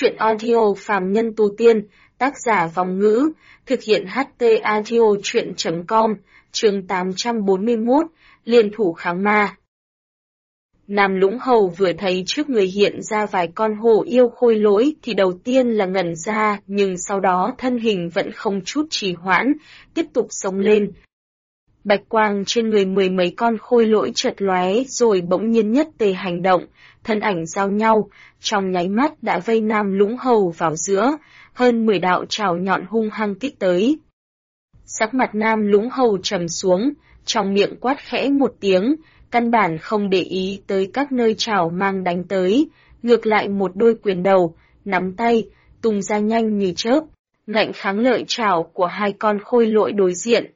Truyện audio phàm nhân tu tiên, tác giả Vòng Ngữ, thực hiện HT audio truyện.com, chương 841, liên thủ kháng ma. Nam Lũng Hầu vừa thấy trước người hiện ra vài con hổ yêu khôi lỗi thì đầu tiên là ngẩn ra, nhưng sau đó thân hình vẫn không chút trì hoãn, tiếp tục sống lên. Bạch quang trên người mười mấy con khôi lỗi chợt lóe rồi bỗng nhiên nhất tề hành động, thân ảnh giao nhau, trong nháy mắt đã vây Nam Lũng Hầu vào giữa, hơn 10 đạo trảo nhọn hung hăng kích tới. Sắc mặt Nam Lũng Hầu trầm xuống, trong miệng quát khẽ một tiếng, căn bản không để ý tới các nơi trảo mang đánh tới, ngược lại một đôi quyền đầu, nắm tay, tung ra nhanh như chớp, ngạnh kháng lợi trảo của hai con khôi lỗi đối diện.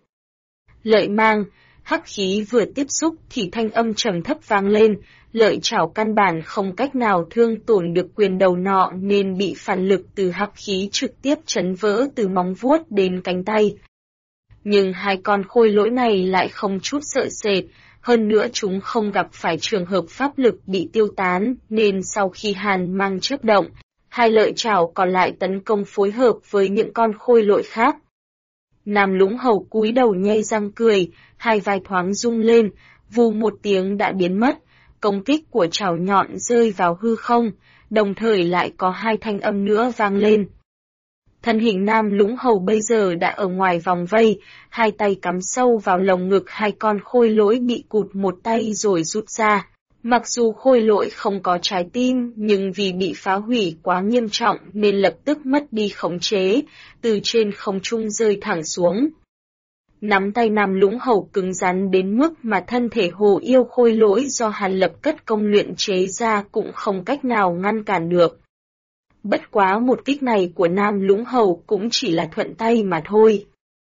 Lợi mang, hắc khí vừa tiếp xúc thì thanh âm trầm thấp vang lên, lợi trảo căn bản không cách nào thương tổn được quyền đầu nọ nên bị phản lực từ hắc khí trực tiếp chấn vỡ từ móng vuốt đến cánh tay. Nhưng hai con khôi lỗi này lại không chút sợ sệt, hơn nữa chúng không gặp phải trường hợp pháp lực bị tiêu tán nên sau khi hàn mang chớp động, hai lợi trảo còn lại tấn công phối hợp với những con khôi lỗi khác. Nam Lũng Hầu cúi đầu nhe răng cười, hai vai thoáng rung lên, vù một tiếng đã biến mất, công kích của trảo nhọn rơi vào hư không, đồng thời lại có hai thanh âm nữa vang lên. Thân hình Nam Lũng Hầu bây giờ đã ở ngoài vòng vây, hai tay cắm sâu vào lồng ngực hai con khôi lỗi bị cụt một tay rồi rút ra. Mặc dù khôi lỗi không có trái tim nhưng vì bị phá hủy quá nghiêm trọng nên lập tức mất đi khống chế, từ trên không trung rơi thẳng xuống. Nắm tay Nam Lũng Hầu cứng rắn đến mức mà thân thể hồ yêu khôi lỗi do Hàn Lập cất công luyện chế ra cũng không cách nào ngăn cản được. Bất quá một kích này của Nam Lũng Hầu cũng chỉ là thuận tay mà thôi.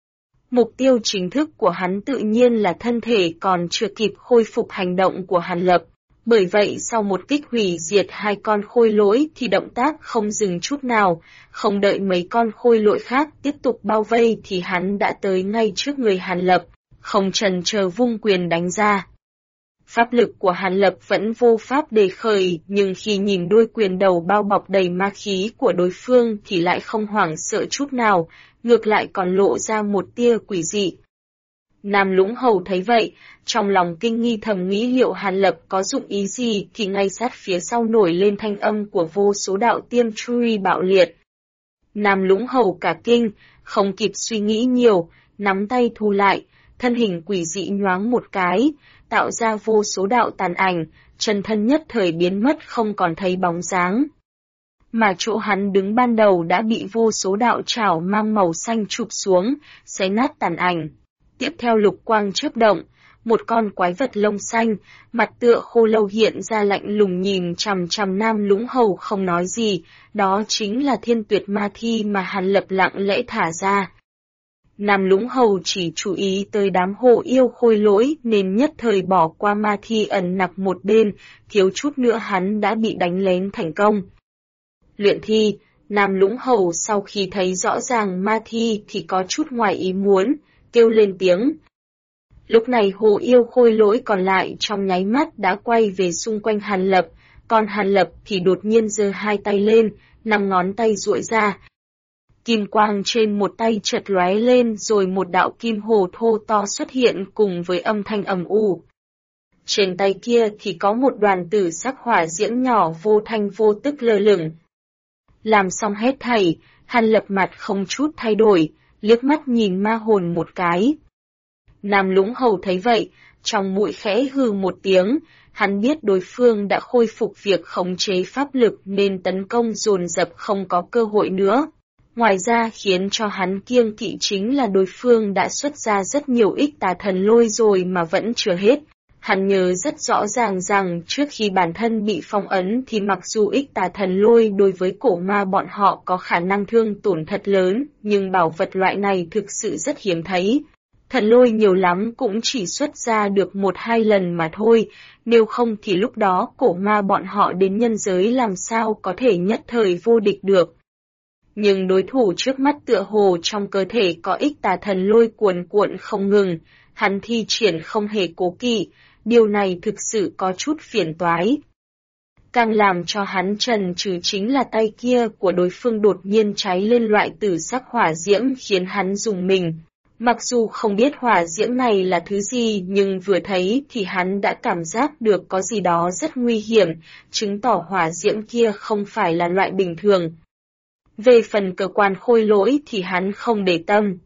Mục tiêu chính thức của hắn tự nhiên là thân thể còn chưa kịp khôi phục hành động của Hàn Lập. Bởi vậy sau một kích hủy diệt hai con khôi lỗi thì động tác không dừng chút nào, không đợi mấy con khôi lỗi khác tiếp tục bao vây thì hắn đã tới ngay trước người Hàn Lập, không chần chờ vung quyền đánh ra. Pháp lực của Hàn Lập vẫn vô pháp đề khởi, nhưng khi nhìn đôi quyền đầu bao bọc đầy ma khí của đối phương thì lại không hoảng sợ chút nào, ngược lại còn lộ ra một tia quỷ dị. Nam Lũng Hầu thấy vậy, trong lòng kinh nghi thầm nghĩ liệu Hàn Lập có dụng ý gì thì ngay sát phía sau nổi lên thanh âm của vô số đạo tiêm truy bạo liệt. Nam Lũng Hầu cả kinh, không kịp suy nghĩ nhiều, nắm tay thu lại, thân hình quỷ dị nhoáng một cái, tạo ra vô số đạo tàn ảnh, chân thân nhất thời biến mất không còn thấy bóng dáng. Mà chỗ hắn đứng ban đầu đã bị vô số đạo trảo mang màu xanh chụp xuống, xé nát tàn ảnh. Tiếp theo lục quang chớp động, một con quái vật lông xanh, mặt tựa khô lâu hiện ra lạnh lùng nhìn chằm chằm Nam Lũng Hầu không nói gì, đó chính là Thiên Tuyệt Ma Thi mà Hàn Lập lặng lẽ thả ra. Nam Lũng Hầu chỉ chú ý tới đám hộ yêu khôi lỗi nên nhất thời bỏ qua ma thi ẩn nặc một bên, thiếu chút nữa hắn đã bị đánh lén thành công. Luyện thi, Nam Lũng Hầu sau khi thấy rõ ràng ma thi thì có chút ngoài ý muốn, kêu lên tiếng. Lúc này hồ yêu khôi lỗi còn lại trong nháy mắt đã quay về xung quanh Hàn Lập, còn Hàn Lập thì đột nhiên giơ hai tay lên, 5 ngón tay duỗi ra. Kim quang trên một tay chợt lóe lên rồi một đạo kim hồ thô to xuất hiện cùng với âm thanh ầm ù. Trên tay kia thì có một đoàn tử sắc hỏa diễm nhỏ vô thanh vô tức lơ lửng. Làm xong hết thảy, Hàn Lập mặt không chút thay đổi, liếc mắt nhìn ma hồn một cái. Nam Lũng Hầu thấy vậy, trong mũi khẽ hừ một tiếng, hắn biết đối phương đã khôi phục việc khống chế pháp lực nên tấn công dồn dập không có cơ hội nữa. Ngoài ra khiến cho hắn kiêng kỵ chính là đối phương đã xuất ra rất nhiều ích tà thần lôi rồi mà vẫn chưa hết. Hắn nhớ rất rõ ràng rằng trước khi bản thân bị phong ấn thì mặc dù ích tà thần lôi đối với cổ ma bọn họ có khả năng thương tổn thật lớn, nhưng bảo vật loại này thực sự rất hiếm thấy. Thần lôi nhiều lắm cũng chỉ xuất ra được 1-2 lần mà thôi, nếu không thì lúc đó cổ ma bọn họ đến nhân giới làm sao có thể nhất thời vô địch được. Nhưng đối thủ trước mắt tựa hồ trong cơ thể có ích tà thần lôi cuồn cuộn không ngừng, hắn thi triển không hề cố kỵ, điều này thực sự có chút phiền toái. Càng làm cho hắn chần chừ chính là tay kia của đối phương đột nhiên cháy lên loại tử sắc hỏa diễm khiến hắn rùng mình. Mặc dù không biết hỏa diễm này là thứ gì nhưng vừa thấy thì hắn đã cảm giác được có gì đó rất nguy hiểm, chứng tỏ hỏa diễm kia không phải là loại bình thường. Về phần cơ quan khôi lỗi thì hắn không để tâm.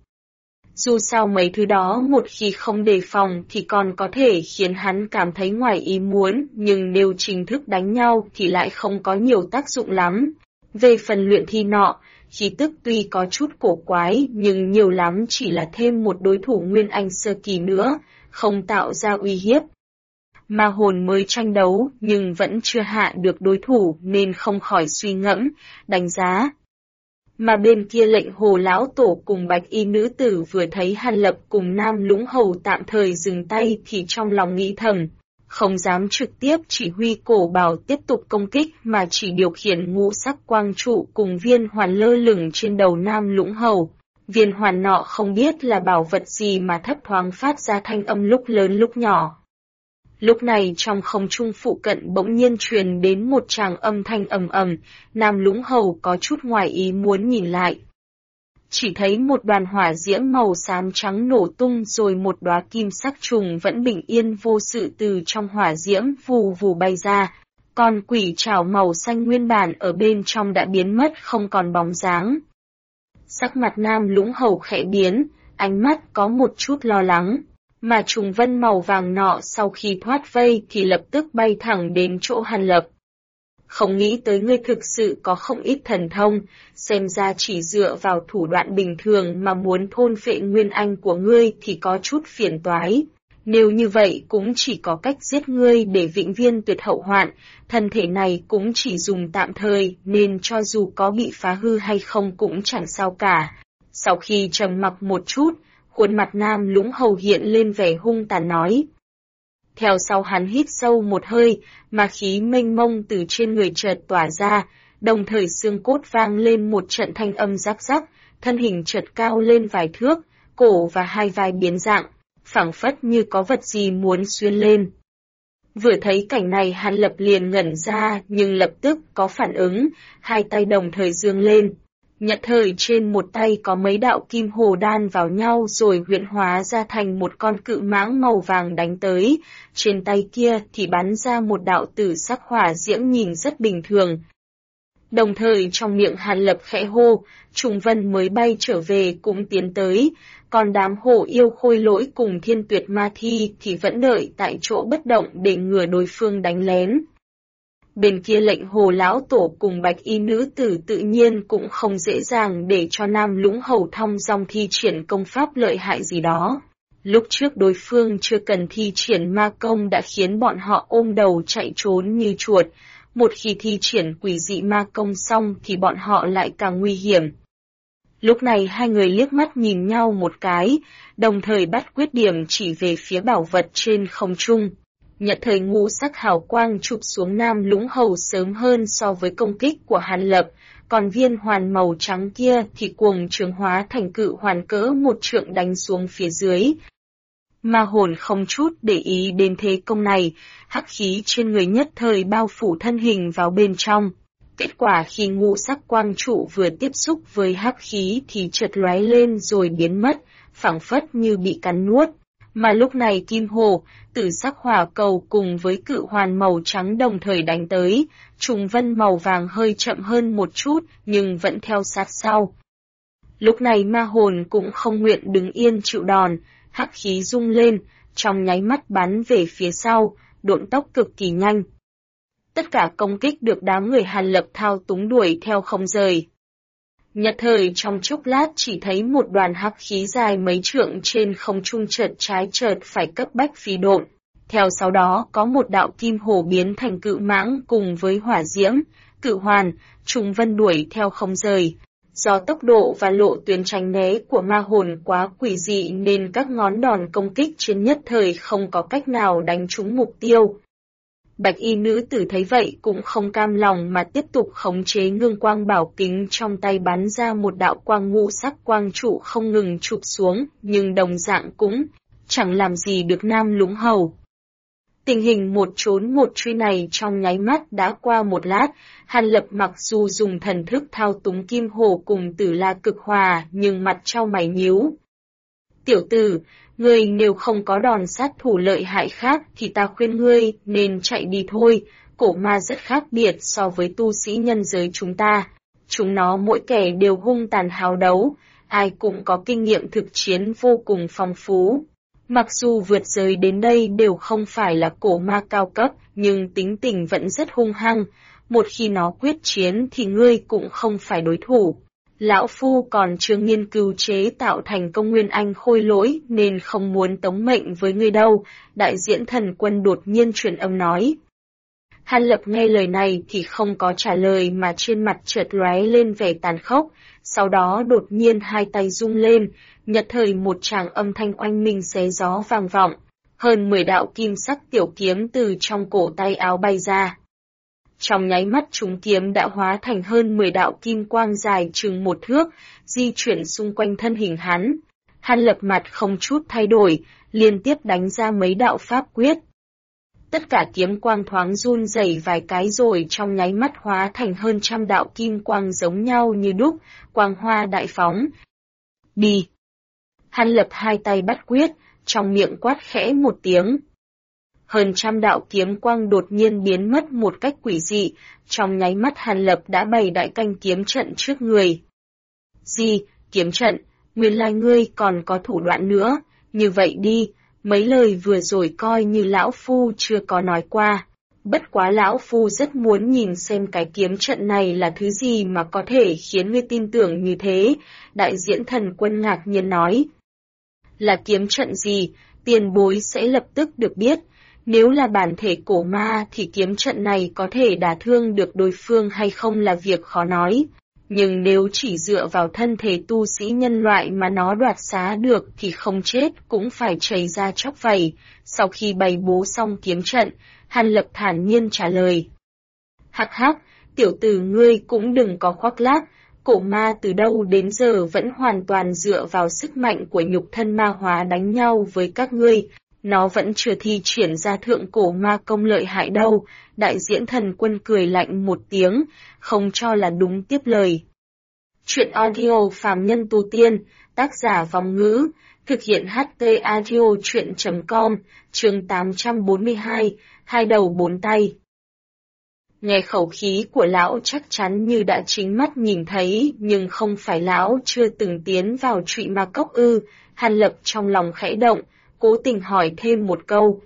Dù sao mấy thứ đó một khi không đề phòng thì còn có thể khiến hắn cảm thấy ngoài ý muốn, nhưng nếu chính thức đánh nhau thì lại không có nhiều tác dụng lắm. Về phần luyện thi nọ, khí tức tuy có chút cổ quái nhưng nhiều lắm chỉ là thêm một đối thủ nguyên anh sơ kỳ nữa, không tạo ra uy hiếp. Ma hồn mới tranh đấu nhưng vẫn chưa hạ được đối thủ nên không khỏi suy ngẫm, đánh giá. Mà bên kia Lệnh Hồ lão tổ cùng Bạch Y nữ tử vừa thấy Hàn Lập cùng Nam Lũng Hầu tạm thời dừng tay thì trong lòng nghĩ thầm, không dám trực tiếp chỉ huy cổ bảo tiếp tục công kích mà chỉ điều khiển ngũ sắc quang trụ cùng viên hoàn lơ lửng trên đầu Nam Lũng Hầu. Viên hoàn nọ không biết là bảo vật gì mà thấp thoáng phát ra thanh âm lúc lớn lúc nhỏ. Lúc này trong không trung phụ cận bỗng nhiên truyền đến một tràng âm thanh ầm ầm, Nam Lũng Hầu có chút ngoài ý muốn nhìn lại. Chỉ thấy một đoàn hỏa diễm màu xám trắng nổ tung rồi một đóa kim sắc trùng vẫn bình yên vô sự từ trong hỏa diễm vù vù bay ra, còn quỷ trảo màu xanh nguyên bản ở bên trong đã biến mất không còn bóng dáng. Sắc mặt Nam Lũng Hầu khẽ biến, ánh mắt có một chút lo lắng. Mà trùng vân màu vàng nọ sau khi thoát vây thì lập tức bay thẳng đến chỗ Hàn Lập. Không nghĩ tới ngươi thực sự có không ít thần thông, xem ra chỉ dựa vào thủ đoạn bình thường mà muốn thôn phệ nguyên anh của ngươi thì có chút phiền toái. Nếu như vậy cũng chỉ có cách giết ngươi để vĩnh viễn tuyệt hậu hoạn, thân thể này cũng chỉ dùng tạm thời nên cho dù có bị phá hư hay không cũng chẳng sao cả. Sau khi trầm mặc một chút, khuôn mặt Nam Lũng Hầu hiện lên vẻ hung tàn nói. Theo sau hắn hít sâu một hơi, mà khí mênh mông từ trên người chợt tỏa ra, đồng thời xương cốt vang lên một trận thanh âm rắc rắc, thân hình chợt cao lên vài thước, cổ và hai vai biến dạng, phảng phất như có vật gì muốn xuyên lên. Vừa thấy cảnh này Hàn Lập liền ngẩn ra nhưng lập tức có phản ứng, hai tay đồng thời giương lên. Nhận thời trên một tay có mấy đạo kim hồ đan vào nhau rồi huyễn hóa ra thành một con cự mãng màu vàng đánh tới, trên tay kia thì bắn ra một đạo tử sắc hỏa diễm nhìn rất bình thường. Đồng thời trong miệng Hàn Lập khẽ hô, trùng vân mới bay trở về cũng tiến tới, còn đám hổ yêu khôi lỗi cùng thiên tuyệt ma thi thì vẫn đợi tại chỗ bất động để ngừa đối phương đánh lén. Bên kia Lệnh Hồ lão tổ cùng Bạch Y nữ tử tự nhiên cũng không dễ dàng để cho Nam Lũng Hầu thong dong thi triển công pháp lợi hại gì đó. Lúc trước đối phương chưa cần thi triển ma công đã khiến bọn họ ôm đầu chạy trốn như chuột, một khi thi triển quỷ dị ma công xong thì bọn họ lại càng nguy hiểm. Lúc này hai người liếc mắt nhìn nhau một cái, đồng thời bắt quyết điểm chỉ về phía bảo vật trên không trung. Nhận thời ngũ sắc hào quang chụp xuống Nam Lũng Hầu sớm hơn so với công kích của Hàn Lập, còn viên hoàn màu trắng kia thì cuồng trường hóa thành cự hoàn cỡ một trượng đánh xuống phía dưới. Ma hồn không chút để ý đến thế công này, hắc khí trên người nhất thời bao phủ thân hình vào bên trong. Kết quả khi ngũ sắc quang trụ vừa tiếp xúc với hắc khí thì chợt lóe lên rồi biến mất, phảng phất như bị cắn nuốt. Mà lúc này kim hồ, tử sắc hỏa cầu cùng với cự hoàn màu trắng đồng thời đánh tới, trùng vân màu vàng hơi chậm hơn một chút nhưng vẫn theo sát sau. Lúc này ma hồn cũng không nguyện đứng yên chịu đòn, hắc khí rung lên, trong nháy mắt bắn về phía sau, độn tốc cực kỳ nhanh. Tất cả công kích được đám người Hàn Lập thao túng đuổi theo không rời. Nhật thời trong chốc lát chỉ thấy một đoàn hắc khí dài mấy trượng trên không trung chợt trái chợt phải cấp bách phi độn. Theo sau đó có một đạo kim hồ biến thành cự mãng cùng với hỏa diễm, cự hoàn, trùng vân đuổi theo không rời. Do tốc độ và lộ tuyến tránh né của ma hồn quá quỷ dị nên các ngón đòn công kích trên nhất thời không có cách nào đánh trúng mục tiêu. Bạch Y nữ tử thấy vậy cũng không cam lòng mà tiếp tục khống chế ngưng quang bảo kính trong tay bắn ra một đạo quang ngũ sắc quang trụ không ngừng chụp xuống, nhưng đồng dạng cũng chẳng làm gì được Nam Lũng Hầu. Tình hình một trốn một truy này trong nháy mắt đã qua một lát, Hàn Lập mặc dù dùng thần thức thao túng Kim Hồ cùng Tử La Cực Hòa nhưng mặt trao mày nhíu. Tiểu tử, ngươi nếu không có đòn sát thủ lợi hại khác thì ta khuyên ngươi nên chạy đi thôi, cổ ma rất khác biệt so với tu sĩ nhân giới chúng ta. Chúng nó mỗi kẻ đều hung tàn háo đấu, ai cũng có kinh nghiệm thực chiến vô cùng phong phú. Mặc dù vượt giới đến đây đều không phải là cổ ma cao cấp, nhưng tính tình vẫn rất hung hăng, một khi nó quyết chiến thì ngươi cũng không phải đối thủ. Lão Phu còn chưa nghiên cứu chế tạo thành công nguyên anh khôi lỗi nên không muốn tống mệnh với ngươi đâu, đại diễn thần quân đột nhiên truyền âm nói. Hàn Lập nghe lời này thì không có trả lời mà trên mặt chợt lóe lên vẻ tàn khốc, sau đó đột nhiên hai tay rung lên, nhật thời một tràng âm thanh oanh minh xé gió vang vọng, hơn 10 đạo kim sắc tiểu kiếm từ trong cổ tay áo bay ra. Trong nháy mắt chúng kiếm đã hóa thành hơn 10 đạo kim quang dài chừng 1 thước, di chuyển xung quanh thân hình hắn. Hàn Lập mặt không chút thay đổi, liên tiếp đánh ra mấy đạo pháp quyết. Tất cả kiếm quang thoáng run rẩy vài cái rồi trong nháy mắt hóa thành hơn trăm đạo kim quang giống nhau như đúc, quang hoa đại phóng. Đi! Hàn Lập hai tay bắt quyết, trong miệng quát khẽ một tiếng. Hơn trăm đạo kiếm quang đột nhiên biến mất một cách quỷ dị, trong nháy mắt Hàn Lập đã bày đại canh kiếm trận trước người. Gì, kiếm trận, nguyên lai ngươi còn có thủ đoạn nữa, như vậy đi, mấy lời vừa rồi coi như lão phu chưa có nói qua. Bất quá lão phu rất muốn nhìn xem cái kiếm trận này là thứ gì mà có thể khiến ngươi tin tưởng như thế, đại diễn thần quân ngạc nhiên nói. Là kiếm trận gì, tiền bối sẽ lập tức được biết. Nếu là bản thể cổ ma thì kiếm trận này có thể đả thương được đối phương hay không là việc khó nói. Nhưng nếu chỉ dựa vào thân thể tu sĩ nhân loại mà nó đoạt xá được thì không chết cũng phải chảy ra chóc vảy. Sau khi bày bố xong kiếm trận, Hàn Lập thản nhiên trả lời. Hắc hắc, tiểu tử ngươi cũng đừng có khoác lác, cổ ma từ đâu đến giờ vẫn hoàn toàn dựa vào sức mạnh của nhục thân ma hóa đánh nhau với các ngươi. Nó vẫn chưa thi triển ra thượng cổ ma công lợi hại đâu, đại diễn thần quân cười lạnh một tiếng, không cho là đúng tiếp lời. Chuyện audio phàm nhân tu tiên, tác giả Vong Ngữ, thực hiện HT audio chuyện.com, chương 842, hai đầu bốn tay. Nghe khẩu khí của lão chắc chắn như đã chính mắt nhìn thấy, nhưng không phải lão chưa từng tiến vào trụy ma cốc ư, Hàn Lập trong lòng khẽ động, cố tình hỏi thêm một câu.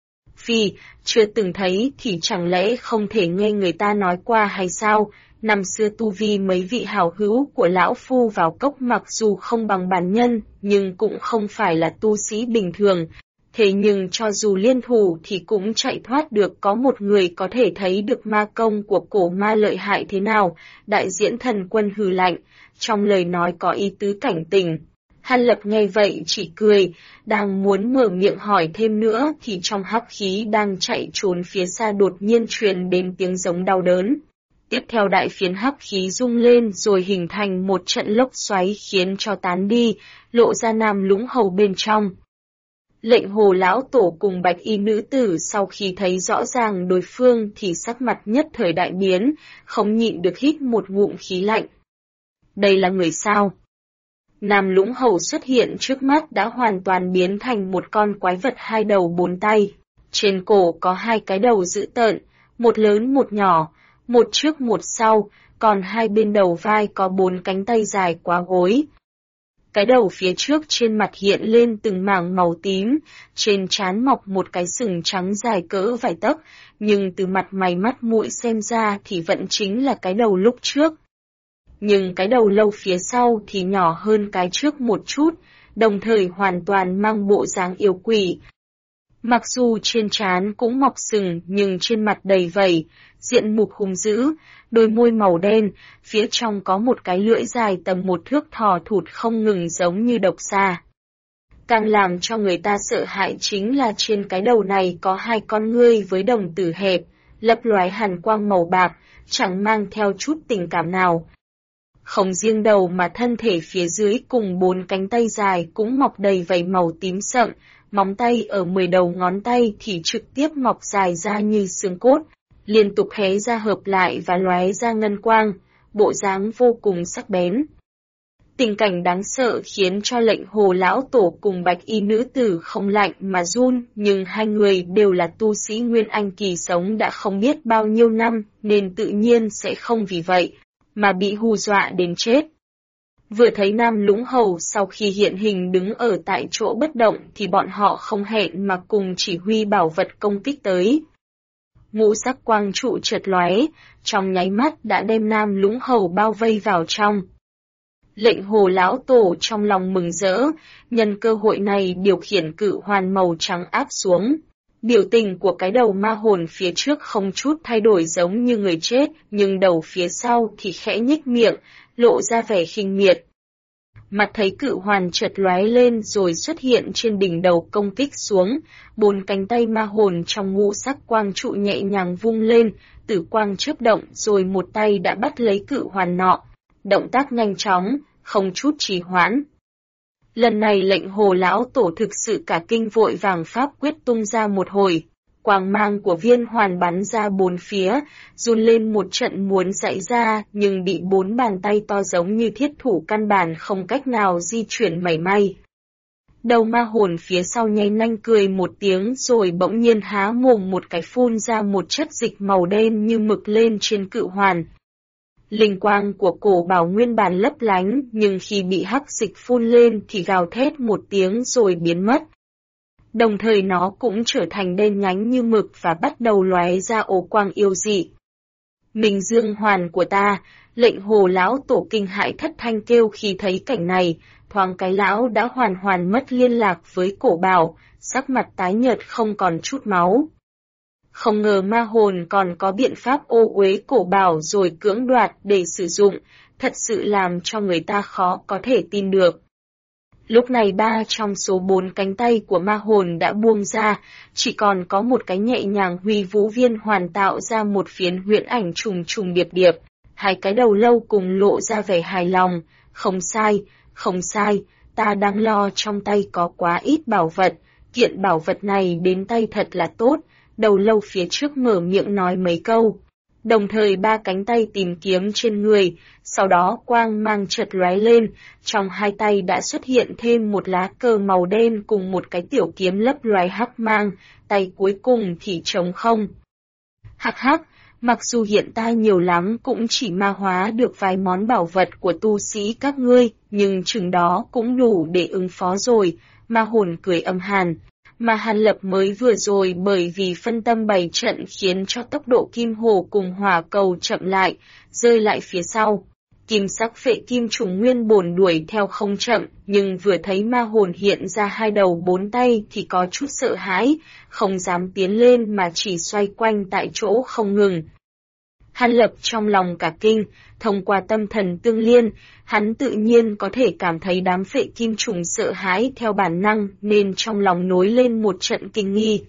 Phi, chưa từng thấy thì chẳng lẽ không thể nghe người ta nói qua hay sao? Năm xưa tu vi mấy vị hảo hữu của lão phu vào cốc mặc dù không bằng bản nhân, nhưng cũng không phải là tu sĩ bình thường. Thế nhưng cho dù liên thủ thì cũng chạy thoát được, có một người có thể thấy được ma công của cổ ma lợi hại thế nào. Đại diễn thần quân hừ lạnh, trong lời nói có ý tứ cảnh tỉnh. Hàn Lập nghe vậy chỉ cười, đang muốn mở miệng hỏi thêm nữa thì trong hắc khí đang chạy trốn phía xa đột nhiên truyền đến tiếng giống đau đớn. Tiếp theo đại phiến hắc khí rung lên rồi hình thành một trận lốc xoáy khiến cho tán đi, lộ ra Nam Lũng Hầu bên trong. Lệnh Hồ lão tổ cùng Bạch Y nữ tử sau khi thấy rõ ràng đối phương thì sắc mặt nhất thời đại biến, không nhịn được hít một ngụm khí lạnh. Đây là người sao? Nam Lũng Hầu xuất hiện trước mắt đã hoàn toàn biến thành một con quái vật hai đầu bốn tay. Trên cổ có hai cái đầu dữ tợn, một lớn một nhỏ, một trước một sau, còn hai bên đầu vai có 4 cánh tay dài quá gối. Cái đầu phía trước trên mặt hiện lên từng mảng màu tím, trên trán mọc một cái sừng trắng dài cỡ vài tấc, nhưng từ mặt mày mắt mũi xem ra thì vẫn chính là cái đầu lúc trước. Nhưng cái đầu lâu phía sau thì nhỏ hơn cái trước một chút, đồng thời hoàn toàn mang bộ dáng yêu quỷ. Mặc dù trên trán cũng mọc sừng nhưng trên mặt đầy vảy, diện mục hung dữ, đôi môi màu đen, phía trong có một cái lưỡi dài tầm 1 thước thò thụt không ngừng giống như độc xà. Càng làm cho người ta sợ hãi chính là trên cái đầu này có hai con ngươi với đồng tử hẹp, lấp lóe hàn quang màu bạc, chẳng mang theo chút tình cảm nào. Không riêng đầu mà thân thể phía dưới cùng 4 cánh tay dài cũng mọc đầy vảy màu tím sậm, móng tay ở 10 đầu ngón tay thì trực tiếp mọc dài ra như xương cốt, liên tục hé ra hợp lại và lóe ra ngân quang, bộ dáng vô cùng sắc bén. Tình cảnh đáng sợ khiến cho Lệnh Hồ lão tổ cùng Bạch Y nữ tử không lạnh mà run, nhưng hai người đều là tu sĩ Nguyên Anh kỳ sống đã không biết bao nhiêu năm, nên tự nhiên sẽ không vì vậy mà bị hù dọa đến chết. Vừa thấy Nam Lũng Hầu sau khi hiện hình đứng ở tại chỗ bất động thì bọn họ không hẹn mà cùng chỉ huy bảo vật công kích tới. Ngũ sắc quang trụ chợt lóe, trong nháy mắt đã đem Nam Lũng Hầu bao vây vào trong. Lệnh Hồ lão tổ trong lòng mừng rỡ, nhân cơ hội này điều khiển cự hoàn màu trắng áp xuống. Biểu tình của cái đầu ma hồn phía trước không chút thay đổi giống như người chết, nhưng đầu phía sau thì khẽ nhếch miệng, lộ ra vẻ khinh miệt. Mặt thấy cự hoàn chợt lóe lên rồi xuất hiện trên đỉnh đầu công kích xuống, 4 cánh tay ma hồn trong ngũ sắc quang trụ nhẹ nhàng vung lên, tử quang chớp động rồi một tay đã bắt lấy cự hoàn nọ. Động tác nhanh chóng, không chút trì hoãn. Lần này Lệnh Hồ lão tổ thực sự cả kinh, vội vàng pháp quyết tung ra một hồi. Quang mang của viên hoàn bắn ra 4 phía, run lên một trận muốn chạy ra, nhưng bị 4 bàn tay to giống như thiết thủ căn bản không cách nào di chuyển mảy may. Đầu ma hồn phía sau nháy nanh cười một tiếng rồi bỗng nhiên há mồm một cái phun ra một chất dịch màu đen như mực lên trên cự hoàn. Linh quang của cổ bảo nguyên bản lấp lánh, nhưng khi bị hắc dịch phun lên thì gào thét một tiếng rồi biến mất. Đồng thời nó cũng trở thành đen nhánh như mực và bắt đầu lóe ra ố quang yêu dị. Minh Dương hoàn của ta, Lệnh Hồ lão tổ kinh hãi thất thanh kêu khi thấy cảnh này, thoáng cái lão đã hoàn toàn mất liên lạc với cổ bảo, sắc mặt tái nhợt không còn chút máu. Không ngờ ma hồn còn có biện pháp ô uế cổ bảo rồi cưỡng đoạt để sử dụng, thật sự làm cho người ta khó có thể tin được. Lúc này 3 trong số 4 cánh tay của ma hồn đã buông ra, chỉ còn có một cái nhẹ nhàng huy vũ viên hoàn tạo ra một phiến huyễn ảnh trùng trùng điệp điệp, 2 cái đầu lâu cùng lộ ra vẻ hài lòng, không sai, ta đang lo trong tay có quá ít bảo vật, kiện bảo vật này đến tay thật là tốt. Đầu lâu phía trước mở miệng nói mấy câu, đồng thời 3 cánh tay tìm kiếm trên người, sau đó quang mang chợt lóe lên, trong 2 tay đã xuất hiện thêm một lá cờ màu đen cùng một cái tiểu kiếm lấp loé hắc mang, tay cuối cùng thì trống không. Hắc hắc, mặc dù hiện ta nhiều lắm cũng chỉ ma hóa được vài món bảo vật của tu sĩ các ngươi, nhưng chừng đó cũng đủ để ứng phó rồi, ma hồn cười âm hàn. Mà Hàn Lập mới vừa rồi bởi vì phân tâm bày trận khiến cho tốc độ kim hồ cùng hỏa cầu chậm lại, rơi lại phía sau. Kim sắc phệ kim trùng nguyên bổn đuổi theo không chậm, nhưng vừa thấy ma hồn hiện ra 2 đầu 4 tay thì có chút sợ hãi, không dám tiến lên mà chỉ xoay quanh tại chỗ không ngừng. Hàn Lập trong lòng cả kinh, thông qua tâm thần tương liên, hắn tự nhiên có thể cảm thấy đám phệ kim trùng sợ hãi theo bản năng nên trong lòng nối lên một trận kinh nghi.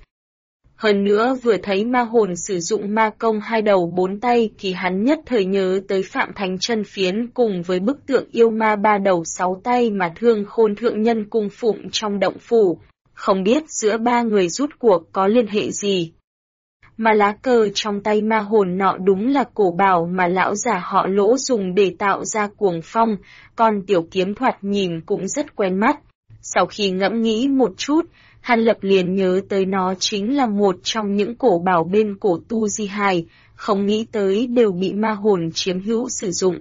Hơn nữa vừa thấy ma hồn sử dụng ma công 2 đầu 4 tay thì hắn nhất thời nhớ tới Phạm Thánh Chân Phiến cùng với bức tượng yêu ma 3 đầu 6 tay mà Thương Khôn thượng nhân cung phụng trong động phủ, không biết giữa 3 người rút cuộc có liên hệ gì. Mà lá cờ trong tay ma hồn nọ đúng là cổ bảo mà lão già họ Lỗ dùng để tạo ra cuồng phong, còn tiểu kiếm thoạt nhìn cũng rất quen mắt. Sau khi ngẫm nghĩ một chút, Hàn Lập liền nhớ tới nó chính là một trong những cổ bảo bên cổ tu di hài, không nghĩ tới đều bị ma hồn chiếm hữu sử dụng.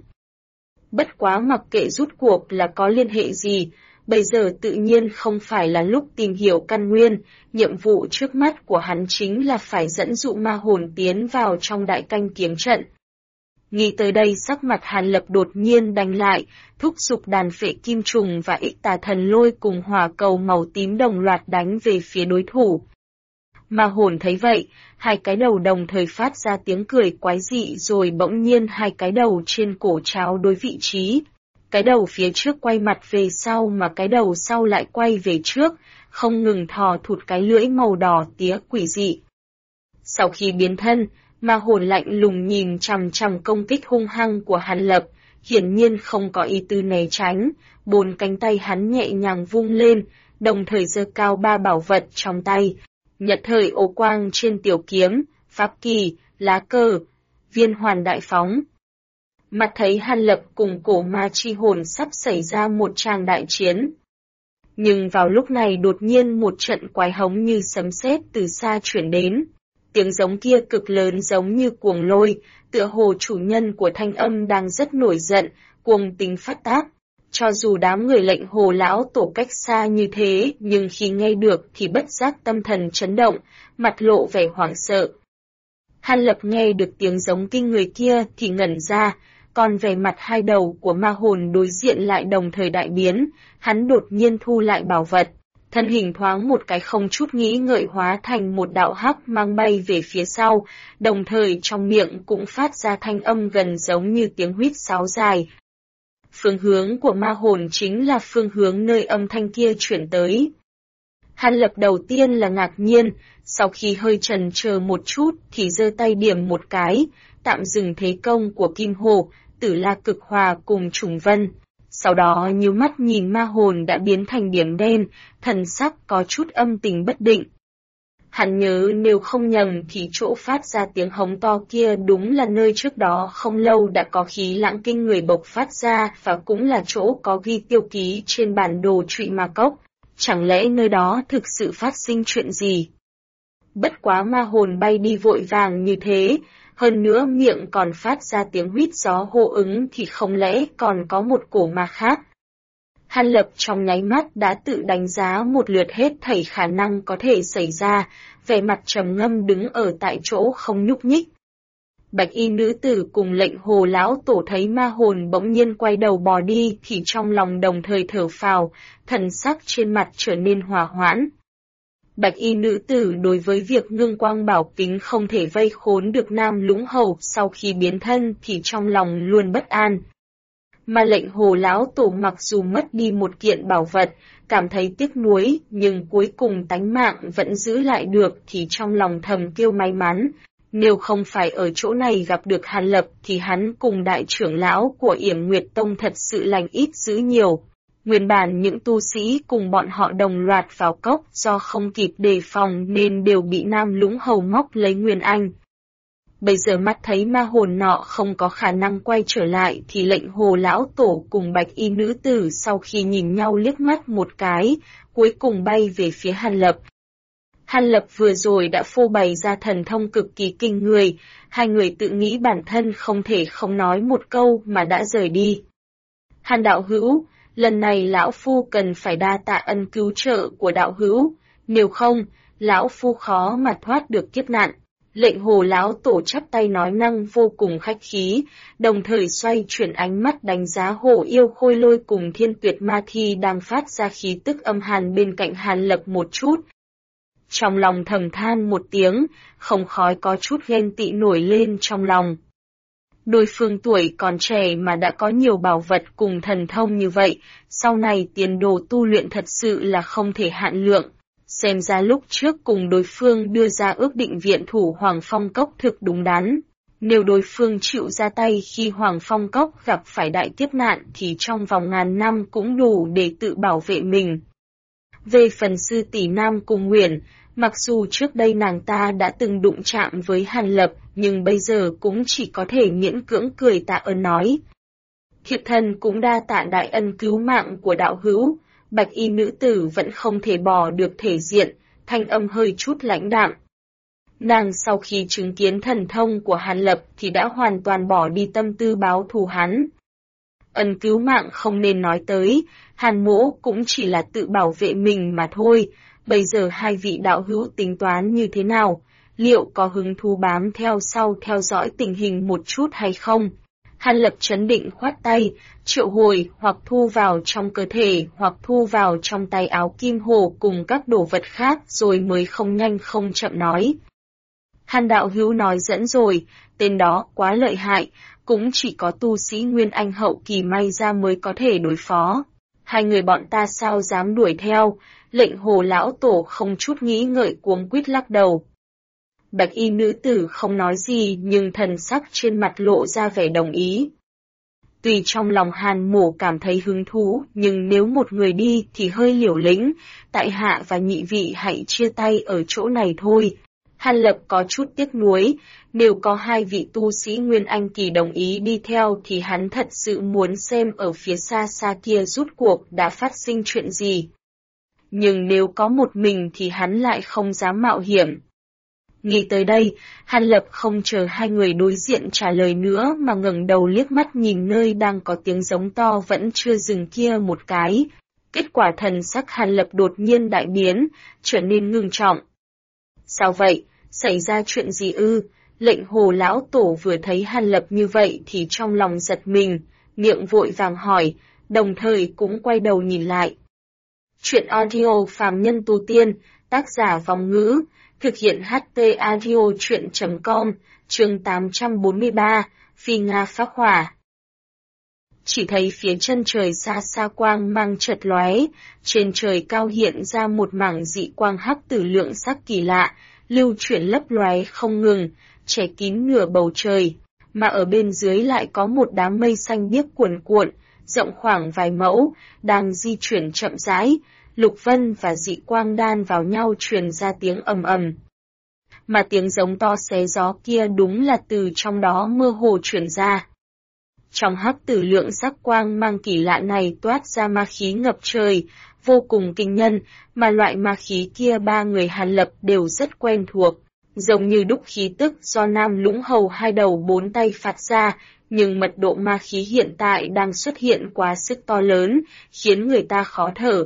Bất quá mặc kệ rút cuộc là có liên hệ gì, bây giờ tự nhiên không phải là lúc tìm hiểu căn nguyên, nhiệm vụ trước mắt của hắn chính là phải dẫn dụ ma hồn tiến vào trong đại canh kiếm trận. Nghĩ tới đây sắc mặt Hàn Lập đột nhiên đanh lại, thúc giục đàn phệ kim trùng và ích tà thần lôi cùng hỏa cầu màu tím đồng loạt đánh về phía đối thủ. Ma hồn thấy vậy, 2 cái đầu đồng thời phát ra tiếng cười quái dị rồi bỗng nhiên 2 cái đầu trên cổ tráo đối vị trí. Cái đầu phía trước quay mặt về sau mà cái đầu sau lại quay về trước, không ngừng thò thụt cái lưỡi màu đỏ tía quỷ dị. Sau khi biến thân, ma hồn lạnh lùng nhìn chằm chằm công kích hung hăng của Hàn Lập, hiển nhiên không có ý tư né tránh, 4 cánh tay hắn nhẹ nhàng vung lên, đồng thời giơ cao 3 bảo vật trong tay, Nhật thời ô quang trên tiểu kiếm, pháp kỳ, lá cờ, viên hoàn đại phóng. Mặt thấy Hàn Lập cùng cổ ma chi hồn sắp xảy ra một tràng đại chiến. Nhưng vào lúc này đột nhiên một trận quái hống như sấm sét từ xa chuyển đến. Tiếng giống kia cực lớn giống như cuồng lôi, tựa hồ chủ nhân của thanh âm đang rất nổi giận, cuồng tính phát tác. Cho dù đám người lệnh hồ lão tổ cách xa như thế, nhưng khi nghe được thì bất giác tâm thần chấn động, mặt lộ vẻ hoảng sợ. Hàn Lập nghe được tiếng giống kinh người kia thì ngẩn ra, còn vẻ mặt hai đầu của ma hồn đối diện lại đồng thời đại biến, hắn đột nhiên thu lại bảo vật. Thân hình thoáng một cái không chút nghĩ ngợi hóa thành một đạo hắc mang bay về phía sau, đồng thời trong miệng cũng phát ra thanh âm gần giống như tiếng huýt sáo dài. Phương hướng của ma hồn chính là phương hướng nơi âm thanh kia chuyển tới. Hàn Lập đầu tiên là ngạc nhiên, sau khi hơi chần chờ một chút thì giơ tay điểm một cái, tạm dừng thế công của Kim Hồ, Tử La Cực Hòa cùng Trùng Vân. Sau đó nhíu mắt nhìn ma hồn đã biến thành điểm đen, thần sắc có chút âm tình bất định. Hắn nhớ nếu không nhầm thì chỗ phát ra tiếng hống to kia đúng là nơi trước đó không lâu đã có khí lãng kinh người bộc phát ra và cũng là chỗ có ghi tiêu ký trên bản đồ Trụy Ma Cốc. Chẳng lẽ nơi đó thực sự phát sinh chuyện gì? Bất quá ma hồn bay đi vội vàng như thế, hơn nữa miệng còn phát ra tiếng huýt gió hô ứng thì không lẽ còn có một cổ ma khác? Hàn Lập trong nháy mắt đã tự đánh giá một lượt hết thảy khả năng có thể xảy ra, vẻ mặt trầm ngâm đứng ở tại chỗ không nhúc nhích. Bạch y nữ tử cùng lệnh hồ lão tổ thấy ma hồn bỗng nhiên quay đầu bò đi thì trong lòng đồng thời thở phào, thần sắc trên mặt trở nên hòa hoãn. Bạch y nữ tử đối với việc ngưng quang bảo kính không thể vây khốn được Nam Lũng Hầu sau khi biến thân thì trong lòng luôn bất an. Mà lệnh hồ lão tổ mặc dù mất đi một kiện bảo vật, cảm thấy tiếc nuối, nhưng cuối cùng tánh mạng vẫn giữ lại được thì trong lòng thầm kêu may mắn. Nếu không phải ở chỗ này gặp được Hàn Lập thì hắn cùng đại trưởng lão của Yểm Nguyệt Tông thật sự lành ít dữ nhiều. Nguyên bản những tu sĩ cùng bọn họ đồng loạt vào cốc do không kịp đề phòng nên đều bị Nam Lũng Hầu móc lấy Nguyên Anh. Bây giờ mắt thấy ma hồn nọ không có khả năng quay trở lại thì lệnh hồ lão tổ cùng bạch y nữ tử sau khi nhìn nhau liếc mắt một cái, cuối cùng bay về phía Hàn Lập. Hàn Lập vừa rồi đã phô bày ra thần thông cực kỳ kinh người, hai người tự nghĩ bản thân không thể không nói một câu mà đã rời đi. Hàn đạo hữu, lần này lão phu cần phải đa tạ ân cứu trợ của đạo hữu, nếu không, lão phu khó mà thoát được kiếp nạn. Lệnh hồ lão tổ chắp tay nói năng vô cùng khách khí, đồng thời xoay chuyển ánh mắt đánh giá hồ yêu khôi lôi cùng thiên tuyệt ma thi đang phát ra khí tức âm hàn bên cạnh Hàn Lập một chút. Trong lòng thầm than một tiếng, không khói có chút ghen tị nổi lên trong lòng. Đối phương tuổi còn trẻ mà đã có nhiều bảo vật cùng thần thông như vậy, sau này tiền đồ tu luyện thật sự là không thể hạn lượng. Xem ra lúc trước cùng đối phương đưa ra ước định viện thủ Hoàng Phong Cốc thực đúng đắn. Nếu đối phương chịu ra tay khi Hoàng Phong Cốc gặp phải đại kiếp nạn thì trong vòng ngàn năm cũng đủ để tự bảo vệ mình. Về phần sư tỷ Nam Cung Nguyền, mặc dù trước đây nàng ta đã từng đụng chạm với Hàn Lập, nhưng bây giờ cũng chỉ có thể miễn cưỡng cười tạ ơn nói. Thiệp thần cũng đa tạ đại ân cứu mạng của đạo hữu. Bạch y nữ tử vẫn không thể bỏ được thể diện, thanh âm hơi chút lãnh đạm. Nàng sau khi chứng kiến thần thông của Hàn Lập thì đã hoàn toàn bỏ đi tâm tư báo thù hắn. Ân cứu mạng không nên nói tới, Hàn mỗ cũng chỉ là tự bảo vệ mình mà thôi. Bây giờ hai vị đạo hữu tính toán như thế nào? Liệu có hứng thú bám theo sau theo dõi tình hình một chút hay không? Hàn Lập trấn định khoát tay, triệu hồi hoặc thu vào trong cơ thể hoặc thu vào trong tay áo kim hồ cùng các đồ vật khác rồi mới không nhanh không chậm nói. Hàn đạo hữu nói dẫn rồi, tên đó quá lợi hại, cũng chỉ có tu sĩ Nguyên Anh hậu kỳ may ra mới có thể đối phó. Hai người bọn ta sao dám đuổi theo, lệnh hồ lão tổ không chút nghĩ ngợi cuống quýt lắc đầu. Bạch y nữ tử không nói gì nhưng thần sắc trên mặt lộ ra vẻ đồng ý. Tuy trong lòng Hàn Mổ cảm thấy hứng thú, nhưng nếu một người đi thì hơi liều lĩnh, tại hạ và nhị vị hãy chia tay ở chỗ này thôi. Hàn Lập có chút tiếc nuối, nếu có hai vị tu sĩ Nguyên Anh Kỳ đồng ý đi theo thì hắn thật sự muốn xem ở phía xa xa kia rút cuộc đã phát sinh chuyện gì. Nhưng nếu có một mình thì hắn lại không dám mạo hiểm. Nghĩ tới đây, Hàn Lập không chờ hai người đối diện trả lời nữa mà ngẩng đầu liếc mắt nhìn nơi đang có tiếng giống to vẫn chưa dừng kia một cái. Kết quả thần sắc Hàn Lập đột nhiên đại biến, trở nên ngưng trọng. Sao vậy? Xảy ra chuyện gì ư? Lệnh Hồ lão tổ vừa thấy Hàn Lập như vậy thì trong lòng giật mình, miệng vội vàng hỏi, đồng thời cũng quay đầu nhìn lại. Chuyện audio phàm nhân tu tiên, tác giả Vong Ngữ, thực hiện HT audio chuyện.com, chương 843, Phi Nga phác hỏa. Chỉ thấy phía chân trời xa xa quang mang chợt lóe, trên trời cao hiện ra một mảng dị quang hắc tử lượng sắc kỳ lạ, lưu chuyển lấp lóe không ngừng, che kín nửa bầu trời, mà ở bên dưới lại có một đám mây xanh biếc cuồn cuộn, rộng khoảng vài mẫu, đang di chuyển chậm rãi, lục vân và dị quang đan vào nhau truyền ra tiếng ầm ầm. Mà tiếng giống to xé gió kia đúng là từ trong đó mơ hồ truyền ra. Trong hắc tử lượng sắc quang mang kỳ lạ này toát ra ma khí ngập trời, vô cùng kinh nhân, mà loại ma khí kia ba người Hàn Lập đều rất quen thuộc, giống như đúc khí tức do Nam Lũng Hầu hai đầu bốn tay phát ra, nhưng mật độ ma khí hiện tại đang xuất hiện quá sức to lớn, khiến người ta khó thở.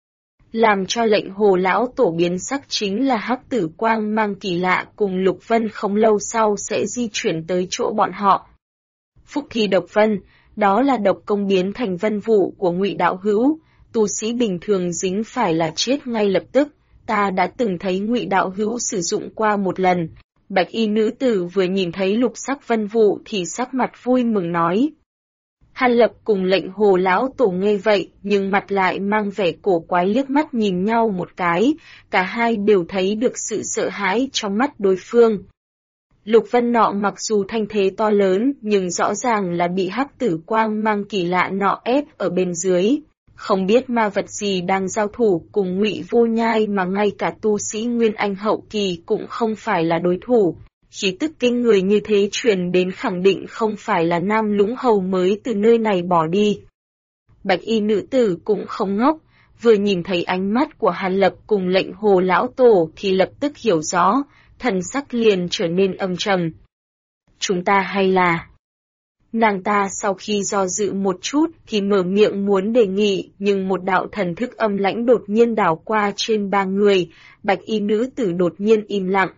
Làm cho lệnh Hồ lão tổ biến sắc chính là hắc tử quang mang kỳ lạ cùng Lục Vân không lâu sau sẽ di chuyển tới chỗ bọn họ. Phúc Thi Độc Vân, đó là độc công biến thành vân vụ của Ngụy đạo hữu, tu sĩ bình thường dính phải là chết ngay lập tức, ta đã từng thấy Ngụy đạo hữu sử dụng qua một lần. Bạch y nữ tử vừa nhìn thấy lục sắc vân vụ thì sắc mặt vui mừng nói. Hàn Lập cùng lệnh Hồ lão tổ nghe vậy, nhưng mặt lại mang vẻ cổ quái liếc mắt nhìn nhau một cái, cả hai đều thấy được sự sợ hãi trong mắt đối phương. Lục vân nọ mặc dù thanh thế to lớn, nhưng rõ ràng là bị hắc tử quang mang kỳ lạ nọ ép ở bên dưới. Không biết ma vật gì đang giao thủ cùng Ngụy Vô Nhai mà ngay cả tu sĩ Nguyên Anh hậu kỳ cũng không phải là đối thủ. Khí tức kinh người như thế truyền đến khẳng định không phải là Nam Lũng Hầu mới từ nơi này bỏ đi. Bạch y nữ tử cũng không ngốc, vừa nhìn thấy ánh mắt của Hàn Lập cùng lệnh Hồ lão tổ thì lập tức hiểu rõ, thần sắc liền trở nên âm trầm. Chúng ta hay là... Nàng ta sau khi do dự một chút thì mở miệng muốn đề nghị, nhưng một đạo thần thức âm lãnh đột nhiên đảo qua trên ba người, bạch y nữ tử đột nhiên im lặng.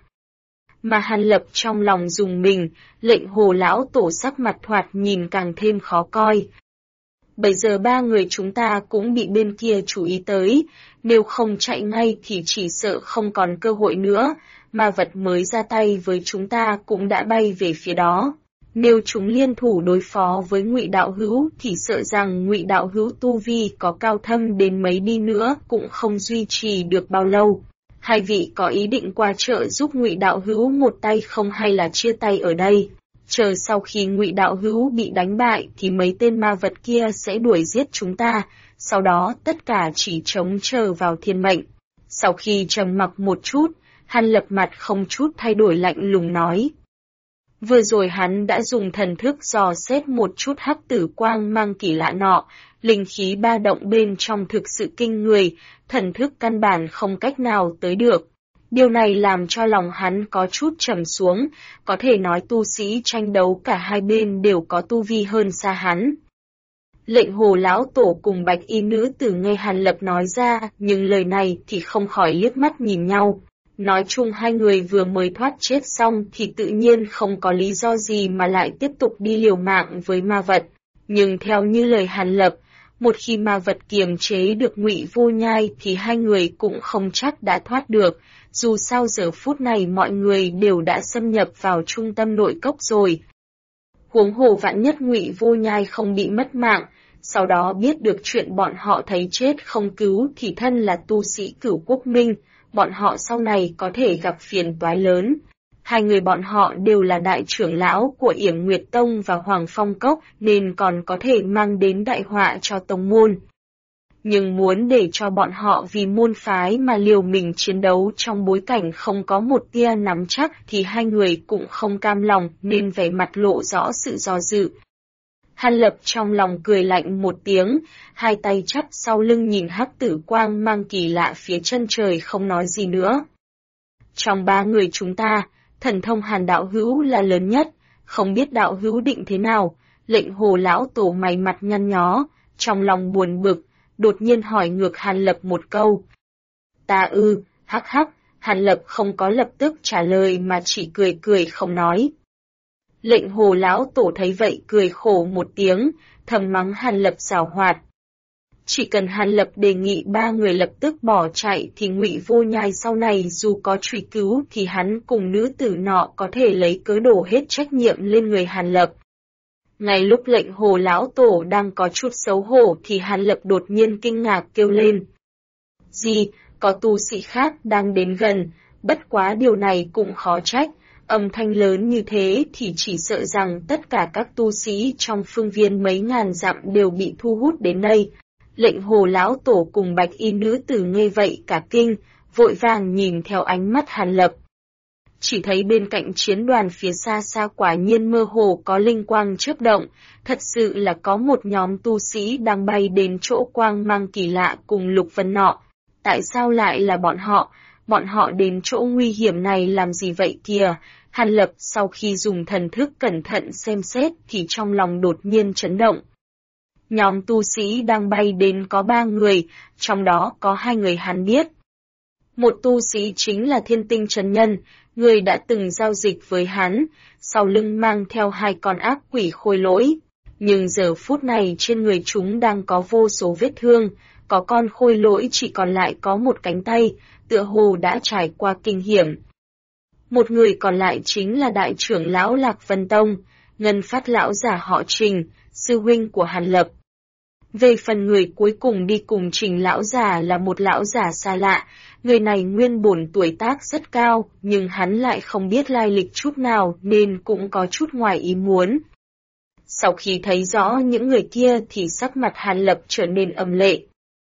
Mà Hàn Lập trong lòng dùng mình, lệnh Hồ lão tổ sắc mặt thoạt nhìn càng thêm khó coi. Bây giờ ba người chúng ta cũng bị bên kia chú ý tới, nếu không chạy ngay thì chỉ sợ không còn cơ hội nữa, ma vật mới ra tay với chúng ta cũng đã bay về phía đó. Nếu chúng liên thủ đối phó với Ngụy đạo hữu thì sợ rằng Ngụy đạo hữu tu vi có cao thâm đến mấy đi nữa cũng không duy trì được bao lâu. Hai vị có ý định qua trợ giúp Ngụy đạo hữu một tay không hay là chia tay ở đây? Chờ sau khi Ngụy đạo hữu bị đánh bại thì mấy tên ma vật kia sẽ đuổi giết chúng ta, sau đó tất cả chỉ trông chờ vào thiên mệnh. Sau khi trầm mặc một chút, Hàn Lập mặt không chút thay đổi lạnh lùng nói. Vừa rồi hắn đã dùng thần thức dò xét một chút hắc tử quang mang kỳ lạ nọ, linh khí ba động bên trong thực sự kinh người, thần thức căn bản không cách nào tới được. Điều này làm cho lòng hắn có chút trầm xuống, có thể nói tu sĩ tranh đấu cả hai bên đều có tu vi hơn xa hắn. Lệnh Hồ lão tổ cùng bạch y nữ tử nghe Hàn Lập nói ra, nhưng lời này thì không khỏi liếc mắt nhìn nhau. Nói chung hai người vừa mới thoát chết xong thì tự nhiên không có lý do gì mà lại tiếp tục đi liều mạng với ma vật. Nhưng theo như lời Hàn Lập, một khi ma vật kiềm chế được Ngụy Vô Nhai thì hai người cũng không chắc đã thoát được, dù sao giờ phút này mọi người đều đã xâm nhập vào trung tâm nội cốc rồi. Huống hồ vạn nhất Ngụy Vô Nhai không bị mất mạng, sau đó biết được chuyện bọn họ thấy chết không cứu thì thân là tu sĩ Cửu Quốc Minh, bọn họ sau này có thể gặp phiền toái lớn. Hai người bọn họ đều là đại trưởng lão của Yểm Nguyệt Tông và Hoàng Phong Cốc nên còn có thể mang đến đại họa cho tông môn. Nhưng muốn để cho bọn họ vì môn phái mà liều mình chiến đấu trong bối cảnh không có một tia nắm chắc thì hai người cũng không cam lòng nên vẻ mặt lộ rõ sự do dự. Hàn Lập trong lòng cười lạnh một tiếng, hai tay chắp sau lưng nhìn hắc tử quang mang kỳ lạ phía chân trời không nói gì nữa. Trong ba người chúng ta, thần thông Hàn đạo hữu là lớn nhất, không biết đạo hữu định thế nào. Lệnh Hồ lão tổ mày mặt nhăn nhó, trong lòng buồn bực, đột nhiên hỏi ngược Hàn Lập một câu. Ta hắc hắc, Hàn Lập không có lập tức trả lời mà chỉ cười cười không nói. Lệnh Hồ lão tổ thấy vậy cười khổ một tiếng, thầm mắng Hàn Lập giảo hoạt. Chỉ cần Hàn Lập đề nghị ba người lập tức bỏ chạy thì Ngụy Vô Nhai sau này dù có truy cứu thì hắn cùng nữ tử nọ có thể lấy cớ đổ hết trách nhiệm lên người Hàn Lập. Ngay lúc lệnh Hồ lão tổ đang có chút xấu hổ thì Hàn Lập đột nhiên kinh ngạc kêu lên. Gì, có tu sĩ khác đang đến gần, bất quá điều này cũng khó trách. Âm thanh lớn như thế thì chỉ sợ rằng tất cả các tu sĩ trong phương viên mấy ngàn dặm đều bị thu hút đến đây. Lệnh Hồ lão tổ cùng bạch y nữ tử nghe vậy cả kinh, vội vàng nhìn theo ánh mắt Hàn Lập. Chỉ thấy bên cạnh chiến đoàn phía xa xa quả nhiên mơ hồ có linh quang chớp động, thật sự là có một nhóm tu sĩ đang bay đến chỗ quang mang kỳ lạ cùng Lục Vân nọ. Tại sao lại là bọn họ đến chỗ nguy hiểm này làm gì vậy kìa? Hàn Lập sau khi dùng thần thức cẩn thận xem xét thì trong lòng đột nhiên chấn động. Nhóm tu sĩ đang bay đến có 3 người, trong đó có 2 người hắn biết. Một tu sĩ chính là Thiên Tinh Trần Nhân, người đã từng giao dịch với hắn, sau lưng mang theo 2 con ác quỷ khôi lỗi. Nhưng giờ phút này trên người chúng đang có vô số vết thương, có con khôi lỗi chỉ còn lại có một cánh tay, tựa hồ đã trải qua kinh hiểm. Một người còn lại chính là đại trưởng lão Lạc Vân Tông, Ngân Phát lão giả họ Trình, sư huynh của Hàn Lập. Về phần người cuối cùng đi cùng Trình lão giả là một lão giả xa lạ, người này nguyên bổn tuổi tác rất cao, nhưng hắn lại không biết lai lịch chút nào nên cũng có chút ngoài ý muốn. Sau khi thấy rõ những người kia thì sắc mặt Hàn Lập trở nên âm lệ.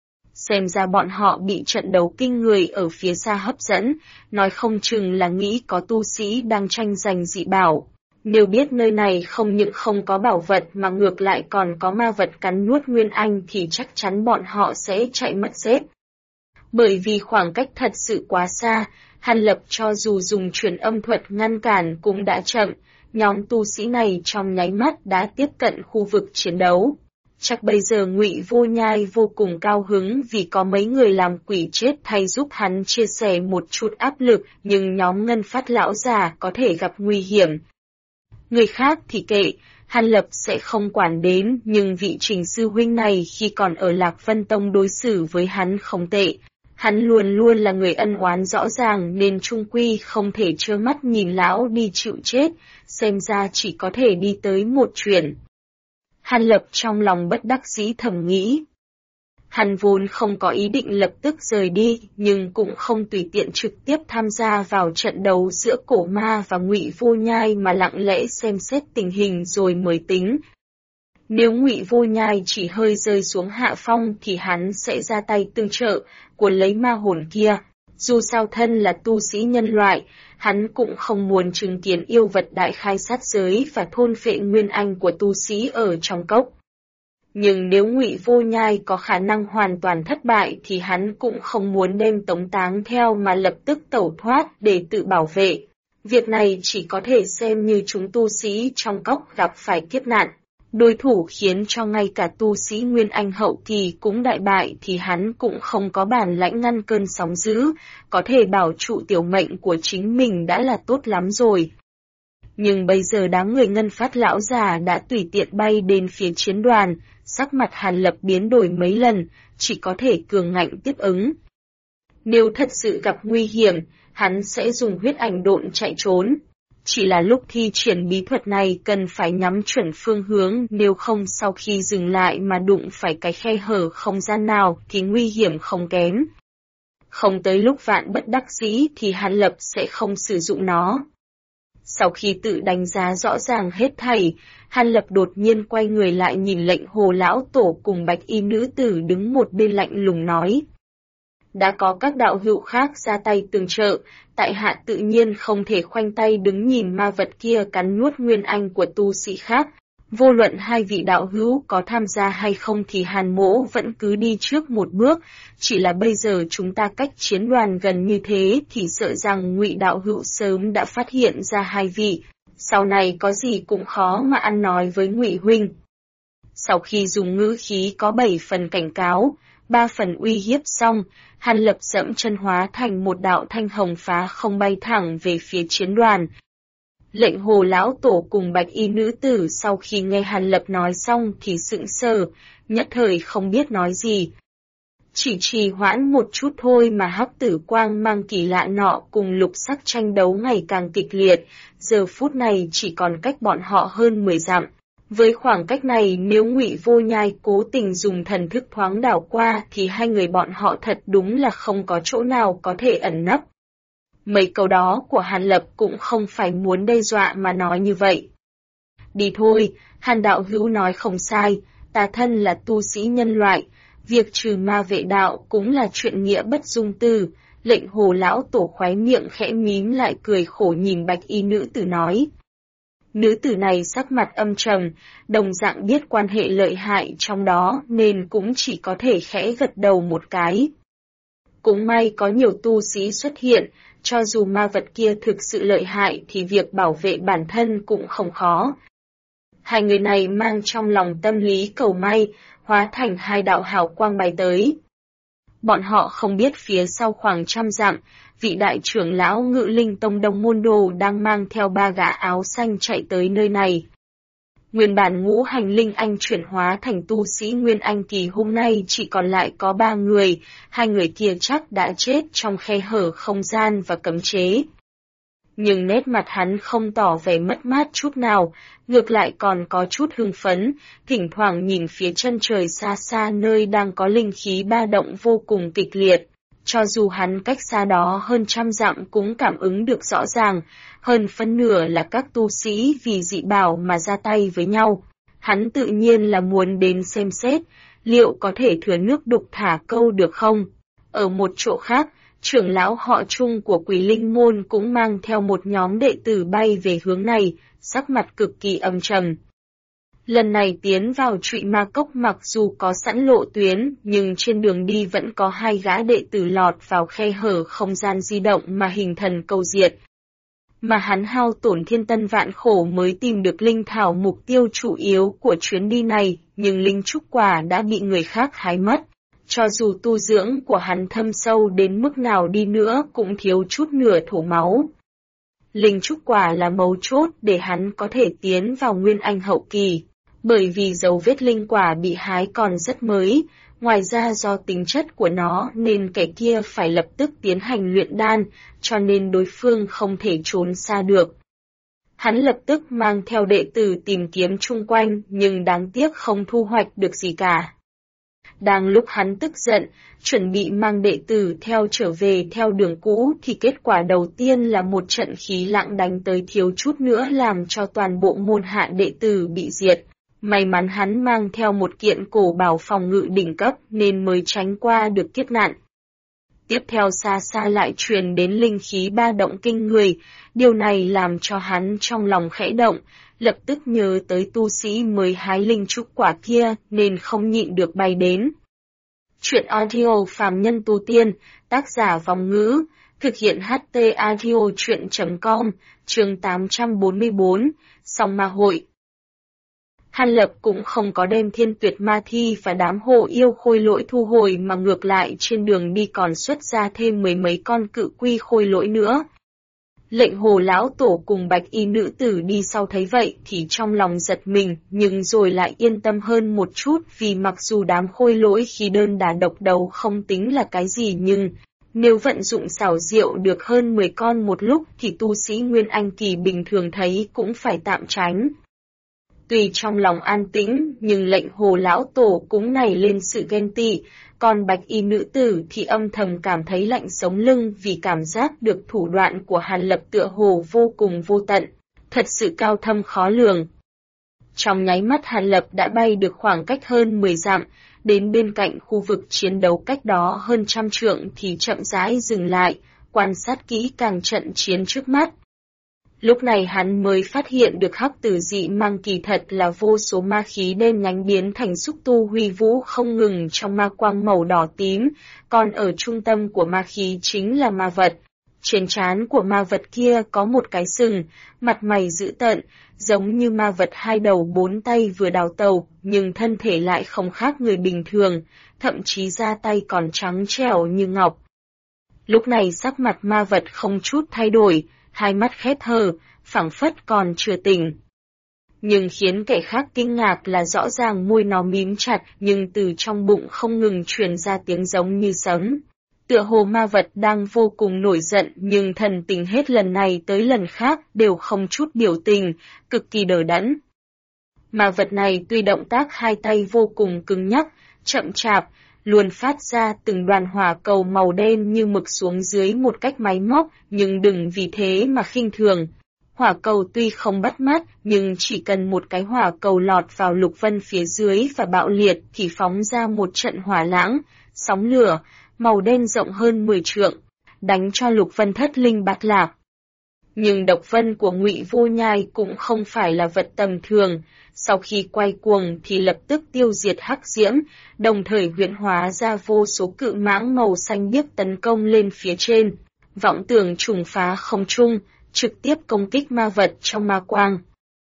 Xem ra bọn họ bị trận đấu kinh người ở phía xa hấp dẫn, nói không chừng là nghĩ có tu sĩ đang tranh giành dị bảo. Nếu biết nơi này không những không có bảo vật mà ngược lại còn có ma vật cắn nuốt Nguyên Anh thì chắc chắn bọn họ sẽ chạy mất dép. Bởi vì khoảng cách thật sự quá xa, Hàn Lập cho dù dùng truyền âm thuật ngăn cản cũng đã chậm, nhóm tu sĩ này trong nháy mắt đã tiếp cận khu vực chiến đấu. Chắc bây giờ Ngụy Vô Nhai vô cùng cao hứng vì có mấy người làm quỷ chết thay giúp hắn chia sẻ một chút áp lực, nhưng nhóm Ngân Phát lão già có thể gặp nguy hiểm. Người khác thì kệ, Hàn Lập sẽ không quản đến, nhưng vị Trình sư huynh này khi còn ở Lạc Vân Tông đối xử với hắn không tệ. Hắn luôn luôn là người ân oán rõ ràng nên trung quy không thể trơ mắt nhìn lão đi chịu chết, xem ra chỉ có thể đi tới một chuyện. Hàn Lập trong lòng bất đắc dĩ thầm nghĩ. Hắn vốn không có ý định lập tức rời đi, nhưng cũng không tùy tiện trực tiếp tham gia vào trận đấu giữa Cổ Ma và Ngụy Vô Nhai mà lặng lẽ xem xét tình hình rồi mới tính. Nếu Ngụy Vô Nhai chỉ hơi rơi xuống hạ phong thì hắn sẽ ra tay tương trợ, cuốn lấy ma hồn kia. Dù sao thân là tu sĩ nhân loại, hắn cũng không muốn chứng kiến yêu vật đại khai sát giới và thôn phệ nguyên anh của tu sĩ ở trong cốc. Nhưng nếu Ngụy Vô Nhai có khả năng hoàn toàn thất bại thì hắn cũng không muốn đem Tống Táng theo mà lập tức tẩu thoát để tự bảo vệ. Việc này chỉ có thể xem như chúng tu sĩ trong cốc gặp phải kiếp nạn. Đối thủ khiến cho ngay cả tu sĩ Nguyên Anh hậu kỳ cũng đại bại thì hắn cũng không có bản lãnh ngăn cơn sóng dữ, có thể bảo trụ tiểu mệnh của chính mình đã là tốt lắm rồi. Nhưng bây giờ đám người Ngân Phát lão già đã tùy tiện bay đến phía chiến đoàn, sắc mặt Hàn Lập biến đổi mấy lần, chỉ có thể cường ngạnh tiếp ứng. Nếu thật sự gặp nguy hiểm, hắn sẽ dùng huyết ảnh độn chạy trốn. Chỉ là lúc thi triển bí thuật này cần phải nhắm chuẩn phương hướng, nếu không sau khi dừng lại mà đụng phải cái khe hở không gian nào thì nguy hiểm không kém. Không tới lúc vạn bất đắc dĩ thì Hàn Lập sẽ không sử dụng nó. Sau khi tự đánh giá rõ ràng hết thảy, Hàn Lập đột nhiên quay người lại nhìn Lệnh Hồ lão tổ cùng bạch y nữ tử đứng một bên lạnh lùng nói. Đã có các đạo hữu khác ra tay tương trợ, tại hạ tự nhiên không thể khoanh tay đứng nhìn ma vật kia cắn nuốt nguyên anh của tu sĩ khác. Vô luận hai vị đạo hữu có tham gia hay không thì Hàn mỗ vẫn cứ đi trước một bước, chỉ là bây giờ chúng ta cách chiến đoàn gần như thế thì sợ rằng Ngụy đạo hữu sớm đã phát hiện ra hai vị, sau này có gì cũng khó mà ăn nói với Ngụy huynh. Sau khi dùng ngữ khí có 7 phần cảnh cáo, 3 phần uy hiếp xong, Hàn Lập dẫm chân hóa thành một đạo thanh hồng phá không bay thẳng về phía chiến đoàn. Lệnh Hồ lão tổ cùng bạch y nữ tử sau khi nghe Hàn Lập nói xong thì sững sờ, nhất thời không biết nói gì. Chỉ trì hoãn một chút thôi mà hắc tử quang mang kỳ lạ nọ cùng lục sắc tranh đấu ngày càng kịch liệt, giờ phút này chỉ còn cách bọn họ hơn 10 dặm. Với khoảng cách này nếu Ngụy Vô Nhai cố tình dùng thần thức thoáng đảo qua thì hai người bọn họ thật đúng là không có chỗ nào có thể ẩn nấp. Mấy câu đó của Hàn Lập cũng không phải muốn đe dọa mà nói như vậy. Đi thôi, Hàn đạo hữu nói không sai, ta thân là tu sĩ nhân loại, việc trừ ma vệ đạo cũng là chuyện nghĩa bất dung từ. Lệnh Hồ lão tổ khóe miệng khẽ mím lại cười khổ nhìn bạch y nữ tử nói. Nữ tử này sắc mặt âm trầm, đồng dạng biết quan hệ lợi hại trong đó nên cũng chỉ có thể khẽ gật đầu một cái. Cũng may có nhiều tu sĩ xuất hiện, cho dù ma vật kia thực sự lợi hại thì việc bảo vệ bản thân cũng không khó. Hai người này mang trong lòng tâm lý cầu may, hóa thành hai đạo hào quang bay tới. Bọn họ không biết phía sau khoảng 100 dặm, vị đại trưởng lão Ngự Linh Tông Đông Môn Đồ đang mang theo 3 gã áo xanh chạy tới nơi này. Nguyên bản ngũ hành linh anh chuyển hóa thành tu sĩ Nguyên Anh kỳ hôm nay chỉ còn lại có 3 người, 2 người kia chắc đã chết trong khe hở không gian và cấm chế. Nhưng nét mặt hắn không tỏ vẻ mất mát chút nào, ngược lại còn có chút hưng phấn, thỉnh thoảng nhìn phía chân trời xa xa nơi đang có linh khí ba động vô cùng kịch liệt. Cho dù hắn cách xa đó hơn 100 dặm cũng cảm ứng được rõ ràng, hơn phân nửa là các tu sĩ vì dị bảo mà ra tay với nhau. Hắn tự nhiên là muốn đến xem xét, liệu có thể thừa nước đục thả câu được không? Ở một chỗ khác, trưởng lão họ Trung của Quỷ Linh Môn cũng mang theo một nhóm đệ tử bay về hướng này, sắc mặt cực kỳ âm trầm. Lần này tiến vào Trụy Ma Cốc mặc dù có sẵn lộ tuyến, nhưng trên đường đi vẫn có 2 gã đệ tử lọt vào khe hở không gian di động mà hình thần câu diệt. Mà hắn hao tổn thiên tân vạn khổ mới tìm được linh thảo mục tiêu chủ yếu của chuyến đi này, nhưng linh trúc quả đã bị người khác hái mất. Cho dù tu dưỡng của hắn thâm sâu đến mức nào đi nữa cũng thiếu chút nửa thổ máu. Linh trúc quả là mấu chốt để hắn có thể tiến vào Nguyên Anh hậu kỳ. Bởi vì dấu vết linh quả bị hái còn rất mới, ngoài ra do tính chất của nó nên kẻ kia phải lập tức tiến hành luyện đan, cho nên đối phương không thể trốn xa được. Hắn lập tức mang theo đệ tử tìm kiếm chung quanh nhưng đáng tiếc không thu hoạch được gì cả. Đang lúc hắn tức giận, chuẩn bị mang đệ tử theo trở về theo đường cũ thì kết quả đầu tiên là một trận khí lặng đánh tới thiếu chút nữa làm cho toàn bộ môn hạ đệ tử bị diệt. May mắn hắn mang theo một kiện cổ bảo phòng ngự đỉnh cấp nên mới tránh qua được kiếp nạn. Tiếp theo xa xa lại truyền đến linh khí ba động kinh người, điều này làm cho hắn trong lòng khẽ động, lập tức nhớ tới tu sĩ mới hái linh trúc quả kia nên không nhịn được bay đến. Chuyện audio phàm nhân tu tiên, tác giả Vong Ngữ, thực hiện HT audio chuyện.com, chương 844, Song Ma Hội. Hàn Lập cũng không có đem Thiên Tuyệt Ma Thi và đám hồ yêu khôi lỗi thu hồi mà ngược lại trên đường đi còn xuất ra thêm 10 mấy con cự quy khôi lỗi nữa. Lệnh Hồ lão tổ cùng bạch y nữ tử đi sau thấy vậy thì trong lòng giật mình nhưng rồi lại yên tâm hơn một chút vì mặc dù đám khôi lỗi khí đơn đà độc đầu không tính là cái gì nhưng nếu vận dụng xảo diệu được hơn 10 con một lúc thì tu sĩ Nguyên Anh kỳ bình thường thấy cũng phải tạm tránh. Tuy trong lòng an tĩnh, nhưng lệnh Hồ lão tổ cũng nảy lên sự ghen tị, còn bạch y nữ tử thì âm thầm cảm thấy lạnh sống lưng vì cảm giác được thủ đoạn của Hàn Lập tựa hồ vô cùng vô tận. thật sự cao thâm khó lường. Trong nháy mắt Hàn Lập đã bay được khoảng cách hơn 10 dặm, đến bên cạnh khu vực chiến đấu cách đó hơn 100 trượng thì chậm rãi dừng lại, quan sát kỹ càng trận chiến trước mắt. Lúc này hắn mới phát hiện được hắc tử dị mang kỳ thật là vô số ma khí đen nhánh biến thành xúc tu huy vũ không ngừng trong ma quang màu đỏ tím, còn ở trung tâm của ma khí chính là ma vật. Trên trán của ma vật kia có một cái sừng, mặt mày dữ tợn, giống như ma vật 2 đầu 4 tay vừa đào tàu, nhưng thân thể lại không khác người bình thường, thậm chí da tay còn trắng trẻo như ngọc. Lúc này sắc mặt ma vật không chút thay đổi, hai mắt khép hờ, phảng phất còn chưa tỉnh. Nhưng khiến kẻ khác kinh ngạc là rõ ràng môi nó mím chặt nhưng từ trong bụng không ngừng truyền ra tiếng giống như sấm. Tựa hồ ma vật đang vô cùng nổi giận nhưng thần tình hết lần này tới lần khác đều không chút biểu tình, cực kỳ đờ đẫn. Ma vật này tuy động tác hai tay vô cùng cứng nhắc, chậm chạp, luôn phát ra từng đoàn hỏa cầu màu đen như mực xuống dưới một cách máy móc, nhưng đừng vì thế mà khinh thường. Hỏa cầu tuy không bắt mắt, nhưng chỉ cần một cái hỏa cầu lọt vào lục vân phía dưới và bạo liệt thì phóng ra một trận hỏa lãng, sóng lửa, màu đen rộng hơn 10 trượng, đánh cho lục vân thất linh bát lạc. Nhưng độc vân của Ngụy Vô Nhai cũng không phải là vật tầm thường, sau khi quay cuồng thì lập tức tiêu diệt hắc diễm, đồng thời huyễn hóa ra vô số cự mãng màu xanh biếc tấn công lên phía trên, vọng tưởng trùng phá không trung, trực tiếp công kích ma vật trong ma quang.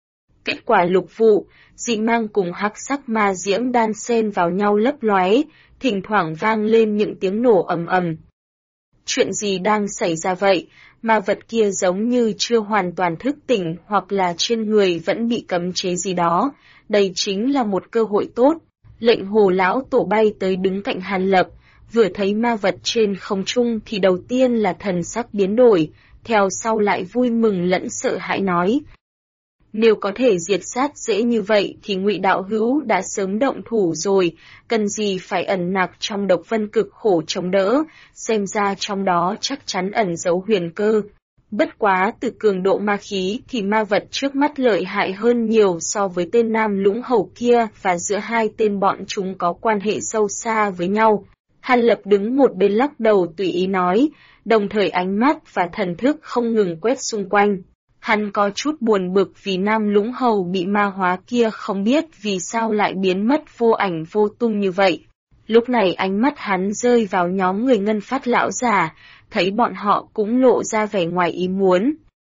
Kết quả lục vụ, dị mang cùng hắc sắc ma diễm đan xen vào nhau lấp lóe, thỉnh thoảng vang lên những tiếng nổ ầm ầm. Chuyện gì đang xảy ra vậy? Ma vật kia giống như chưa hoàn toàn thức tỉnh hoặc là trên người vẫn bị cấm chế gì đó. Đây chính là một cơ hội tốt. Lệnh Hồ lão tổ bay tới đứng cạnh Hàn Lập, vừa thấy ma vật trên không trung thì đầu tiên là thần sắc biến đổi, theo sau lại vui mừng lẫn sợ hãi nói. Nếu có thể diệt sát dễ như vậy thì Ngụy đạo hữu đã sớm động thủ rồi, cần gì phải ẩn nặc trong độc vân cực khổ chống đỡ, xem ra trong đó chắc chắn ẩn giấu huyền cơ. Bất quá từ cường độ ma khí thì ma vật trước mắt lợi hại hơn nhiều so với tên Nam Lũng Hầu kia và giữa hai tên bọn chúng có quan hệ sâu xa với nhau. Hàn Lập đứng một bên lắc đầu tùy ý nói, đồng thời ánh mắt và thần thức không ngừng quét xung quanh. Hắn có chút buồn bực vì Nam Lũng Hầu bị ma hóa kia không biết vì sao lại biến mất vô ảnh vô tung như vậy. Lúc này ánh mắt hắn rơi vào nhóm người Ngân Phát lão già, thấy bọn họ cũng lộ ra vẻ ngoài ý muốn.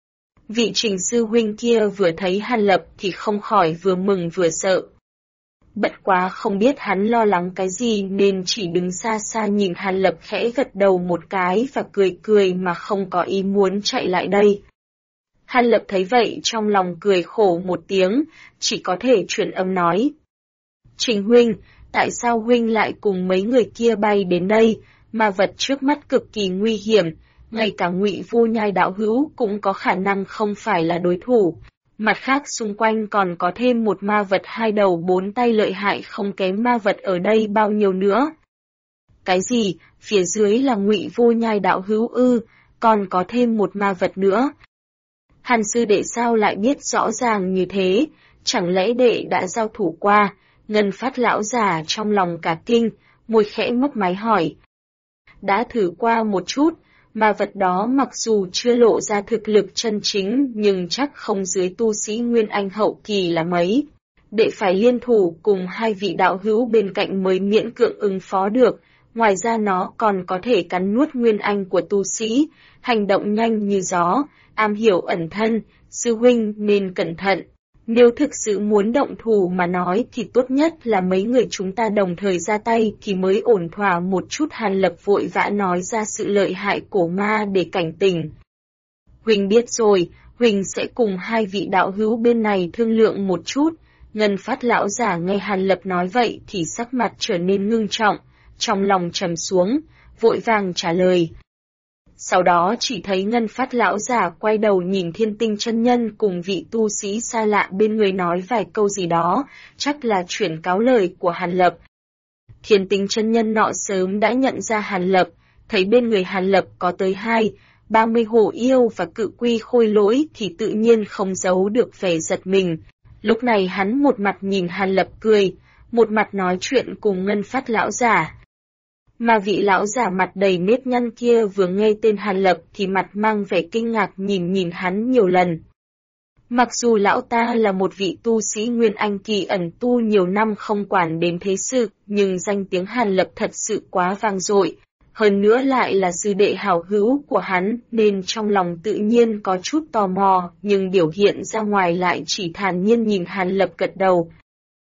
Vị Trình sư huynh kia vừa thấy Hàn Lập thì không khỏi vừa mừng vừa sợ. Bất quá không biết hắn lo lắng cái gì nên chỉ đứng xa xa nhìn Hàn Lập khẽ gật đầu một cái và cười cười mà không có ý muốn chạy lại đây. Hàn Lập thấy vậy trong lòng cười khổ một tiếng, chỉ có thể chuyển âm nói. Trình huynh, tại sao huynh lại cùng mấy người kia bay đến đây, ma vật trước mắt cực kỳ nguy hiểm, ngay cả Ngụy Vô Nhai đạo hữu cũng có khả năng không phải là đối thủ. Mặt khác xung quanh còn có thêm một ma vật 2 đầu 4 tay lợi hại không kém ma vật ở đây bao nhiêu nữa. Cái gì, phía dưới là Ngụy Vô Nhai đạo hữu ư, còn có thêm một ma vật nữa. Hàn sư đệ sao lại biết rõ ràng như thế, chẳng lẽ đệ đã giao thủ qua? Ngân Phát lão già trong lòng cả kinh, môi khẽ mấp máy hỏi. Đã thử qua một chút, ma vật đó mặc dù chưa lộ ra thực lực chân chính nhưng chắc không dưới tu sĩ Nguyên Anh hậu kỳ là mấy. Đệ phải liên thủ cùng 2 vị đạo hữu bên cạnh mới miễn cưỡng ứng phó được, ngoài ra nó còn có thể cắn nuốt Nguyên Anh của tu sĩ, hành động nhanh như gió, am hiểu ẩn thân, sư huynh nên cẩn thận. Nếu thực sự muốn động thủ mà nói thì tốt nhất là mấy người chúng ta đồng thời ra tay thì mới ổn thỏa một chút. Hàn Lập vội vã nói ra sự lợi hại của ma để cảnh tỉnh. Huỳnh biết rồi, Huỳnh sẽ cùng 2 vị đạo hữu bên này thương lượng một chút. Ngân Phát lão giả nghe Hàn Lập nói vậy thì sắc mặt trở nên ngưng trọng, trong lòng trầm xuống, vội vàng trả lời. Sau đó chỉ thấy Ngân Phát lão giả quay đầu nhìn Thiên Tinh chân nhân cùng vị tu sĩ xa lạ bên người nói vài câu gì đó, chắc là chuyển cáo lời của Hàn Lập. Thiên Tinh chân nhân nọ sớm đã nhận ra Hàn Lập, thấy bên người Hàn Lập có tới 2, 30 hổ yêu và cự quy khôi lỗi thì tự nhiên không giấu được vẻ giật mình. Lúc này hắn một mặt nhìn Hàn Lập cười, một mặt nói chuyện cùng Ngân Phát lão giả. Mà vị lão giả mặt đầy nếp nhăn kia vừa nghe tên Hàn Lập thì mặt mang vẻ kinh ngạc nhìn hắn nhiều lần. Mặc dù lão ta là một vị tu sĩ Nguyên Anh kỳ ẩn tu nhiều năm không quản đến thế sự, nhưng danh tiếng Hàn Lập thật sự quá vang dội. Hơn nữa lại là sư đệ hảo hữu của hắn, nên trong lòng tự nhiên có chút tò mò, nhưng biểu hiện ra ngoài lại chỉ thản nhiên nhìn Hàn Lập gật đầu.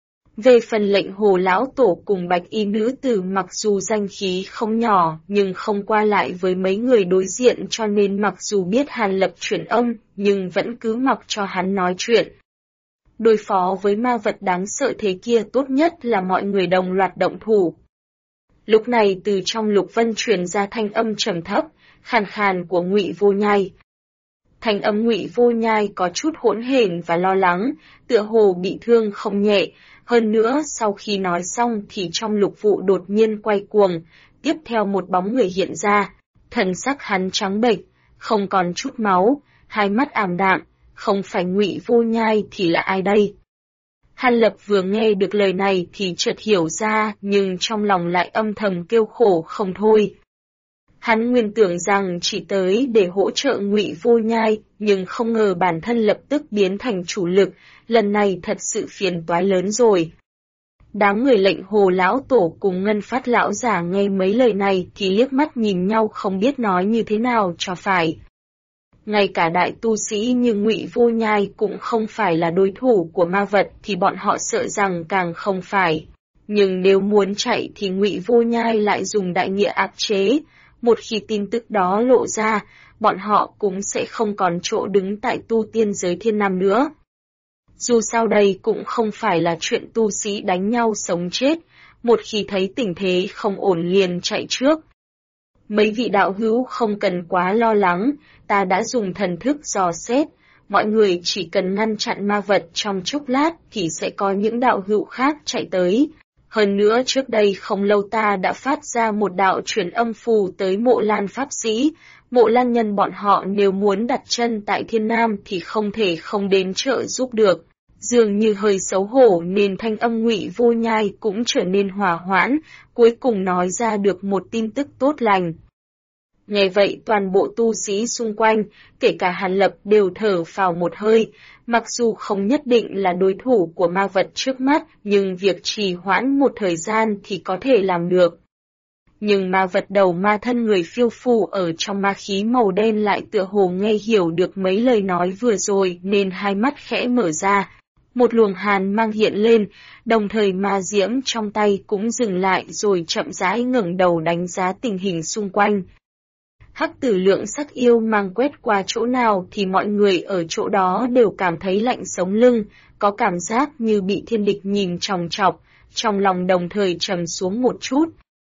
Về phần Lệnh Hồ lão tổ cùng Bạch Y nữ tử mặc dù danh khí không nhỏ, nhưng không qua lại với mấy người đối diện cho nên mặc dù biết Hàn Lập chuyển âm, nhưng vẫn cứ mặc cho hắn nói chuyện. Đối phó với ma vật đáng sợ thế kia tốt nhất là mọi người đồng loạt động thủ. Lúc này từ trong Lục Vân truyền ra thanh âm trầm thấp, khàn khàn của Ngụy Vô Nhai. Thanh âm Ngụy Vô Nhai có chút hỗn hển và lo lắng, tựa hồ bị thương không nhẹ. Hơn nữa sau khi nói xong thì trong lục vụ đột nhiên quay cuồng, tiếp theo một bóng người hiện ra, thần sắc hắn trắng bệch, không còn chút máu, hai mắt ảm đạm, không phải Ngụy Vô Nhai thì là ai đây? Hàn Lập vừa nghe được lời này thì chợt hiểu ra, nhưng trong lòng lại âm thầm kêu khổ không thôi. Hắn nguyên tưởng rằng chỉ tới để hỗ trợ Ngụy Vô Nhai, nhưng không ngờ bản thân lập tức biến thành chủ lực, lần này thật sự phiền toái lớn rồi. Đám người Lệnh Hồ lão tổ cùng Ngân Phát lão giả nghe mấy lời này thì liếc mắt nhìn nhau không biết nói như thế nào cho phải. Ngay cả đại tu sĩ như Ngụy Vô Nhai cũng không phải là đối thủ của ma vật thì bọn họ sợ rằng càng không phải. Nhưng nếu muốn chạy thì Ngụy Vô Nhai lại dùng đại nghĩa áp chế. Một khi tin tức đó lộ ra, bọn họ cũng sẽ không còn chỗ đứng tại tu tiên giới thiên nam nữa. Dù sao đây cũng không phải là chuyện tu sĩ đánh nhau sống chết, một khi thấy tình thế không ổn liền chạy trước. Mấy vị đạo hữu không cần quá lo lắng, ta đã dùng thần thức dò xét, mọi người chỉ cần ngăn chặn ma vật trong chốc lát thì sẽ có những đạo hữu khác chạy tới. Hơn nữa trước đây không lâu ta đã phát ra một đạo truyền âm phù tới Mộ Lan Pháp Sĩ, Mộ Lan nhân bọn họ nếu muốn đặt chân tại Thiên Nam thì không thể không đến trợ giúp được. Dường như hơi xấu hổ nên thanh âm Ngụy Vô Nhai cũng trở nên hòa hoãn, cuối cùng nói ra được một tin tức tốt lành. Nghe vậy toàn bộ tu sĩ xung quanh, kể cả Hàn Lập đều thở phào một hơi, mặc dù không nhất định là đối thủ của ma vật trước mắt, nhưng việc trì hoãn một thời gian thì có thể làm được. Nhưng ma vật đầu ma thân người phiêu phù ở trong ma khí màu đen lại tựa hồ nghe hiểu được mấy lời nói vừa rồi nên hai mắt khẽ mở ra. Một luồng hàn mang hiện lên, đồng thời ma diễm trong tay cũng dừng lại rồi chậm rãi ngẩng đầu đánh giá tình hình xung quanh. Hắc tử lượng sắc yêu mang quét qua chỗ nào thì mọi người ở chỗ đó đều cảm thấy lạnh sống lưng, có cảm giác như bị thiên địch nhìn chòng chọc, trong lòng đồng thời trầm xuống một chút.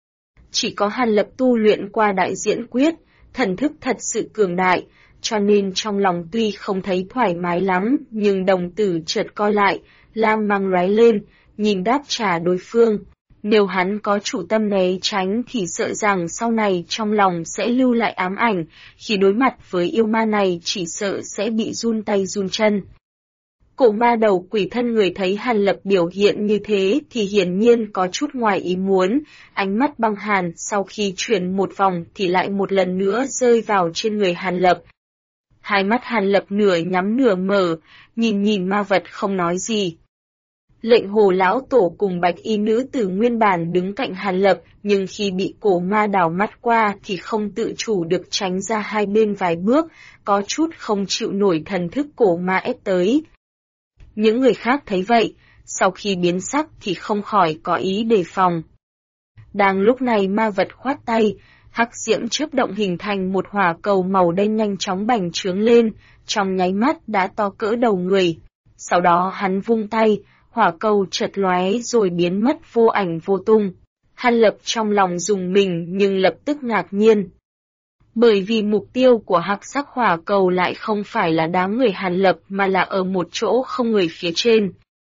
Chỉ có Hàn Lập tu luyện qua đại diễn quyết, thần thức thật sự cường đại, cho nên trong lòng tuy không thấy thoải mái lắm, nhưng đồng tử chợt co lại, lam mang lóe lên, nhìn đáp trả đối phương. Nếu hắn có chủ tâm né tránh thì sợ rằng sau này trong lòng sẽ lưu lại ám ảnh, khi đối mặt với yêu ma này chỉ sợ sẽ bị run tay run chân. Cổ ma đầu quỷ thân người thấy Hàn Lập biểu hiện như thế thì hiển nhiên có chút ngoài ý muốn, ánh mắt băng hàn sau khi chuyển một vòng thì lại một lần nữa rơi vào trên người Hàn Lập. Hai mắt Hàn Lập nửa nhắm nửa mở, nhìn ma vật không nói gì. Lệnh Hồ lão tổ cùng Bạch Y nữ tử nguyên bản đứng cạnh Hàn Lập, nhưng khi bị cổ ma đảo mắt qua thì không tự chủ được tránh ra hai bên vài bước, có chút không chịu nổi thần thức cổ ma ép tới. Những người khác thấy vậy, sau khi biến sắc thì không khỏi có ý đề phòng. Đang lúc này ma vật khoát tay, hắc diễm chớp động hình thành một hỏa cầu màu đen nhanh chóng bành trướng lên, trong nháy mắt đã to cỡ đầu người. Sau đó hắn vung tay, hỏa cầu chợt lóe rồi biến mất vô ảnh vô tung. Hàn Lập trong lòng rùng mình nhưng lập tức ngạc nhiên. Bởi vì mục tiêu của hắc sắc hỏa cầu lại không phải là đám người Hàn Lập mà là ở một chỗ không người phía trên.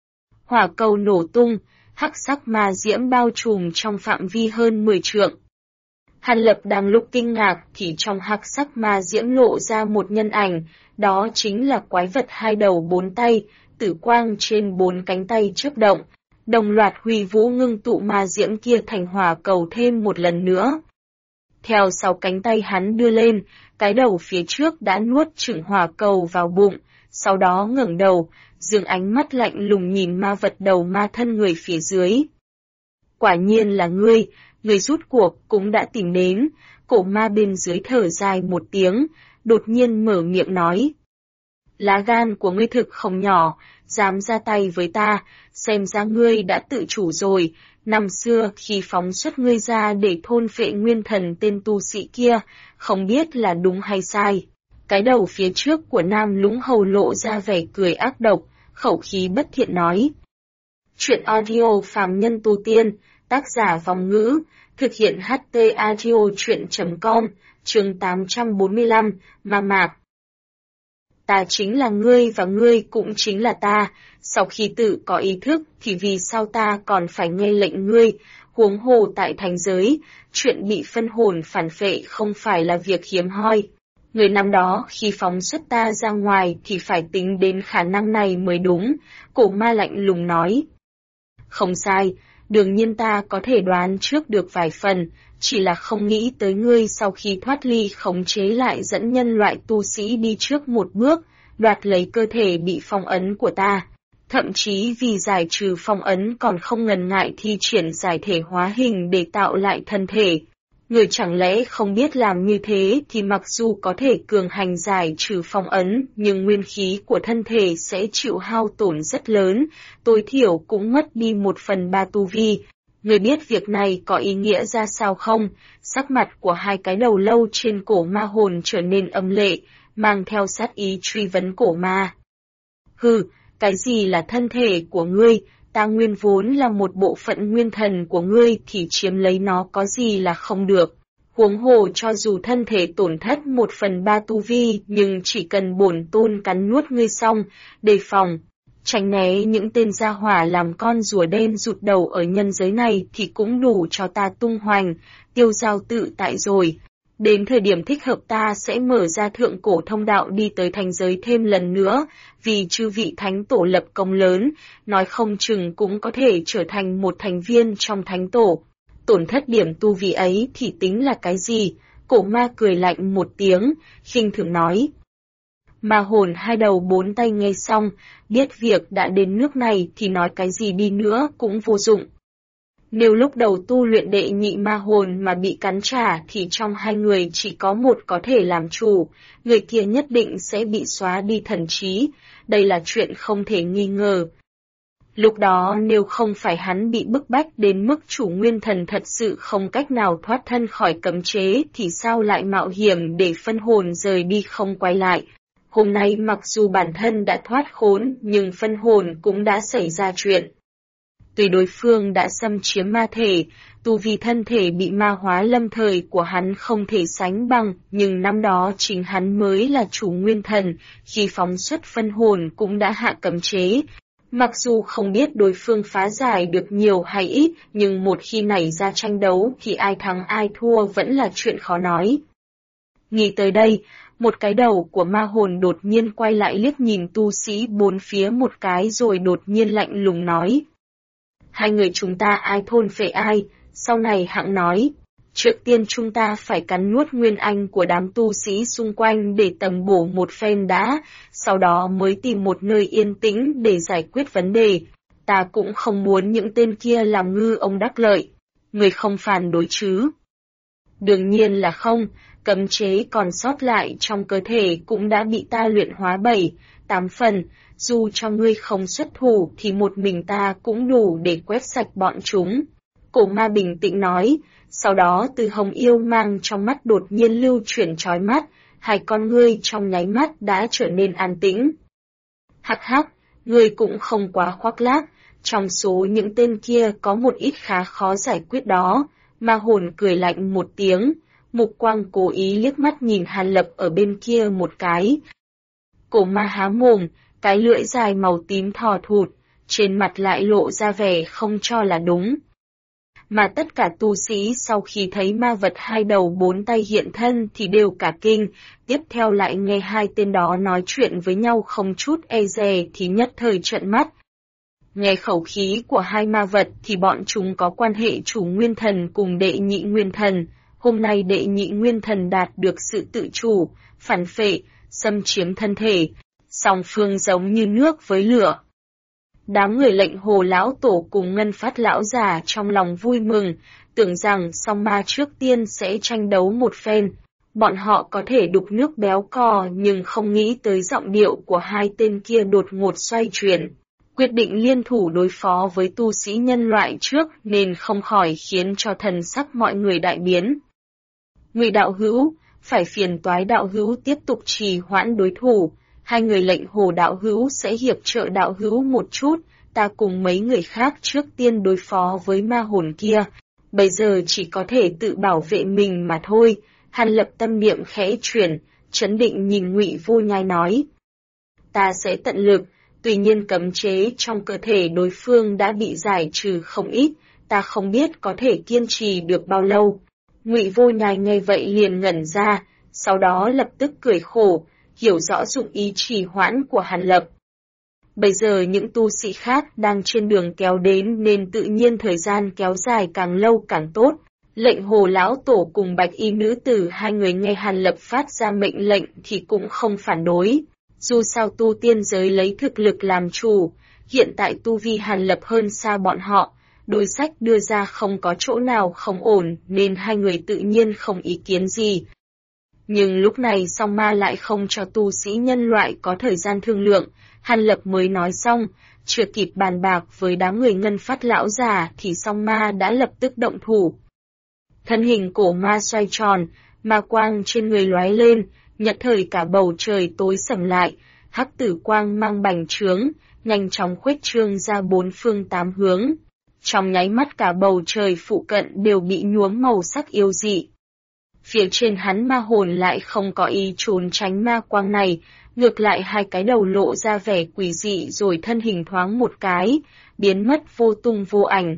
Hỏa cầu nổ tung, hắc sắc ma diễm bao trùm trong phạm vi hơn 10 trượng. Hàn Lập đang lúc kinh ngạc thì trong hắc sắc ma diễm lộ ra một nhân ảnh, đó chính là quái vật hai đầu bốn tay, tử quang trên bốn cánh tay chớp động, đồng loạt huy vũ ngưng tụ ma diễm kia thành hỏa cầu thêm một lần nữa. Theo sau cánh tay hắn đưa lên, cái đầu phía trước đã nuốt chửng hỏa cầu vào bụng, sau đó ngẩng đầu, dương ánh mắt lạnh lùng nhìn ma vật đầu ma thân người phía dưới. Quả nhiên là ngươi rút cuộc cũng đã tìm đến, cổ ma bên dưới thở dài một tiếng, đột nhiên mở miệng nói. Lá gan của ngươi thực không nhỏ, dám ra tay với ta, xem ra ngươi đã tự chủ rồi, năm xưa khi phóng xuất ngươi ra để thôn phệ nguyên thần tên tu sĩ kia, không biết là đúng hay sai. Cái đầu phía trước của Nam Lũng Hầu lộ ra vẻ cười ác độc, khẩu khí bất thiện nói. Chuyện audio phàm nhân tu tiên, tác giả Vòng Ngữ, thực hiện HT audio chuyện.com, chương 845, Ma Mạc. Ta chính là ngươi và ngươi cũng chính là ta, sau khi tự có ý thức thì vì sao ta còn phải nghe lệnh ngươi, huống hồ tại thành giới, chuyện bị phân hồn phản phệ không phải là việc hiếm hoi. Người năm đó khi phóng xuất ta ra ngoài thì phải tính đến khả năng này mới đúng, cổ ma lạnh lùng nói. Không sai, đương nhiên ta có thể đoán trước được vài phần, chỉ là không nghĩ tới ngươi sau khi thoát ly khống chế lại dẫn nhân loại tu sĩ đi trước một bước, đoạt lấy cơ thể bị phong ấn của ta. Thậm chí vì giải trừ phong ấn còn không ngần ngại thi triển giải thể hóa hình để tạo lại thân thể. Người chẳng lẽ không biết làm như thế thì mặc dù có thể cường hành giải trừ phong ấn, nhưng nguyên khí của thân thể sẽ chịu hao tổn rất lớn, tối thiểu cũng mất đi 1/3 tu vi. Người biết việc này có ý nghĩa ra sao không? Sắc mặt của hai cái đầu lâu trên cổ ma hồn trở nên âm lệ, mang theo sát ý truy vấn cổ ma. Hừ, cái gì là thân thể của ngươi? Ta nguyên vốn là một bộ phận nguyên thần của ngươi thì chiếm lấy nó có gì là không được. Huống hồ cho dù thân thể tổn thất 1/3 tu vi, nhưng chỉ cần bổn tôn cắn nuốt ngươi xong, đề phòng, tránh né những tên gia hỏa làm con rùa đen rụt đầu ở nhân giới này thì cũng đủ cho ta tung hoành, tiêu dao tự tại rồi. Đến thời điểm thích hợp ta sẽ mở ra thượng cổ thông đạo đi tới thành giới thêm lần nữa, vì chư vị thánh tổ lập công lớn, nói không chừng cũng có thể trở thành một thành viên trong thánh tổ. Tổn thất điểm tu vi ấy thì tính là cái gì? Cổ ma cười lạnh một tiếng, khinh thường nói. Ma hồn hai đầu bốn tay nghe xong, biết việc đã đến nước này thì nói cái gì đi nữa cũng vô dụng. Nếu lúc đầu tu luyện đệ nhị ma hồn mà bị cắn trả thì trong hai người chỉ có một có thể làm chủ, người kia nhất định sẽ bị xóa đi thần trí, đây là chuyện không thể nghi ngờ. Lúc đó nếu không phải hắn bị bức bách đến mức chủ nguyên thần thật sự không cách nào thoát thân khỏi cấm chế thì sao lại mạo hiểm để phân hồn rời đi không quay lại. Hôm nay mặc dù bản thân đã thoát khốn nhưng phân hồn cũng đã xảy ra chuyện. Tuy đối phương đã xâm chiếm ma thể, tu vi thân thể bị ma hóa lâm thời của hắn không thể sánh bằng, nhưng năm đó chính hắn mới là chủ nguyên thần, khi phóng xuất phân hồn cũng đã hạ cấm chế. Mặc dù không biết đối phương phá giải được nhiều hay ít, nhưng một khi nảy ra tranh đấu thì ai thắng ai thua vẫn là chuyện khó nói. Nghĩ tới đây, một cái đầu của ma hồn đột nhiên quay lại liếc nhìn tu sĩ bốn phía một cái rồi đột nhiên lạnh lùng nói. Hai người chúng ta ai thôn phệ ai, sau này hẵng nói. Trước tiên chúng ta phải cắn nuốt nguyên anh của đám tu sĩ xung quanh để tầm bổ một phen đã, sau đó mới tìm một nơi yên tĩnh để giải quyết vấn đề. Ta cũng không muốn những tên kia làm ngư ông đắc lợi. Người không phản đối chứ? Đương nhiên là không, cấm chế còn sót lại trong cơ thể cũng đã bị ta luyện hóa 7-8 phần. Dù cho ngươi không xuất thủ thì một mình ta cũng đủ để quét sạch bọn chúng. Cổ ma bình tĩnh nói, sau đó từ hồng yêu mang trong mắt đột nhiên lưu chuyển chói mắt, hai con ngươi trong nháy mắt đã trở nên an tĩnh. Hắc hắc, ngươi cũng không quá khoác lác, trong số những tên kia có một ít khá khó giải quyết đó. Ma hồn cười lạnh một tiếng, mục quang cố ý liếc mắt nhìn Hàn Lập ở bên kia một cái. Cổ ma há mồm, cái lưỡi dài màu tím thò thụt, trên mặt lại lộ ra vẻ không cho là đúng. mà tất cả tu sĩ sau khi thấy ma vật hai đầu bốn tay hiện thân thì đều cả kinh, tiếp theo lại nghe hai tên đó nói chuyện với nhau không chút e dè thì nhất thời trợn mắt. Nghe khẩu khí của hai ma vật thì bọn chúng có quan hệ chủ nguyên thần cùng đệ nhị nguyên thần, hôm nay đệ nhị nguyên thần đạt được sự tự chủ, phản phệ, xâm chiếm thân thể, song phương giống như nước với lửa. Đám người Lệnh Hồ lão tổ cùng Ngân Phát lão già trong lòng vui mừng, tưởng rằng song ma trước tiên sẽ tranh đấu một phen. Bọn họ có thể đục nước béo cò nhưng không nghĩ tới giọng điệu của hai tên kia đột ngột xoay chuyển. Quyết định liên thủ đối phó với tu sĩ nhân loại trước nên không khỏi khiến cho thần sắc mọi người đại biến. Ngụy đạo hữu, phải phiền toái đạo hữu tiếp tục trì hoãn đối thủ. Hai người Lệnh Hồ đạo hữu sẽ hiệp trợ đạo hữu một chút, ta cùng mấy người khác trước tiên đối phó với ma hồn kia, bây giờ chỉ có thể tự bảo vệ mình mà thôi. Hàn Lập tâm niệm khẽ chuyển, trấn định nhìn Ngụy Vô Nhai nói. Ta sẽ tận lực, tuy nhiên cấm chế trong cơ thể đối phương đã bị giải trừ không ít, ta không biết có thể kiên trì được bao lâu. Ngụy Vô Nhai nghe vậy liền ngẩn ra, sau đó lập tức cười khổ, hiểu rõ dụng ý trì hoãn của Hàn Lập. Bây giờ những tu sĩ khác đang trên đường kéo đến nên tự nhiên thời gian kéo dài càng lâu càng tốt. Lệnh Hồ lão tổ cùng Bạch Y nữ tử hai người nghe Hàn Lập phát ra mệnh lệnh thì cũng không phản đối. Dù sao tu tiên giới lấy thực lực làm chủ, hiện tại tu vi Hàn Lập hơn xa bọn họ, đối sách đưa ra không có chỗ nào không ổn nên hai người tự nhiên không ý kiến gì. Nhưng lúc này song ma lại không cho tu sĩ nhân loại có thời gian thương lượng, Hàn Lập mới nói xong, chưa kịp bàn bạc với đám người Ngân Phát lão già thì song ma đã lập tức động thủ. Thân hình cổ ma xoay tròn, ma quang trên người lóe lên, nhất thời cả bầu trời tối sầm lại, hắc tử quang mang bành trướng, nhanh chóng khuếch trương ra bốn phương tám hướng. Trong nháy mắt cả bầu trời phụ cận đều bị nhuốm màu sắc yêu dị. Phía trên hắn ma hồn lại không có ý trốn tránh ma quang này, ngược lại hai cái đầu lộ ra vẻ quỷ dị rồi thân hình thoáng một cái, biến mất vô tung vô ảnh.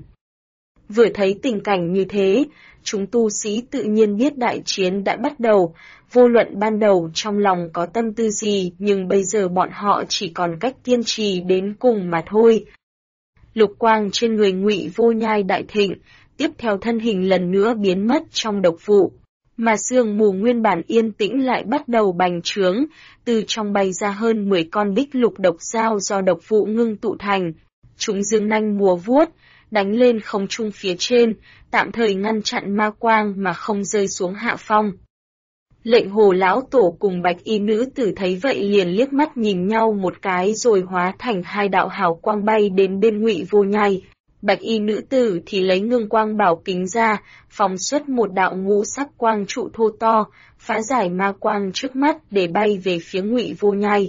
Vừa thấy tình cảnh như thế, chúng tu sĩ tự nhiên biết đại chiến đã bắt đầu, vô luận ban đầu trong lòng có tâm tư gì nhưng bây giờ bọn họ chỉ còn cách kiên trì đến cùng mà thôi. Lục quang trên người Ngụy Vô Nhai đại thịnh, tiếp theo thân hình lần nữa biến mất trong độc vụ. Mà sương mù nguyên bản yên tĩnh lại bắt đầu bành trướng, từ trong bay ra hơn 10 con bích lục độc dao do độc vụ ngưng tụ thành. Chúng dương nanh múa vuốt, đánh lên không trung phía trên, tạm thời ngăn chặn ma quang mà không rơi xuống hạ phong. Lệnh Hồ lão tổ cùng Bạch Y nữ tử thấy vậy liền liếc mắt nhìn nhau một cái rồi hóa thành hai đạo hào quang bay đến bên Ngụy Vô Nhai. Bạch Y nữ tử thì lấy ngưng quang bảo kính ra, phóng xuất một đạo ngũ sắc quang trụ thô to, phá giải ma quang trước mắt để bay về phía Ngụy Vô Nhai.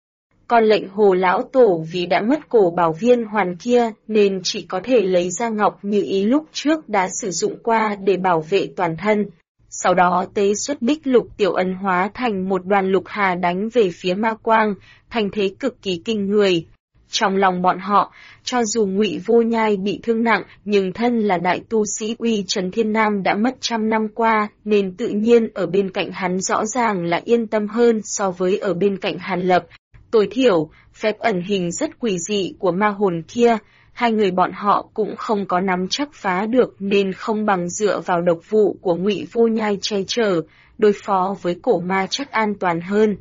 Còn Lệnh Hồ lão tổ vì đã mất cổ bảo viên hoàn kia nên chỉ có thể lấy ra ngọc như ý lúc trước đã sử dụng qua để bảo vệ toàn thân. Sau đó tế xuất bích lục tiểu ấn hóa thành một đoàn lục hà đánh về phía ma quang, thành thế cực kỳ kinh người. Trong lòng bọn họ, cho dù Ngụy Vô Nhai bị thương nặng, nhưng thân là đại tu sĩ uy Trần Thiên Nam đã mất trăm năm qua, nên tự nhiên ở bên cạnh hắn rõ ràng là yên tâm hơn so với ở bên cạnh Hàn Lập. Tối thiểu, phép ẩn hình rất quỷ dị của ma hồn kia, hai người bọn họ cũng không có nắm chắc phá được nên không bằng dựa vào độc vụ của Ngụy Vô Nhai che chở, đối phó với cổ ma chắc an toàn hơn.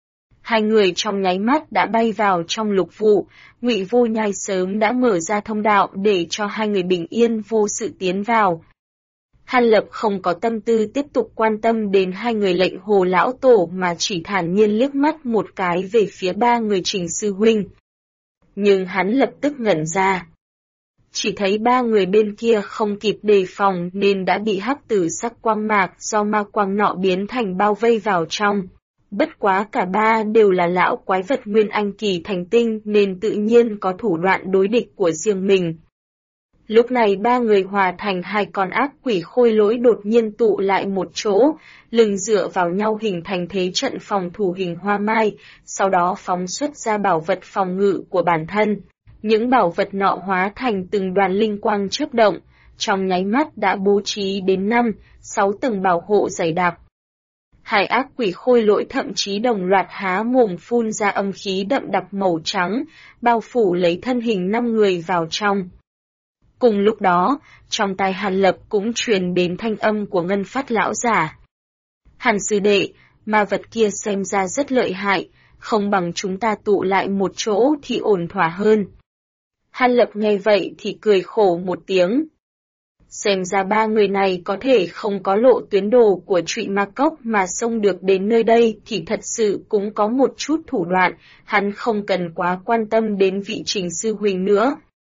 Hai người trong nháy mắt đã bay vào trong lục vụ, Ngụy Vô Nhai sớm đã mở ra thông đạo để cho hai người bình yên vô sự tiến vào. Hàn Lập không có tâm tư tiếp tục quan tâm đến hai người Lệnh Hồ lão tổ mà chỉ thản nhiên liếc mắt một cái về phía ba người Trình sư huynh. Nhưng hắn lập tức ngẩn ra. Chỉ thấy ba người bên kia không kịp đề phòng nên đã bị hắc tử sắc quang mạc do ma quang nọ biến thành bao vây vào trong. Bất quá cả ba đều là lão quái vật nguyên anh kỳ thành tinh nên tự nhiên có thủ đoạn đối địch của riêng mình. Lúc này ba người hòa thành hai con ác quỷ khôi lỗi đột nhiên tụ lại một chỗ, lưng dựa vào nhau hình thành thế trận phòng thủ hình hoa mai, sau đó phóng xuất ra bảo vật phòng ngự của bản thân. Những bảo vật nọ hóa thành từng đoàn linh quang chớp động, trong nháy mắt đã bố trí đến 5-6 tầng bảo hộ dày đặc. Hai ác quỷ khôi lỗi thậm chí đồng loạt há mồm phun ra âm khí đậm đặc màu trắng, bao phủ lấy thân hình 5 người vào trong. Cùng lúc đó, trong tai Hàn Lập cũng truyền đến thanh âm của Ngân Phát lão giả. Hàn sư đệ, ma vật kia xem ra rất lợi hại, không bằng chúng ta tụ lại một chỗ thì ổn thỏa hơn. Hàn Lập nghe vậy thì cười khổ một tiếng. Xem ra 3 người này có thể không có lộ tuyến đồ của Trụy Ma Cốc mà xông được đến nơi đây thì thật sự cũng có một chút thủ đoạn, hắn không cần quá quan tâm đến vị Trình sư huynh nữa.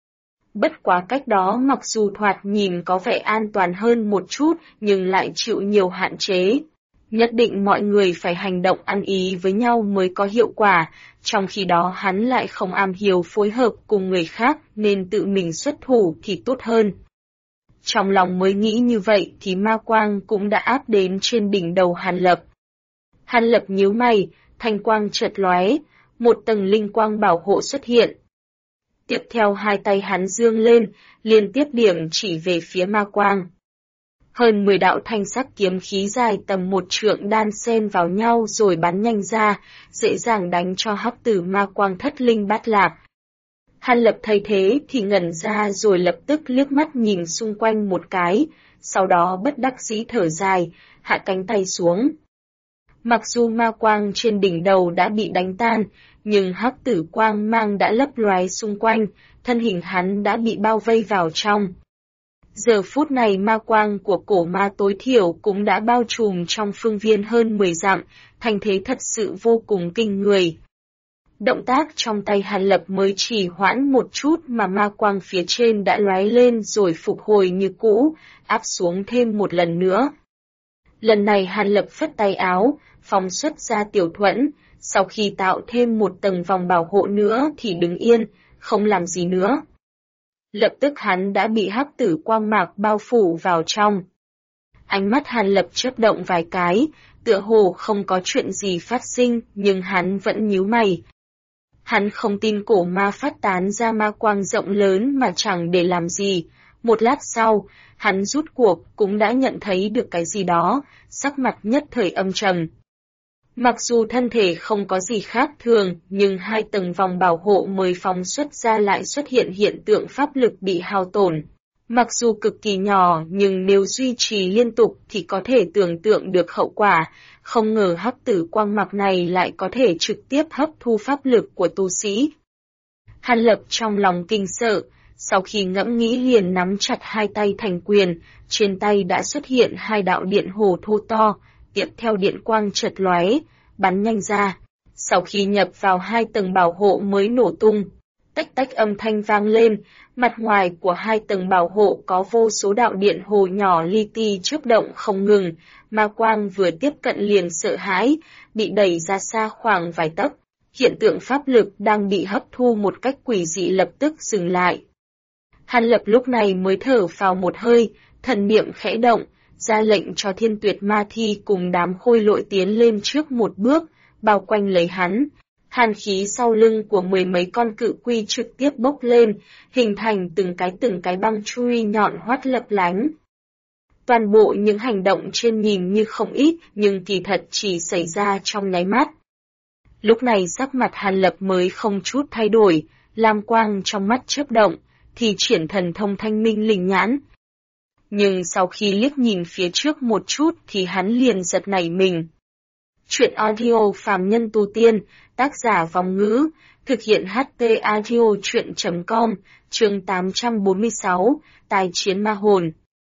Bất quá cách đó mặc dù thoạt nhìn có vẻ an toàn hơn một chút nhưng lại chịu nhiều hạn chế. Nhất định mọi người phải hành động ăn ý với nhau mới có hiệu quả, trong khi đó hắn lại không am hiểu phối hợp cùng người khác nên tự mình xuất thủ thì tốt hơn. Trong lòng mới nghĩ như vậy thì ma quang cũng đã áp đến trên đỉnh đầu Hàn Lập. Hàn Lập nhíu mày, thanh quang chợt lóe, một tầng linh quang bảo hộ xuất hiện. Tiếp theo hai tay hắn giương lên, liên tiếp điểm chỉ về phía ma quang. Hơn 10 đạo thanh sắc kiếm khí dài tầm 1 trượng đan xen vào nhau rồi bắn nhanh ra, dễ dàng đánh cho hắc tử ma quang thất linh bát lạc. Hàn Lập thấy thế thì ngẩn ra rồi lập tức liếc mắt nhìn xung quanh một cái, sau đó bất đắc dĩ thở dài, hạ cánh tay xuống. Mặc dù ma quang trên đỉnh đầu đã bị đánh tan, nhưng hắc tử quang mang đã lấp loé xung quanh, thân hình hắn đã bị bao vây vào trong. Giờ phút này ma quang của cổ ma tối thiểu cũng đã bao trùm trong phương viên hơn 10 dặm, thành thế thật sự vô cùng kinh người. Động tác trong tay Hàn Lập mới chỉ hoãn một chút mà ma quang phía trên đã lóe lên rồi phục hồi như cũ, áp xuống thêm một lần nữa. Lần này Hàn Lập phất tay áo, phóng xuất ra tiểu thuẫn, sau khi tạo thêm một tầng vòng bảo hộ nữa thì đứng yên, không làm gì nữa. Lập tức hắn đã bị hắc tử quang mạc bao phủ vào trong. Ánh mắt Hàn Lập chớp động vài cái, tựa hồ không có chuyện gì phát sinh nhưng hắn vẫn nhíu mày. Hắn không tin cổ ma phát tán ra ma quang rộng lớn mà chẳng để làm gì. Một lát sau, hắn rút cuộc cũng đã nhận thấy được cái gì đó, sắc mặt nhất thời âm trầm. Mặc dù thân thể không có gì khác thường, nhưng 2 tầng vòng bảo hộ mới phóng xuất ra lại xuất hiện hiện tượng pháp lực bị hao tổn. Mặc dù cực kỳ nhỏ nhưng nếu duy trì liên tục thì có thể tưởng tượng được hậu quả, không ngờ hắc tử quang mạc này lại có thể trực tiếp hấp thu pháp lực của tu sĩ. Hàn Lập trong lòng kinh sợ, sau khi ngẫm nghĩ liền nắm chặt 2 tay thành quyền, trên tay đã xuất hiện 2 đạo điện hồ thô to, tiếp theo điện quang chợt lóe, bắn nhanh ra. Sau khi nhập vào 2 tầng bảo hộ mới nổ tung, tách tách âm thanh vang lên, mặt ngoài của 2 tầng bảo hộ có vô số đạo điện hồ nhỏ li ti chớp động không ngừng, ma quang vừa tiếp cận liền sợ hãi, bị đẩy ra xa khoảng vài tấc. Hiện tượng pháp lực đang bị hấp thu một cách quỷ dị lập tức dừng lại. Hàn Lập lúc này mới thở phào một hơi, thần niệm khẽ động, ra lệnh cho Thiên Tuyệt Ma Thi cùng đám khôi lỗi tiến lên trước một bước, bao quanh lấy hắn. Hàn khí sau lưng của 10 mấy con cự quy trực tiếp bốc lên, hình thành từng cái băng chui nhọn hoắt lấp lánh. Toàn bộ những hành động trên nhìn như không ít, nhưng kỳ thật chỉ xảy ra trong nháy mắt. Lúc này sắc mặt Hàn Lập mới không chút thay đổi, lam quang trong mắt chớp động, thì triển thần thông thanh minh linh nhãn. Nhưng sau khi liếc nhìn phía trước một chút thì hắn liền giật nảy mình. Chuyện audio phàm nhân tu tiên, tác giả Vong Ngữ, thực hiện HT audio chuyện.com, chương 846, tài chiến ma hồn.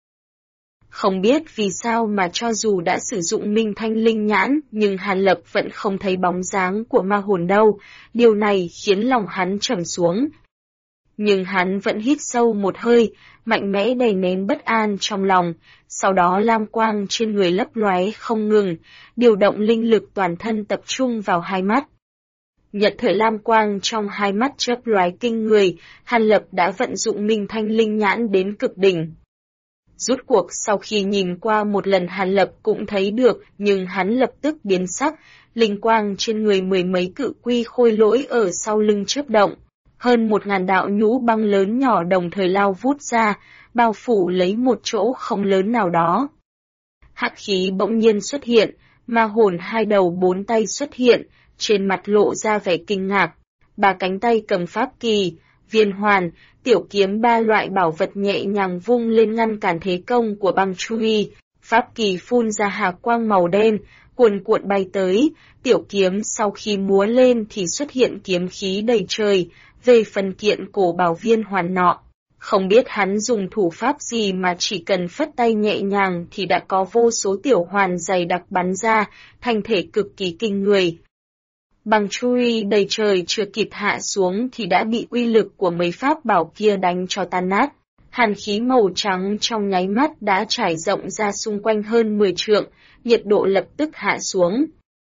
Không biết vì sao mà cho dù đã sử dụng minh thanh linh nhãn nhưng Hàn Lập vẫn không thấy bóng dáng của ma hồn đâu, điều này khiến lòng hắn trầm xuống. Nhưng hắn vẫn hít sâu một hơi, mạnh mẽ đè nén bất an trong lòng, sau đó lam quang trên người lấp lóe không ngừng, điều động linh lực toàn thân tập trung vào hai mắt. Nhật thời lam quang trong hai mắt chớp lóe kinh người, Hàn Lập đã vận dụng minh thanh linh nhãn đến cực đỉnh. Rút cuộc sau khi nhìn qua một lần Hàn Lập cũng thấy được, nhưng hắn lập tức biến sắc, linh quang trên người 10 mấy cự quy khôi lỗi ở sau lưng chớp động. Hơn 1000 đạo nhũ băng lớn nhỏ đồng thời lao vút ra, bao phủ lấy một chỗ không lớn nào đó. Hắc khí bỗng nhiên xuất hiện, ma hồn hai đầu bốn tay xuất hiện, trên mặt lộ ra vẻ kinh ngạc. Ba cánh tay cầm pháp kỳ, viên hoàn, tiểu kiếm ba loại bảo vật nhẹ nhàng vung lên ngăn cản thế công của băng chui. Pháp kỳ phun ra hà quang màu đen, cuồn cuộn bay tới, tiểu kiếm sau khi múa lên thì xuất hiện kiếm khí đầy trời. Về phần kiện cổ bảo viên hoàn nọ, không biết hắn dùng thủ pháp gì mà chỉ cần phất tay nhẹ nhàng thì đã có vô số tiểu hoàn dày đặc bắn ra, thành thể cực kỳ kinh người. Băng chui đầy trời chưa kịp hạ xuống thì đã bị uy lực của mấy pháp bảo kia đánh cho tan nát. Hàn khí màu trắng trong nháy mắt đã trải rộng ra xung quanh hơn 10 trượng, nhiệt độ lập tức hạ xuống.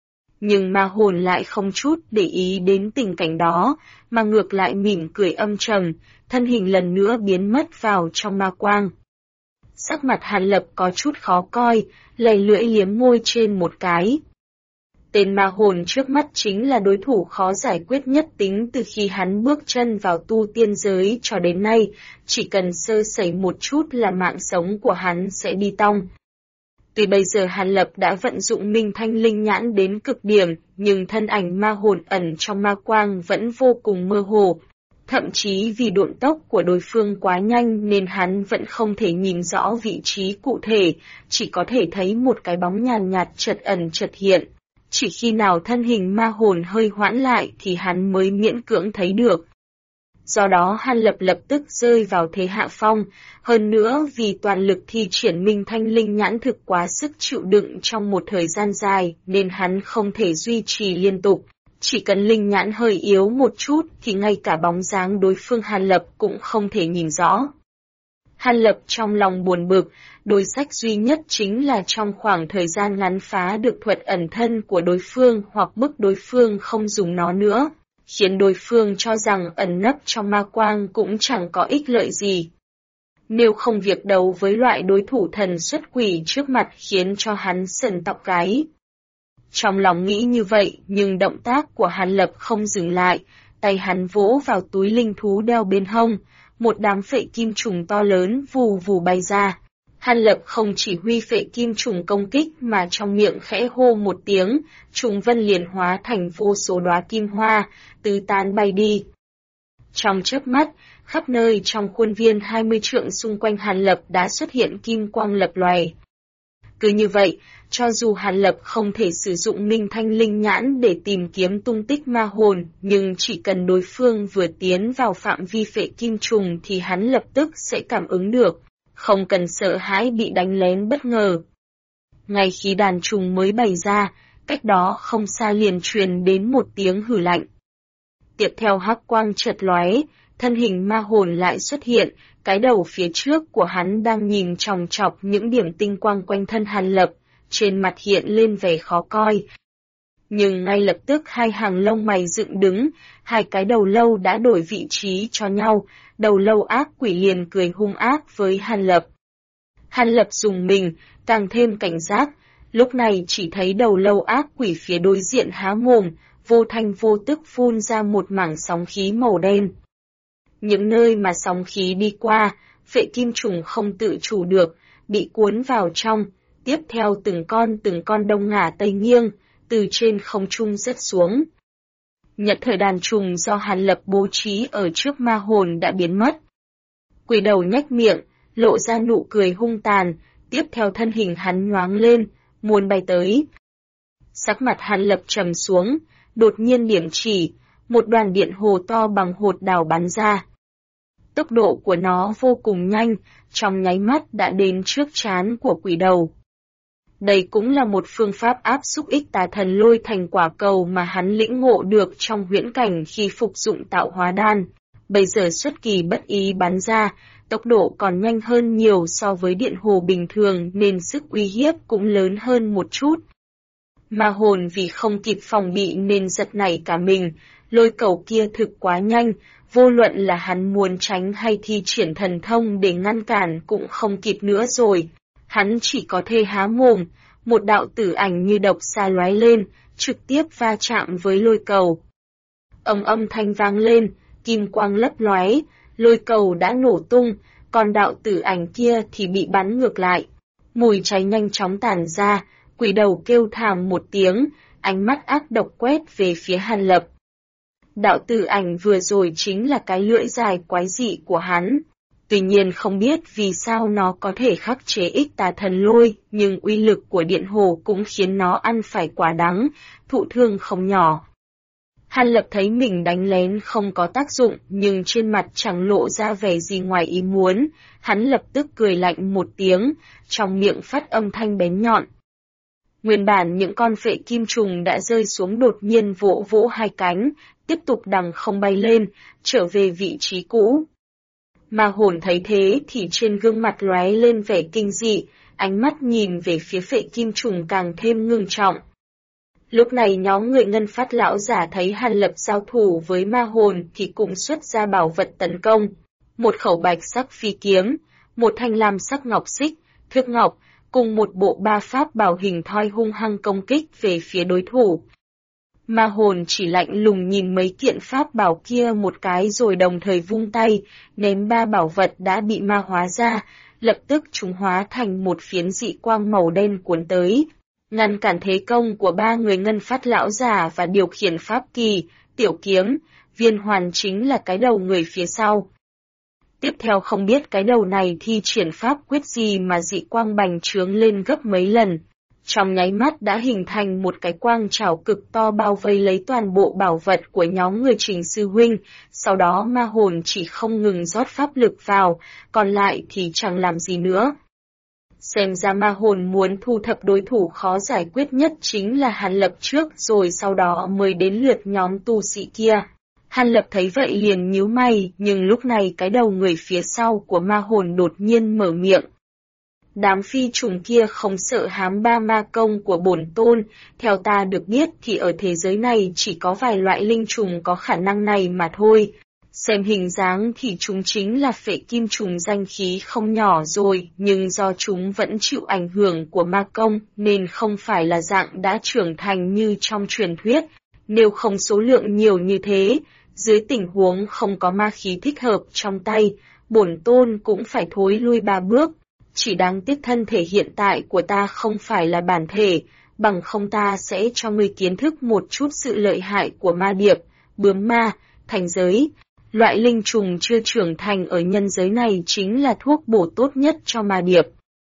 Nhưng ma hồn lại không chút để ý đến tình cảnh đó, mà ngược lại mỉm cười âm trầm, thân hình lần nữa biến mất vào trong ma quang. Sắc mặt Hàn Lập có chút khó coi, lầy lưỡi liếm môi trên một cái. Tên ma hồn trước mắt chính là đối thủ khó giải quyết nhất tính từ khi hắn bước chân vào tu tiên giới cho đến nay, chỉ cần sơ sẩy một chút là mạng sống của hắn sẽ đi tong. Tuy bây giờ Hàn Lập đã vận dụng Minh Thanh Linh Nhãn đến cực điểm, nhưng thân ảnh ma hồn ẩn trong ma quang vẫn vô cùng mơ hồ. Thậm chí vì độn tốc của đối phương quá nhanh nên hắn vẫn không thể nhìn rõ vị trí cụ thể, chỉ có thể thấy một cái bóng nhàn nhạt chợt ẩn chợt hiện. Chỉ khi nào thân hình ma hồn hơi hoãn lại thì hắn mới miễn cưỡng thấy được. Do đó Hàn Lập lập tức rơi vào thế hạ phong, hơn nữa vì toàn lực thi triển Minh Thanh Linh Nhãn thực quá sức chịu đựng trong một thời gian dài nên hắn không thể duy trì liên tục. Chỉ cần Linh Nhãn hơi yếu một chút thì ngay cả bóng dáng đối phương Hàn Lập cũng không thể nhìn rõ. Hàn Lập trong lòng buồn bực, đối sách duy nhất chính là trong khoảng thời gian ngắn phá được thuật ẩn thân của đối phương hoặc bức đối phương không dùng nó nữa, khiến đối phương cho rằng ẩn nấp trong ma quang cũng chẳng có ích lợi gì. Nếu không việc đấu với loại đối thủ thần xuất quỷ trước mặt khiến cho hắn sờn tóc gáy. Trong lòng nghĩ như vậy nhưng động tác của Hàn Lập không dừng lại, tay hắn vỗ vào túi linh thú đeo bên hông, một đám phệ kim trùng to lớn vù vù bay ra. Hàn Lập không chỉ huy phệ kim trùng công kích mà trong miệng khẽ hô một tiếng, trùng vân liền hóa thành vô số đóa kim hoa, tứ tán bay đi. Trong chớp mắt, khắp nơi trong khuôn viên 20 trượng xung quanh Hàn Lập đã xuất hiện kim quang lập lòe. Cứ như vậy, cho dù Hàn Lập không thể sử dụng Minh Thanh Linh Nhãn để tìm kiếm tung tích ma hồn, nhưng chỉ cần đối phương vừa tiến vào phạm vi phệ kim trùng thì hắn lập tức sẽ cảm ứng được, không cần sợ hãi bị đánh lén bất ngờ. Ngay khi đàn trùng mới bày ra, cách đó không xa liền truyền đến một tiếng hử lạnh. Tiếp theo hắc quang chợt lóe, thân hình ma hồn lại xuất hiện, cái đầu phía trước của hắn đang nhìn chòng chọc những điểm tinh quang quanh thân Hàn Lập, trên mặt hiện lên vẻ khó coi. Nhưng ngay lập tức hai hàng lông mày dựng đứng, hai cái đầu lâu đã đổi vị trí cho nhau, đầu lâu ác quỷ liền cười hung ác với Hàn Lập. Hàn Lập dùng mình, càng thêm cảnh giác, lúc này chỉ thấy đầu lâu ác quỷ phía đối diện há mồm, vô thanh vô tức phun ra một mảng sóng khí màu đen. Những nơi mà sóng khí đi qua, phệ kim trùng không tự chủ được, bị cuốn vào trong, tiếp theo từng con đông ngả tây nghiêng, từ trên không trung rớt xuống. Nhận thời đàn trùng do Hàn Lập bố trí ở trước ma hồn đã biến mất. Quỷ đầu nhếch miệng, lộ ra nụ cười hung tàn, tiếp theo thân hình hắn nhoáng lên, muốn bay tới. Sắc mặt Hàn Lập trầm xuống, đột nhiên điểm chỉ, một đoàn điện hồ to bằng hột đào bắn ra. Tốc độ của nó vô cùng nhanh, trong nháy mắt đã đến trước trán của quỷ đầu. Đây cũng là một phương pháp áp xúc ích tà thần lôi thành quả cầu mà hắn lĩnh ngộ được trong huyễn cảnh khi phục dụng tạo hóa đan. Bây giờ xuất kỳ bất ý bắn ra, tốc độ còn nhanh hơn nhiều so với điện hồ bình thường nên sức uy hiếp cũng lớn hơn một chút. Ma hồn vì không kịp phòng bị nên giật nảy cả mình, lôi cầu kia thực quá nhanh, vô luận là hắn muốn tránh hay thi triển thần thông để ngăn cản cũng không kịp nữa rồi. Hắn chỉ có thể há mồm, một đạo tử ảnh như độc xa lóe lên, trực tiếp va chạm với lôi cầu. Âm thanh vang lên, kim quang lấp lóe, lôi cầu đã nổ tung, còn đạo tử ảnh kia thì bị bắn ngược lại. Mùi cháy nhanh chóng tản ra, quỷ đầu kêu thảm một tiếng, ánh mắt ác độc quét về phía Hàn Lập. Đạo tử ảnh vừa rồi chính là cái lưỡi dài quái dị của hắn. Tuy nhiên không biết vì sao nó có thể khắc chế ích tà thần lôi, nhưng uy lực của điện hồ cũng khiến nó ăn phải quả đắng, thụ thương không nhỏ. Hàn Lập thấy mình đánh lén không có tác dụng, nhưng trên mặt chẳng lộ ra vẻ gì ngoài ý muốn, hắn lập tức cười lạnh một tiếng, trong miệng phát âm thanh bén nhọn. Nguyên bản những con phệ kim trùng đã rơi xuống đột nhiên vỗ vỗ hai cánh, tiếp tục đằng không bay lên, trở về vị trí cũ. Ma hồn thấy thế thì trên gương mặt lóe lên vẻ kinh dị, ánh mắt nhìn về phía phệ kim trùng càng thêm ngưng trọng. Lúc này nhóm người ngân phát lão giả thấy Hàn Lập giao thủ với ma hồn thì cũng xuất ra bảo vật tấn công. Một khẩu bạch sắc phi kiếm, một thanh lam sắc ngọc xích, thước ngọc, cùng một bộ ba pháp bảo hình thoi hung hăng công kích về phía đối thủ. Ma hồn chỉ lạnh lùng nhìn mấy kiện pháp bảo kia một cái rồi đồng thời vung tay, ném ba bảo vật đã bị ma hóa ra, lập tức chúng hóa thành một phiến dị quang màu đen cuốn tới, ngăn cản thế công của ba người ngân phát lão giả và điều khiển pháp kỳ, tiểu kiếm, viên hoàn chính là cái đầu người phía sau. Tiếp theo không biết cái đầu này thi triển pháp quyết gì mà dị quang bành trướng lên gấp mấy lần. Trong nháy mắt đã hình thành một cái quang trảo cực to bao vây lấy toàn bộ bảo vật của nhóm người Trình sư huynh, sau đó ma hồn chỉ không ngừng rót pháp lực vào, còn lại thì chẳng làm gì nữa. Xem ra ma hồn muốn thu thập đối thủ khó giải quyết nhất chính là Hàn Lập trước rồi sau đó mới đến lượt nhóm tu sĩ kia. Hàn Lập thấy vậy liền nhíu mày, nhưng lúc này cái đầu người phía sau của ma hồn đột nhiên mở miệng. Đám phi trùng kia không sợ hám ba ma công của bổn tôn, theo ta được biết thì ở thế giới này chỉ có vài loại linh trùng có khả năng này mà thôi. Xem hình dáng thì chúng chính là phệ kim trùng danh khí không nhỏ rồi, nhưng do chúng vẫn chịu ảnh hưởng của ma công nên không phải là dạng đã trưởng thành như trong truyền thuyết. Nếu không số lượng nhiều như thế, dưới tình huống không có ma khí thích hợp trong tay, bổn tôn cũng phải thối lui 3 bước. Chỉ đáng tiếc thân thể hiện tại của ta không phải là bản thể, bằng không ta sẽ cho ngươi kiến thức một chút sự lợi hại của ma điệp, bướm ma, thành giới. Loại linh trùng chưa trưởng thành ở nhân giới này chính là thuốc bổ tốt nhất cho ma điệp.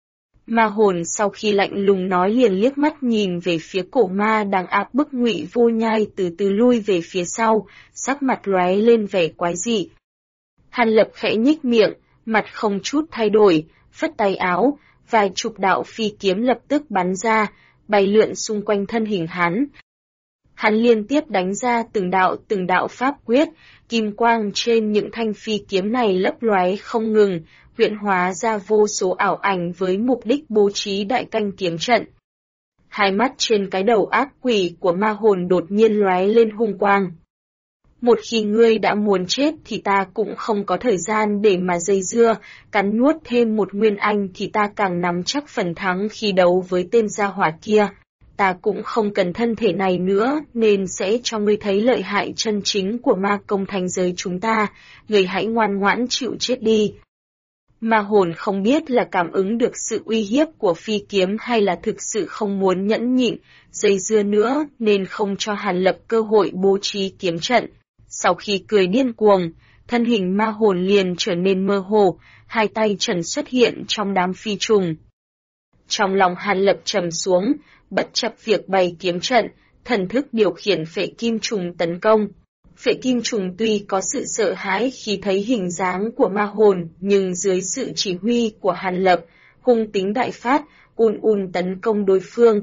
Ma hồn sau khi lạnh lùng nói liền liếc mắt nhìn về phía cổ ma đang áp bức Ngụy Vô Nhai từ từ lui về phía sau, sắc mặt lóe lên vẻ quái dị. Hàn Lập khẽ nhích miệng, mặt không chút thay đổi, phất tay áo, vài chục đạo phi kiếm lập tức bắn ra, bay lượn xung quanh thân hình hắn. Hắn liên tiếp đánh ra từng đạo pháp quyết, kim quang trên những thanh phi kiếm này lấp lóe không ngừng, huyễn hóa ra vô số ảo ảnh với mục đích bố trí đại canh kiếm trận. Hai mắt trên cái đầu ác quỷ của ma hồn đột nhiên lóe lên hung quang. Một khi ngươi đã muốn chết thì ta cũng không có thời gian để mà dây dưa, cắn nuốt thêm một nguyên anh thì ta càng nắm chắc phần thắng khi đấu với tên gia hỏa kia. Ta cũng không cần thân thể này nữa nên sẽ cho ngươi thấy lợi hại chân chính của ma công thành giới chúng ta, ngươi hãy ngoan ngoãn chịu chết đi. Ma hồn không biết là cảm ứng được sự uy hiếp của phi kiếm hay là thực sự không muốn nhẫn nhịn, dây dưa nữa nên không cho Hàn Lập cơ hội bố trí kiếm trận. Sau khi cười điên cuồng, thân hình ma hồn liền trở nên mơ hồ, hai tay trần xuất hiện trong đám phi trùng. Trong lòng Hàn Lập trầm xuống, bất chấp việc bày kiếm trận, thần thức điều khiển phệ kim trùng tấn công. Phệ kim trùng tuy có sự sợ hãi khi thấy hình dáng của ma hồn, nhưng dưới sự chỉ huy của Hàn Lập, hung tính đại phát, tấn công đối phương.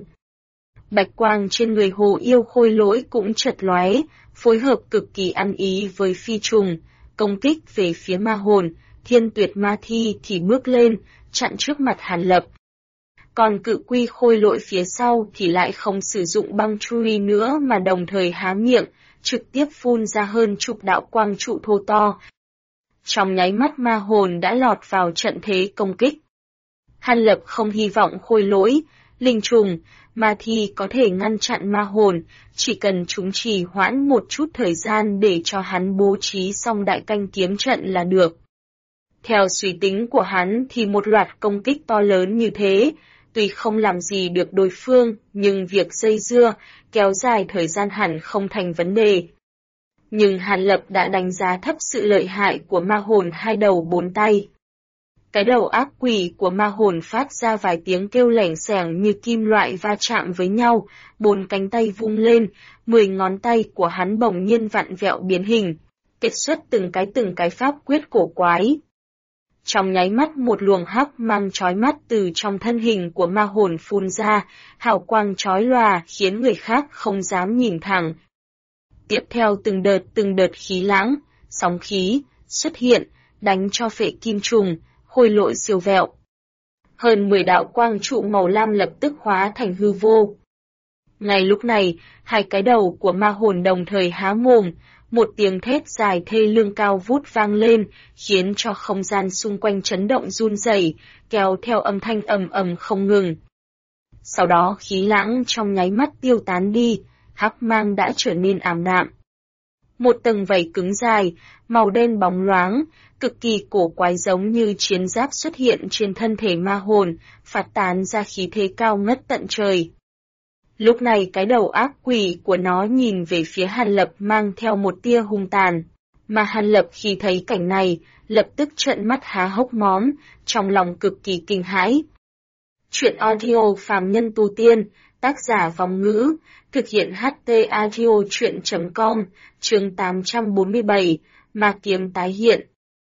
Bạch quang trên người hồ yêu khôi lỗi cũng chật lóe, phối hợp cực kỳ ăn ý với phi trùng, công kích về phía ma hồn, thiên tuyệt ma thi thì bước lên, chặn trước mặt Hàn Lập. Còn cự quy khôi lỗi phía sau thì lại không sử dụng băng chui nữa mà đồng thời há miệng, trực tiếp phun ra hơn chục đạo quang trụ thô to. Trong nháy mắt ma hồn đã lọt vào trận thế công kích. Hàn Lập không hy vọng khôi lỗi, linh trùng, ma thi có thể ngăn chặn ma hồn, chỉ cần chúng trì hoãn một chút thời gian để cho hắn bố trí xong đại canh kiếm trận là được. Theo suy tính của hắn thì một loạt công kích to lớn như thế, tuy không làm gì được đối phương, nhưng việc dây dưa, kéo dài thời gian hẳn không thành vấn đề. Nhưng Hàn Lập đã đánh giá thấp sự lợi hại của ma hồn hai đầu bốn tay. Cái đầu ác quỷ của ma hồn phát ra vài tiếng kêu lẻng xẻng như kim loại va chạm với nhau, bốn cánh tay vung lên, 10 ngón tay của hắn bỗng nhiên vặn vẹo biến hình, kết xuất từng cái pháp quyết cổ quái. Trong nháy mắt một luồng hắc mang chói mắt từ trong thân hình của ma hồn phun ra, hào quang chói lòa khiến người khác không dám nhìn thẳng. Tiếp theo từng đợt khí lãng, sóng khí, xuất hiện, đánh cho phệ kim trùng, khôi lỗi siêu vẹo. Hơn 10 đạo quang trụ màu lam lập tức hóa thành hư vô. Ngay lúc này, hai cái đầu của ma hồn đồng thời há mồm, một tiếng thét dài thê lương cao vút vang lên, khiến cho không gian xung quanh chấn động run rẩy, kéo theo âm thanh ầm ầm không ngừng. Sau đó khí lãng trong nháy mắt tiêu tán đi, hắc mang đã trở nên ảm đạm. Một tầng vảy cứng dài, màu đen bóng loáng, cực kỳ cổ quái giống như chiến giáp xuất hiện trên thân thể ma hồn, phát tán ra khí thế cao ngất tận trời. Lúc này cái đầu ác quỷ của nó nhìn về phía Hàn Lập mang theo một tia hung tàn, mà Hàn Lập khi thấy cảnh này, lập tức trợn mắt há hốc móm, trong lòng cực kỳ kinh hãi. Chuyện audio phàm nhân tu tiên, tác giả Vong Ngữ, thực hiện HT audio chuyện.com, chương 847, ma kiếm tái hiện.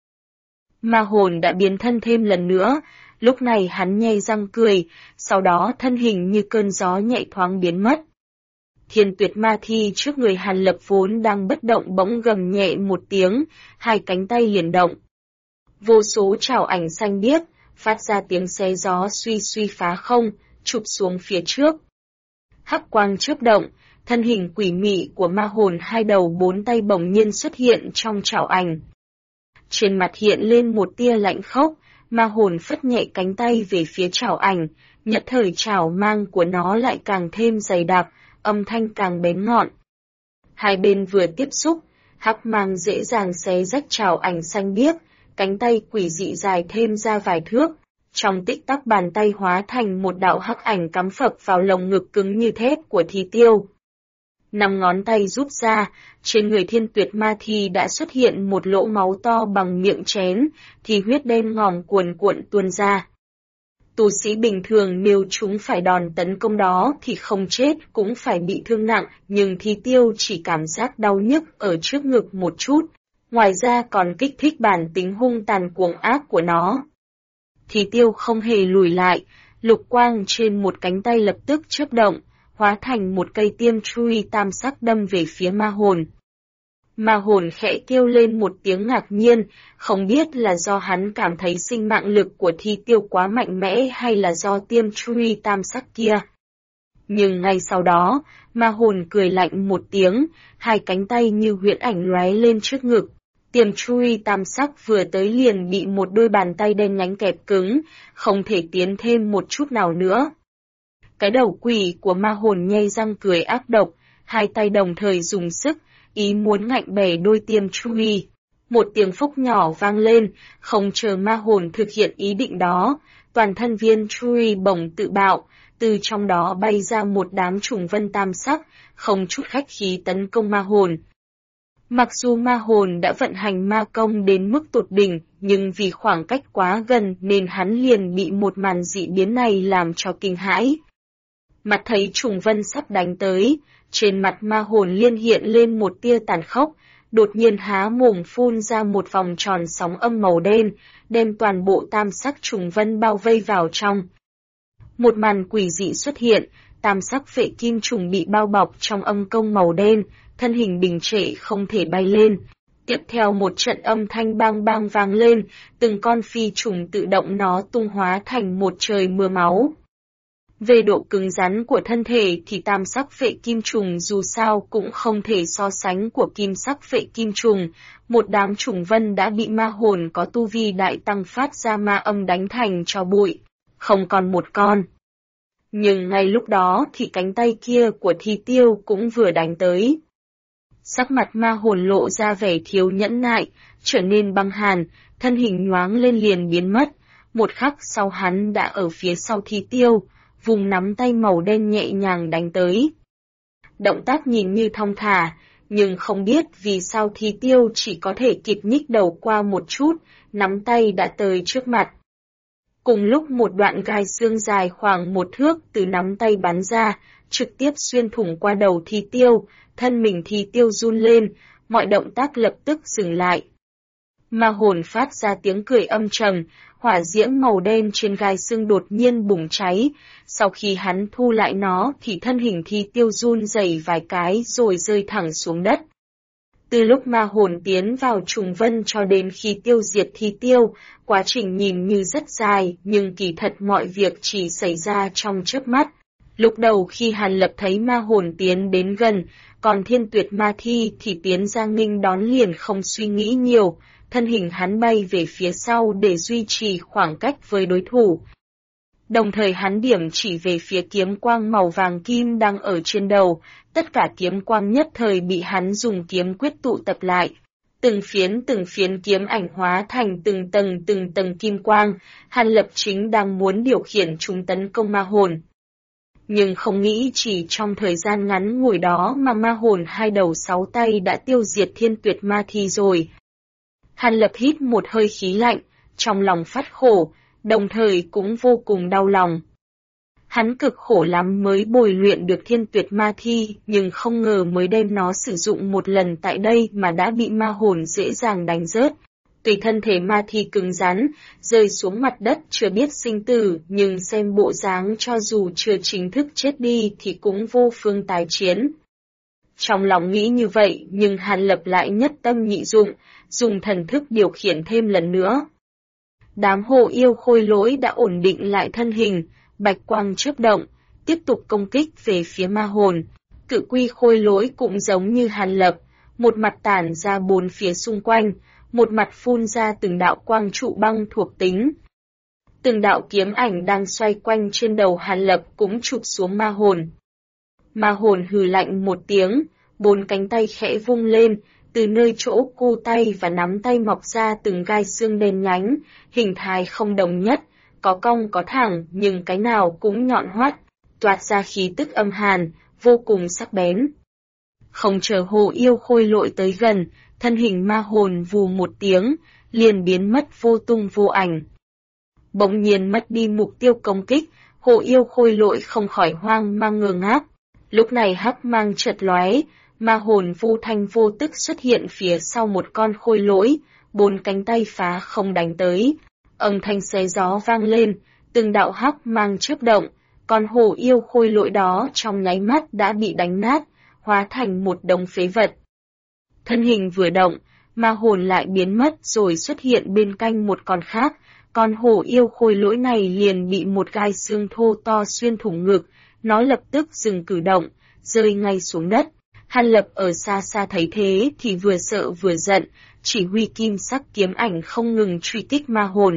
Ma hồn đã biến thân thêm lần nữa, lúc này hắn nhe răng cười, sau đó thân hình như cơn gió nhẹ thoáng biến mất. Thiên Tuyệt Ma Thi trước người Hàn Lập vốn đang bất động bỗng gầm nhẹ một tiếng, hai cánh tay liền động. Vô số trảo ảnh xanh biếc, phát ra tiếng xé gió suy suy phá không, chụp xuống phía trước. Hắc quang chớp động, thân hình quỷ mị của ma hồn hai đầu bốn tay bỗng nhiên xuất hiện trong trảo ảnh. Trên mặt hiện lên một tia lạnh khốc, ma hồn phất nhẹ cánh tay về phía trảo ảnh, nhất thời trảo mang của nó lại càng thêm dày đặc, âm thanh càng bén ngọn. Hai bên vừa tiếp xúc, hắc mang dễ dàng xé rách trảo ảnh xanh biếc, cánh tay quỷ dị dài thêm ra vài thước. Trong tích tắc bàn tay hóa thành một đạo hắc ảnh cắm phập vào lồng ngực cứng như thép của Thi Tiêu. 5 ngón tay rút ra, trên người Thiên Tuyệt Ma Thi đã xuất hiện một lỗ máu to bằng miệng chén, thì huyết đen ngòm cuồn cuộn tuôn ra. Tu sĩ bình thường nếu chúng phải đòn tấn công đó thì không chết cũng phải bị thương nặng, nhưng Thi Tiêu chỉ cảm giác đau nhức ở trước ngực một chút, ngoài ra còn kích thích bản tính hung tàn cuồng ác của nó. Thi Tiêu không hề lùi lại, lục quang trên một cánh tay lập tức chớp động, hóa thành một cây tiêm chui tam sắc đâm về phía ma hồn. Ma hồn khẽ kêu lên một tiếng ngạc nhiên, không biết là do hắn cảm thấy sinh mạng lực của Thi Tiêu quá mạnh mẽ hay là do tiêm chui tam sắc kia. Nhưng ngay sau đó, ma hồn cười lạnh một tiếng, hai cánh tay như huyễn ảnh lóe lên trước ngực. Tiêm chui tam sắc vừa tới liền bị một đôi bàn tay đen nhánh kẹp cứng, không thể tiến thêm một chút nào nữa. Cái đầu quỷ của ma hồn nhe răng cười ác độc, hai tay đồng thời dùng sức, ý muốn ngạnh bẻ đôi tiêm chui. Một tiếng phốc nhỏ vang lên, không chờ ma hồn thực hiện ý định đó, toàn thân viên chui bỗng tự bạo, từ trong đó bay ra một đám trùng vân tam sắc, không chút khách khí tấn công ma hồn. Mặc dù ma hồn đã vận hành ma công đến mức tột đỉnh, nhưng vì khoảng cách quá gần nên hắn liền bị một màn dị biến này làm cho kinh hãi. Mặt thấy trùng vân sắp đánh tới, trên mặt ma hồn liên hiện lên một tia tàn khốc, đột nhiên há mồm phun ra một vòng tròn sóng âm màu đen, đem toàn bộ tam sắc trùng vân bao vây vào trong. Một màn quỷ dị xuất hiện, tam sắc phệ kim trùng bị bao bọc trong âm công màu đen, thân hình bình trệ không thể bay lên. Tiếp theo một trận âm thanh bang bang vang lên, từng con phi trùng tự động nó tung hóa thành một trời mưa máu. Về độ cứng rắn của thân thể thì tam sắc phệ kim trùng dù sao cũng không thể so sánh của kim sắc phệ kim trùng, một đám trùng vân đã bị ma hồn có tu vi đại tăng phát ra ma âm đánh thành cho bụi, không còn một con. Nhưng ngay lúc đó thì cánh tay kia của Thi Tiêu cũng vừa đánh tới. Sắc mặt ma hồn lộ ra vẻ thiếu nhẫn nại, trở nên băng hàn, thân hình nhoáng lên liền biến mất, một khắc sau hắn đã ở phía sau Thi Tiêu, vùng nắm tay màu đen nhẹ nhàng đánh tới. Động tác nhìn như thong thả, nhưng không biết vì sao Thi Tiêu chỉ có thể kịp nhích đầu qua một chút, nắm tay đã tới trước mặt. Cùng lúc một đoạn gai xương dài khoảng 1 thước từ nắm tay bắn ra, trực tiếp xuyên thủng qua đầu Thi Tiêu, thân mình Thi Tiêu run lên, mọi động tác lập tức dừng lại. Ma hồn phát ra tiếng cười âm trầm, hỏa diễm màu đen trên gai xương đột nhiên bùng cháy, sau khi hắn thu lại nó thì thân hình Thi Tiêu run rẩy vài cái rồi rơi thẳng xuống đất. Từ lúc ma hồn tiến vào trùng vân cho đến khi tiêu diệt Thi Tiêu, quá trình nhìn như rất dài, nhưng kỳ thật mọi việc chỉ xảy ra trong chớp mắt. Lúc đầu khi Hàn Lập thấy ma hồn tiến đến gần, còn Thiên Tuyệt Ma Thi thì tiến ra nghênh đón liền không suy nghĩ nhiều, thân hình hắn bay về phía sau để duy trì khoảng cách với đối thủ. Đồng thời hắn điểm chỉ về phía kiếm quang màu vàng kim đang ở trên đầu, tất cả kiếm quang nhất thời bị hắn dùng kiếm quyết tụ tập lại. Từng phiến kiếm ảnh hóa thành từng tầng kim quang, Hàn Lập chính đang muốn điều khiển chúng tấn công ma hồn. Nhưng không nghĩ chỉ trong thời gian ngắn ngủi đó mà ma hồn 2 đầu 6 tay đã tiêu diệt Thiên Tuyệt Ma Thi rồi. Hàn Lập hít một hơi khí lạnh, trong lòng phát khổ, đồng thời cũng vô cùng đau lòng. Hắn cực khổ lắm mới bồi luyện được Thiên Tuyệt Ma Thi, nhưng không ngờ mới đem nó sử dụng một lần tại đây mà đã bị ma hồn dễ dàng đánh rớt. Tùy thân thể ma thi cứng rắn, rơi xuống mặt đất chưa biết sinh tử, nhưng xem bộ dáng cho dù chưa chính thức chết đi thì cũng vô phương tái chiến. Trong lòng nghĩ như vậy, nhưng Hàn Lập lại nhất tâm nhị dụng, dùng thần thức điều khiển thêm lần nữa. Đám hồ yêu khôi lỗi đã ổn định lại thân hình, bạch quang chớp động, tiếp tục công kích về phía ma hồn. Cự quy khôi lỗi cũng giống như Hàn Lập, một mặt tản ra 4 phía xung quanh, một mặt phun ra từng đạo quang trụ băng thuộc tính. Từng đạo kiếm ảnh đang xoay quanh trên đầu Hàn Lập cũng chụp xuống ma hồn. Ma hồn hừ lạnh một tiếng, 4 cánh tay khẽ vung lên, từ nơi chỗ cu tay và nắm tay mọc ra từng gai xương đen nhánh, hình thái không đồng nhất, có cong có thẳng nhưng cái nào cũng nhọn hoắt, toát ra khí tức âm hàn, vô cùng sắc bén. Không chờ hồ yêu khôi lỗi tới gần, thân hình ma hồn vù một tiếng, liền biến mất vô tung vô ảnh. Bỗng nhiên mất đi mục tiêu công kích, hồ yêu khôi lỗi không khỏi hoang mang ngơ ngác. Lúc này hắc mang chợt lóe, ma hồn vô thanh vô tức xuất hiện phía sau một con khôi lỗi, 4 cánh tay phá không đánh tới. Âm thanh xé gió vang lên, từng đạo hắc mang chớp động, con hồ yêu khôi lỗi đó trong nháy mắt đã bị đánh nát, hóa thành một đống phế vật. Thân hình vừa động, ma hồn lại biến mất rồi xuất hiện bên cạnh một con khác, con hổ yêu khôi lỗi này liền bị một gai xương thô to xuyên thủng ngực, nó lập tức dừng cử động, rơi ngay xuống đất. Hàn Lập ở xa xa thấy thế thì vừa sợ vừa giận, chỉ huy kim sắc kiếm ảnh không ngừng truy kích ma hồn.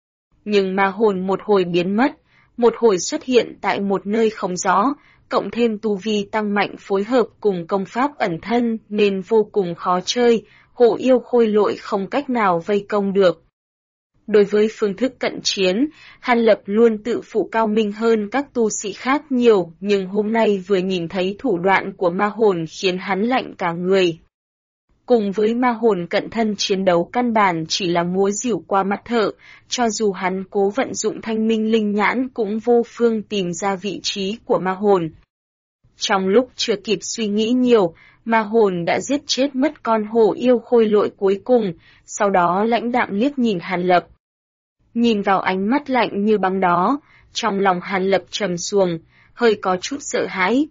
Nhưng ma hồn một hồi biến mất, một hồi xuất hiện tại một nơi không rõ, cộng thêm tu vi tăng mạnh phối hợp cùng công pháp ẩn thân nên vô cùng khó chơi, hổ yêu khôi lỗi không cách nào vây công được. Đối với phương thức cận chiến, Hàn Lập luôn tự phụ cao minh hơn các tu sĩ khác nhiều, nhưng hôm nay vừa nhìn thấy thủ đoạn của ma hồn khiến hắn lạnh cả người. Cùng với ma hồn cận thân chiến đấu căn bản chỉ là múa dìu qua mắt thợ, cho dù hắn cố vận dụng thanh minh linh nhãn cũng vô phương tìm ra vị trí của ma hồn. Trong lúc chưa kịp suy nghĩ nhiều, ma hồn đã giết chết mất con hổ yêu khôi lỗi cuối cùng, sau đó lãnh đạm liếc nhìn Hàn Lập. Nhìn vào ánh mắt lạnh như băng đó, trong lòng Hàn Lập trầm xuồng, hơi có chút sợ hãi.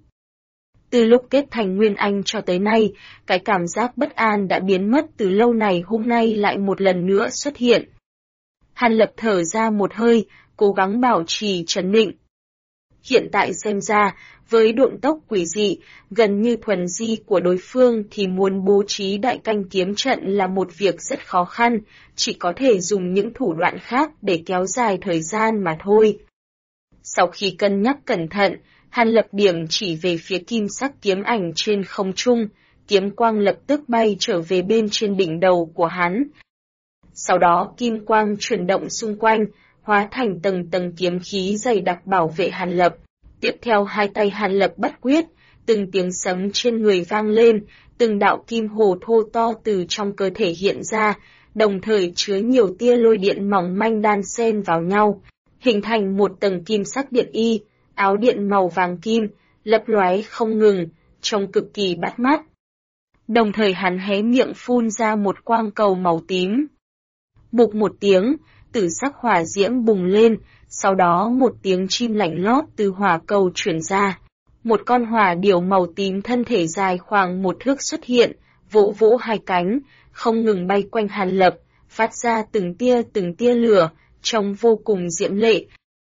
Từ lúc kết thành Nguyên Anh cho tới nay, cái cảm giác bất an đã biến mất từ lâu này hôm nay lại một lần nữa xuất hiện. Hàn Lập thở ra một hơi, cố gắng bảo trì trấn định. Hiện tại xem ra, với độn tốc quỷ dị, gần như thuần di của đối phương thì muốn bố trí đại canh kiếm trận là một việc rất khó khăn, chỉ có thể dùng những thủ đoạn khác để kéo dài thời gian mà thôi. Sau khi cân nhắc cẩn thận, Hàn Lập điểm chỉ về phía kim sắc kiếm ảnh trên không trung, kiếm quang lập tức bay trở về bên trên đỉnh đầu của hắn. Sau đó kim quang chuyển động xung quanh, hóa thành tầng tầng kiếm khí dày đặc bảo vệ Hàn Lập. Tiếp theo hai tay Hàn Lập bắt quyết, từng tiếng sấm trên người vang lên, từng đạo kim hồ thô to từ trong cơ thể hiện ra, đồng thời chứa nhiều tia lôi điện mỏng manh đan xen vào nhau, hình thành một tầng kim sắc điện y, áo điện màu vàng kim, lấp lóe không ngừng, trông cực kỳ bắt mắt. Đồng thời hắn hé miệng phun ra một quang cầu màu tím. Bụp một tiếng, tử sắc hỏa diễm bùng lên, sau đó một tiếng chim lạnh lót từ hỏa cầu truyền ra. Một con hỏa điểu màu tím thân thể dài khoảng 1 thước xuất hiện, vỗ vỗ hai cánh, không ngừng bay quanh Hàn Lập, phát ra từng tia lửa, trông vô cùng diễm lệ.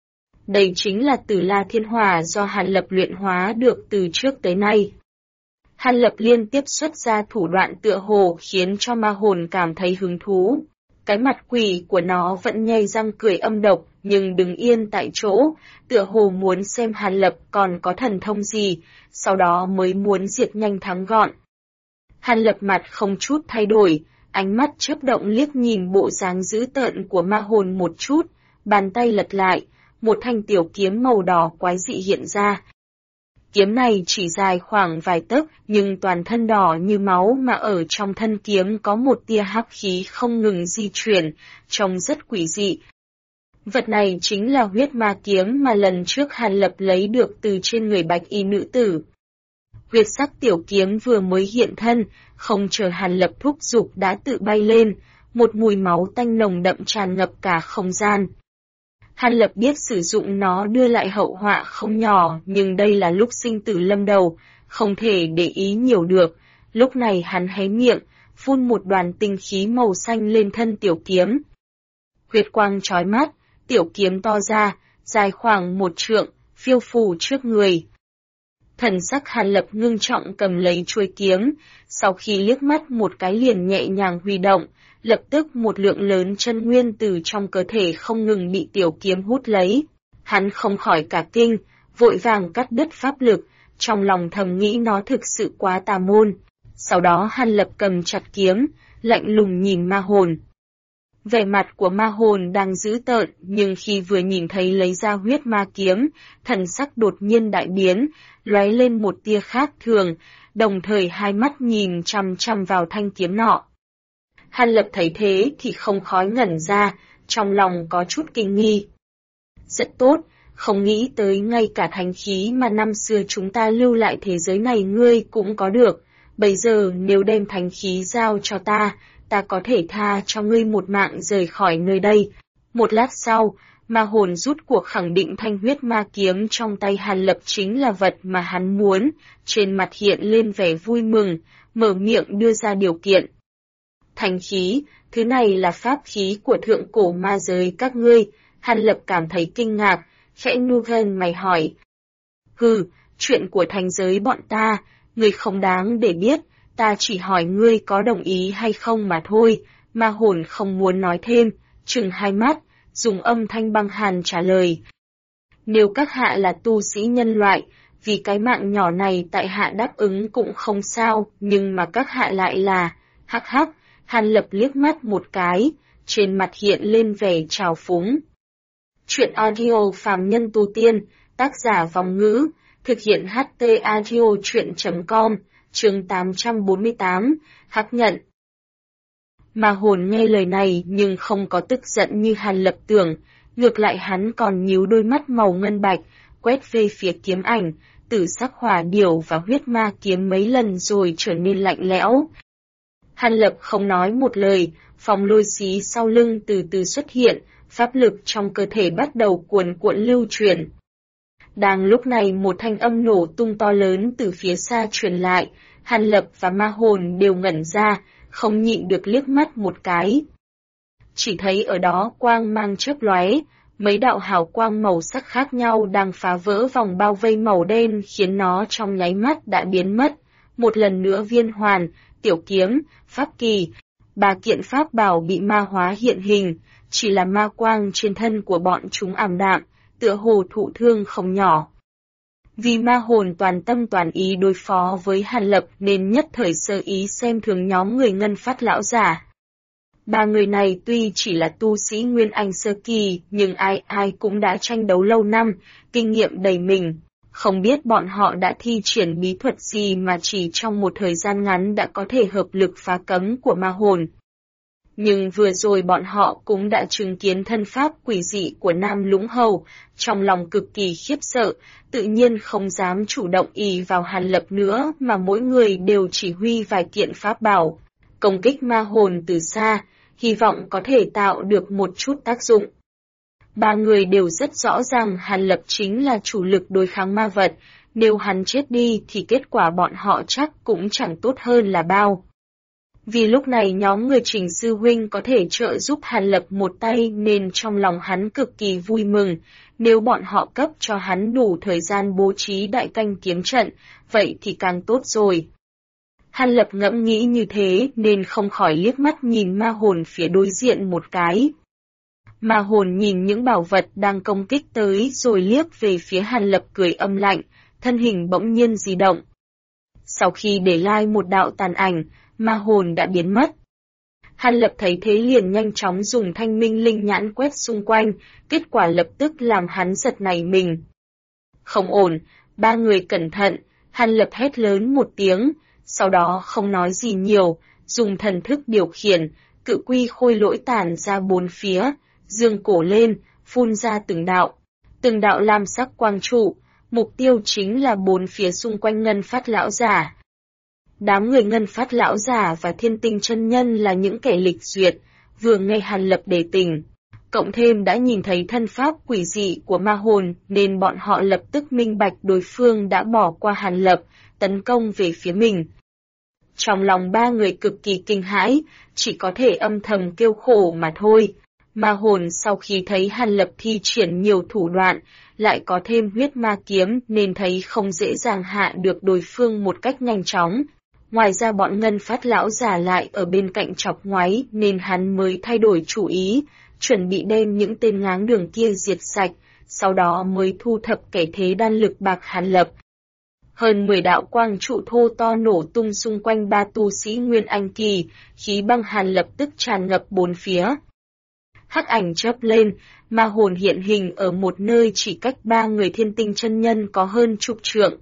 Đây chính là Tử La Thiên Hỏa do Hàn Lập luyện hóa được từ trước tới nay. Hàn Lập liên tiếp xuất ra thủ đoạn tựa hồ khiến cho ma hồn cảm thấy hứng thú. Cái mặt quỷ của nó vẫn nhây răng cười âm độc, nhưng đứng yên tại chỗ, tựa hồ muốn xem Hàn Lập còn có thần thông gì, sau đó mới muốn diệt nhanh thắng gọn. Hàn Lập mặt không chút thay đổi, ánh mắt chớp động liếc nhìn bộ dáng dữ tợn của ma hồn một chút, bàn tay lật lại, một thanh tiểu kiếm màu đỏ quái dị hiện ra. Kiếm này chỉ dài khoảng vài tấc, nhưng toàn thân đỏ như máu mà ở trong thân kiếm có một tia hắc khí không ngừng di chuyển, trông rất quỷ dị. Vật này chính là huyết ma kiếm mà lần trước Hàn Lập lấy được từ trên người bạch y nữ tử. Huyết sắc tiểu kiếm vừa mới hiện thân, không chờ Hàn Lập thúc giục đã tự bay lên, một mùi máu tanh nồng đậm tràn ngập cả không gian. Hàn Lập biết sử dụng nó đưa lại hậu họa không nhỏ, nhưng đây là lúc sinh tử lâm đầu, không thể để ý nhiều được. Lúc này hắn hé miệng, phun một đoàn tinh khí màu xanh lên thân tiểu kiếm. Huyết quang chói mắt, tiểu kiếm to ra, dài khoảng 1 trượng, phiêu phù trước người. Thần sắc Hàn Lập ngưng trọng cầm lấy chuôi kiếm, sau khi liếc mắt một cái liền nhẹ nhàng huy động, lập tức một lượng lớn chân nguyên từ trong cơ thể không ngừng bị tiểu kiếm hút lấy. Hắn không khỏi cả kinh, vội vàng cắt đứt pháp lực, trong lòng thầm nghĩ nó thực sự quá tà môn. Sau đó Hàn Lập cầm chặt kiếm, lạnh lùng nhìn ma hồn. Vẻ mặt của ma hồn đang dữ tợn, nhưng khi vừa nhìn thấy lấy ra huyết ma kiếm, thần sắc đột nhiên đại biến, lóe lên một tia khác thường, đồng thời hai mắt nhìn chằm chằm vào thanh kiếm nọ. Hàn Lập thấy thế thì không khỏi ngẩn ra, trong lòng có chút kinh nghi. Rất tốt, không nghĩ tới ngay cả thánh khí mà năm xưa chúng ta lưu lại thế giới này ngươi cũng có được. Bây giờ nếu đem thánh khí giao cho ta có thể tha cho ngươi một mạng rời khỏi nơi đây. Một lát sau, ma hồn rút cuộc khẳng định thanh huyết ma kiếm trong tay Hàn Lập chính là vật mà hắn muốn, trên mặt hiện lên vẻ vui mừng, mở miệng đưa ra điều kiện. Thánh khí, thứ này là pháp khí của thượng cổ ma giới các ngươi. Hàn Lập cảm thấy kinh ngạc, khẽ nu gân mày hỏi. Hừ, chuyện của thành giới bọn ta, ngươi không đáng để biết, ta chỉ hỏi ngươi có đồng ý hay không mà thôi. Ma hồn không muốn nói thêm, trừng hai mắt, dùng âm thanh băng hàn trả lời. Nếu các hạ là tu sĩ nhân loại, vì cái mạng nhỏ này tại hạ đáp ứng cũng không sao, nhưng mà các hạ lại là... Hắc hắc, Hàn Lập liếc mắt một cái, trên mặt hiện lên vẻ trào phúng. Chuyện audio phàm nhân tu tiên, tác giả Vòng Ngữ, thực hiện HT audio chuyện.com, chương 848, Hắc nhận. Ma hồn nghe lời này nhưng không có tức giận như Hàn Lập tưởng, ngược lại hắn còn nhíu đôi mắt màu ngân bạch, quét về phía kiếm ảnh, tử sắc hỏa điểu và huyết ma kiếm mấy lần rồi trở nên lạnh lẽo. Hàn Lập không nói một lời, phong lôi xí sau lưng từ từ xuất hiện, pháp lực trong cơ thể bắt đầu cuồn cuộn lưu truyền. Đang lúc này một thanh âm nổ tung to lớn từ phía xa truyền lại, Hàn Lập và ma hồn đều ngẩn ra, không nhịn được liếc mắt một cái. Chỉ thấy ở đó quang mang chớp lóe, mấy đạo hào quang màu sắc khác nhau đang phá vỡ vòng bao vây màu đen khiến nó trong nháy mắt đã biến mất. Một lần nữa viên hoàn, tiểu kiếm, pháp kỳ, 3 kiện pháp bảo bị ma hóa hiện hình, chỉ là ma quang trên thân của bọn chúng ảm đạm, tựa hồ thụ thương không nhỏ. Vì ma hồn toàn tâm toàn ý đối phó với Hàn Lập nên nhất thời sơ ý xem thường nhóm người ngân phát lão giả. Ba người này tuy chỉ là tu sĩ Nguyên Anh sơ kỳ, nhưng ai ai cũng đã tranh đấu lâu năm, kinh nghiệm đầy mình. Không biết bọn họ đã thi triển bí thuật gì mà chỉ trong một thời gian ngắn đã có thể hợp lực phá cấm của ma hồn. Nhưng vừa rồi bọn họ cũng đã chứng kiến thân pháp quỷ dị của Nam Lũng Hầu, trong lòng cực kỳ khiếp sợ, tự nhiên không dám chủ động ỷ vào Hàn Lập nữa mà mỗi người đều chỉ huy vài kiện pháp bảo, công kích ma hồn từ xa, hy vọng có thể tạo được một chút tác dụng. Ba người đều rất rõ ràng Hàn Lập chính là chủ lực đối kháng ma vật, nếu hắn chết đi thì kết quả bọn họ chắc cũng chẳng tốt hơn là bao. Vì lúc này nhóm người Trình Sư Huynh có thể trợ giúp Hàn Lập một tay nên trong lòng hắn cực kỳ vui mừng, nếu bọn họ cấp cho hắn đủ thời gian bố trí đại canh kiếm trận, vậy thì càng tốt rồi. Hàn Lập ngẫm nghĩ như thế nên không khỏi liếc mắt nhìn ma hồn phía đối diện một cái. Ma hồn nhìn những bảo vật đang công kích tới rồi liếc về phía Hàn Lập cười âm lạnh, thân hình bỗng nhiên di động. Sau khi để lại một đạo tàn ảnh, ma hồn đã biến mất. Hàn Lập thấy thế liền nhanh chóng dùng thanh minh linh nhãn quét xung quanh, kết quả lập tức làm hắn giật nảy mình. Không ổn, ba người cẩn thận, Hàn Lập hét lớn một tiếng, sau đó không nói gì nhiều, dùng thần thức điều khiển, cự quy khôi lỗi tản ra bốn phía, dương cổ lên, phun ra từng đạo lam sắc quang trụ, mục tiêu chính là bốn phía xung quanh Ngân Phát lão giả. Đám người Ngân Phát lão giả và Thiên Tinh chân nhân là những kẻ lịch duyệt, vừa nghe Hàn Lập đề tình, cộng thêm đã nhìn thấy thân pháp quỷ dị của ma hồn nên bọn họ lập tức minh bạch đối phương đã bỏ qua Hàn Lập, tấn công về phía mình. Trong lòng ba người cực kỳ kinh hãi, chỉ có thể âm thầm kêu khổ mà thôi. Ma hồn sau khi thấy Hàn Lập thi triển nhiều thủ đoạn, lại có thêm huyết ma kiếm nên thấy không dễ dàng hạ được đối phương một cách nhanh chóng. Ngoài ra bọn Ngân Phát lão giả lại ở bên cạnh chọc ngoáy nên hắn mới thay đổi chủ ý, chuẩn bị đem những tên ngáng đường kia diệt sạch, sau đó mới thu thập kẻ thế đan lực bạc Hàn Lập. Hơn 10 đạo quang trụ thô to nổ tung xung quanh ba tu sĩ Nguyên Anh kỳ, khí băng Hàn lập tức tràn ngập bốn phía. Hắc ảnh chớp lên, ma hồn hiện hình ở một nơi chỉ cách ba người Thiên Tinh chân nhân có hơn chục trượng.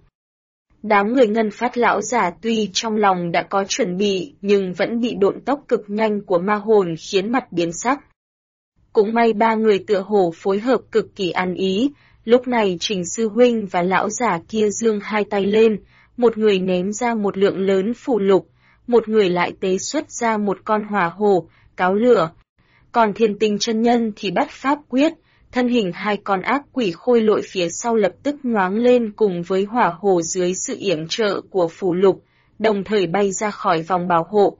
Đám người Ngân Phát lão giả tuy trong lòng đã có chuẩn bị nhưng vẫn bị độn tốc cực nhanh của ma hồn khiến mặt biến sắc. Cũng may ba người tựa hồ phối hợp cực kỳ ăn ý, lúc này Trình Sư Huynh và lão giả kia giương hai tay lên, một người ném ra một lượng lớn phù lục, một người lại tế xuất ra một con hỏa hồ, cáo lửa. Còn Thiên Tinh chân nhân thì bắt pháp quyết, thân hình hai con ác quỷ khôi lỗi phía sau lập tức nhoáng lên cùng với hỏa hồ dưới sự yểm trợ của phù lục, đồng thời bay ra khỏi vòng bảo hộ.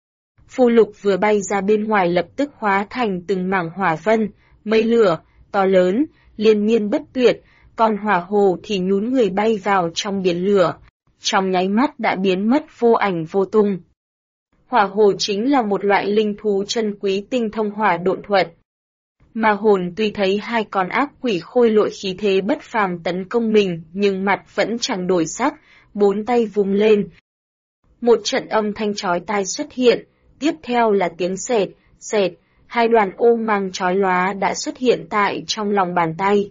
Phù lục vừa bay ra bên ngoài lập tức hóa thành từng mảng hỏa vân, mây lửa, to lớn, liên miên bất tuyệt, còn hỏa hồ thì nhún người bay vào trong biển lửa, trong nháy mắt đã biến mất vô ảnh vô tung. Hỏa hồ chính là một loại linh thú chân quý tinh thông hỏa độn thuật. Ma hồn tuy thấy hai con ác quỷ khôi lỗi khí thế bất phàm tấn công mình nhưng mặt vẫn chẳng đổi sắc, bốn tay vung lên. Một trận âm thanh chói tai xuất hiện, tiếp theo là tiếng sệt, sệt, hai đoàn ô mang chói lóa đã xuất hiện tại trong lòng bàn tay.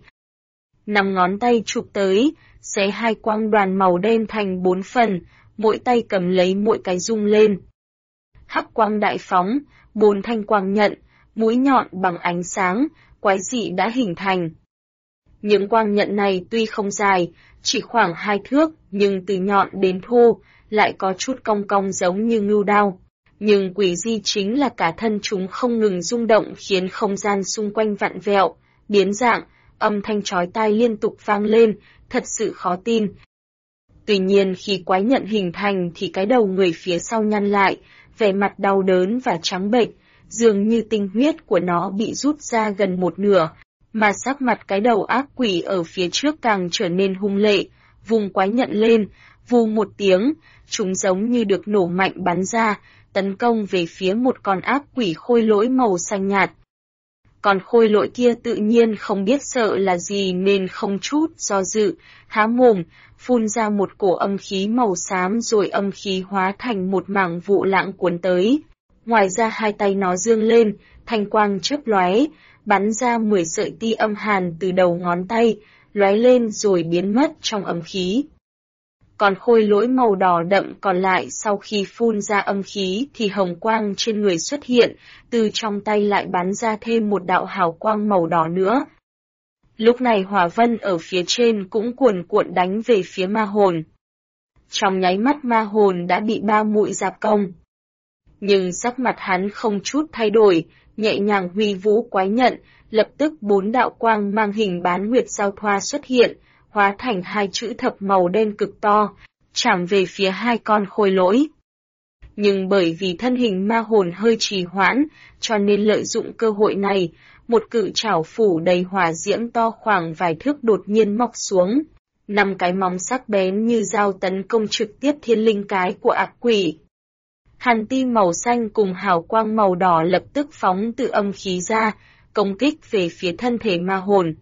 5 ngón tay chụp tới, xé hai quang đoàn màu đen thành 4 phần, mỗi tay cầm lấy mỗi cái rung lên. Hắc quang đại phóng, 4 thanh quang nhận, mũi nhọn bằng ánh sáng, quái dị đã hình thành. Những quang nhận này tuy không dài, chỉ khoảng 2 thước, nhưng từ nhọn đến thô, lại có chút cong cong giống như ngưu đao. Nhưng quỷ dị chính là cả thân chúng không ngừng rung động khiến không gian xung quanh vặn vẹo, biến dạng, âm thanh chói tai liên tục vang lên, thật sự khó tin. Tuy nhiên khi quái nhận hình thành thì cái đầu người phía sau nhăn lại, vẻ mặt đau đớn và trắng bệch, dường như tinh huyết của nó bị rút ra gần một nửa, mà sắc mặt cái đầu ác quỷ ở phía trước càng trở nên hung lệ, vùng quái nhận lên, vù một tiếng, chúng giống như được nổ mạnh bắn ra, tấn công về phía một con ác quỷ khôi lỗi màu xanh nhạt. Còn khôi lỗi kia tự nhiên không biết sợ là gì nên không chút do dự, há mồm, phun ra một cổ âm khí màu xám rồi âm khí hóa thành một mảng vụ lãng cuốn tới. Ngoài ra hai tay nó dương lên, thanh quang chớp lóe, bắn ra 10 sợi tia âm hàn từ đầu ngón tay, lóe lên rồi biến mất trong âm khí. Còn khôi lỗi màu đỏ đậm còn lại sau khi phun ra âm khí thì hồng quang trên người xuất hiện, từ trong tay lại bắn ra thêm một đạo hào quang màu đỏ nữa. Lúc này hỏa vân ở phía trên cũng cuồn cuộn đánh về phía ma hồn. Trong nháy mắt ma hồn đã bị 3 mũi giáp công. Nhưng sắc mặt hắn không chút thay đổi, nhẹ nhàng huy vũ quái nhận, lập tức 4 đạo quang mang hình bán nguyệt giao thoa xuất hiện, hóa thành 2 chữ thập màu đen cực to, chạm về phía 2 con khôi lỗi. Nhưng bởi vì thân hình ma hồn hơi trì hoãn, cho nên lợi dụng cơ hội này, một cự trảo phủ đầy hỏa diễm to khoảng vài thước đột nhiên mọc xuống. 5 cái móng sắc bén như dao tấn công trực tiếp thiên linh cái của ác quỷ. Hàn ti màu xanh cùng hào quang màu đỏ lập tức phóng từ âm khí ra, công kích về phía thân thể ma hồn.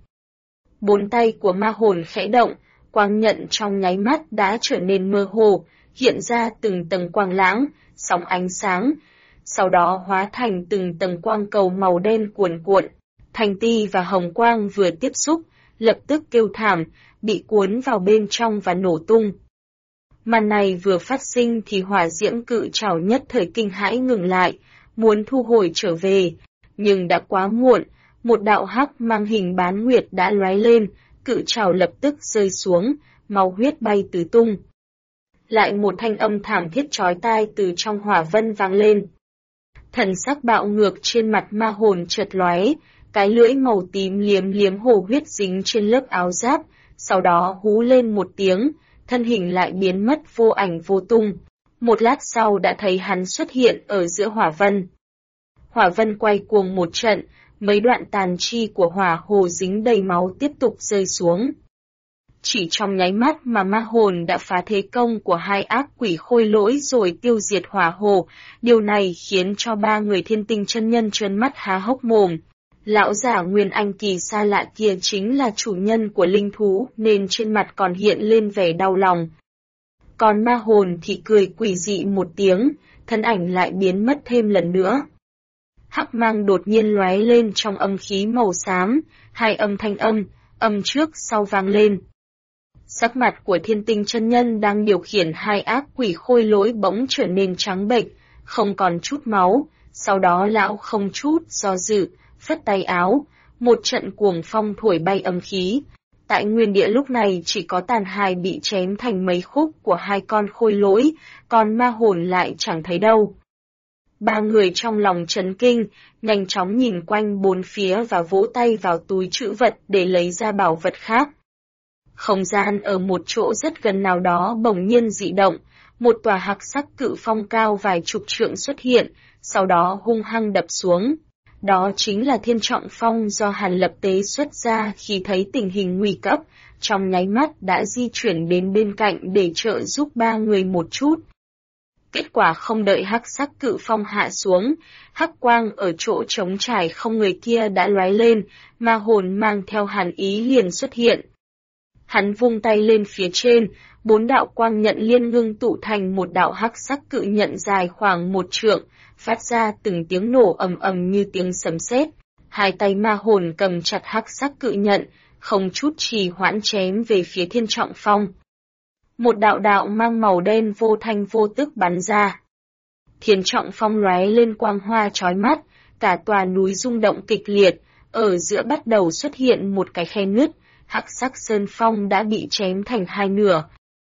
4 tay của ma hồn khẽ động, quang nhận trong nháy mắt đã trở nên mơ hồ, hiện ra từng tầng quang lãng, sóng ánh sáng, sau đó hóa thành từng tầng quang cầu màu đen cuồn cuộn. Thanh ti và hồng quang vừa tiếp xúc, lập tức kêu thảm, bị cuốn vào bên trong và nổ tung. Màn này vừa phát sinh thì hỏa diễm cự trảo nhất thời kinh hãi ngừng lại, muốn thu hồi trở về, nhưng đã quá muộn, một đạo hắc mang hình bán nguyệt đã lóe lên, cự trảo lập tức rơi xuống, máu huyết bay tứ tung. Lại một thanh âm thảm thiết chói tai từ trong hỏa vân vang lên. Thần sắc bạo ngược trên mặt ma hồn chợt lóe, cái lưỡi màu tím liếm liếm hồ huyết dính trên lớp áo giáp, sau đó hú lên một tiếng, thân hình lại biến mất vô ảnh vô tung. Một lát sau đã thấy hắn xuất hiện ở giữa hỏa vân. Hỏa vân quay cuồng một trận, mấy đoạn tàn chi của hỏa hồ dính đầy máu tiếp tục rơi xuống. Chỉ trong nháy mắt mà ma hồn đã phá thế công của 2 ác quỷ khôi lỗi rồi tiêu diệt hỏa hồ, điều này khiến cho 3 người thiên tinh chân nhân trợn mắt há hốc mồm. Lão giả Nguyên Anh kỳ xa lạ kia chính là chủ nhân của linh thú nên trên mặt còn hiện lên vẻ đau lòng. Còn ma hồn thì cười quỷ dị một tiếng, thân ảnh lại biến mất thêm lần nữa. Hắc mang đột nhiên lóe lên trong âm khí màu xám, 2 âm thanh âm trước sau vang lên. Sắc mặt của thiên tinh chân nhân đang điều khiển 2 ác quỷ khôi lỗi bỗng trở nên trắng bệch, không còn chút máu, sau đó lão không chút do dự, phất tay áo, một trận cuồng phong thổi bay âm khí. Tại nguyên địa lúc này chỉ có tàn hài bị chém thành mấy khúc của 2 con khôi lỗi, còn ma hồn lại chẳng thấy đâu. 3 người trong lòng chấn kinh, nhanh chóng nhìn quanh 4 phía và vỗ tay vào túi trữ vật để lấy ra bảo vật khác. Không gian ở một chỗ rất gần nào đó bỗng nhiên dị động, một tòa hắc sắc cự phong cao vài chục trượng xuất hiện, sau đó hung hăng đập xuống. Đó chính là Thiên Trọng Phong do Hàn Lập Tế xuất ra khi thấy tình hình nguy cấp, trong nháy mắt đã di chuyển đến bên cạnh để trợ giúp 3 người một chút. Kết quả không đợi hắc sắc cự phong hạ xuống, hắc quang ở chỗ trống trải không người kia đã lóe lên, ma hồn mang theo hàn ý liền xuất hiện. Hắn vung tay lên phía trên, 4 đạo quang nhận liên ngưng tụ thành một đạo hắc sắc cự nhận dài khoảng 1 trượng, phát ra từng tiếng nổ ầm ầm như tiếng sấm sét. 2 tay ma hồn cầm chặt hắc sắc cự nhận, không chút trì hoãn chém về phía Thiên Trọng Phong. Một đạo đạo mang màu đen vô thanh vô tức bắn ra. Thiên Trọng Phong lóe lên quang hoa chói mắt, cả tòa núi rung động kịch liệt, ở giữa bắt đầu xuất hiện một cái khe nứt, hắc sắc sơn phong đã bị chém thành 2 nửa.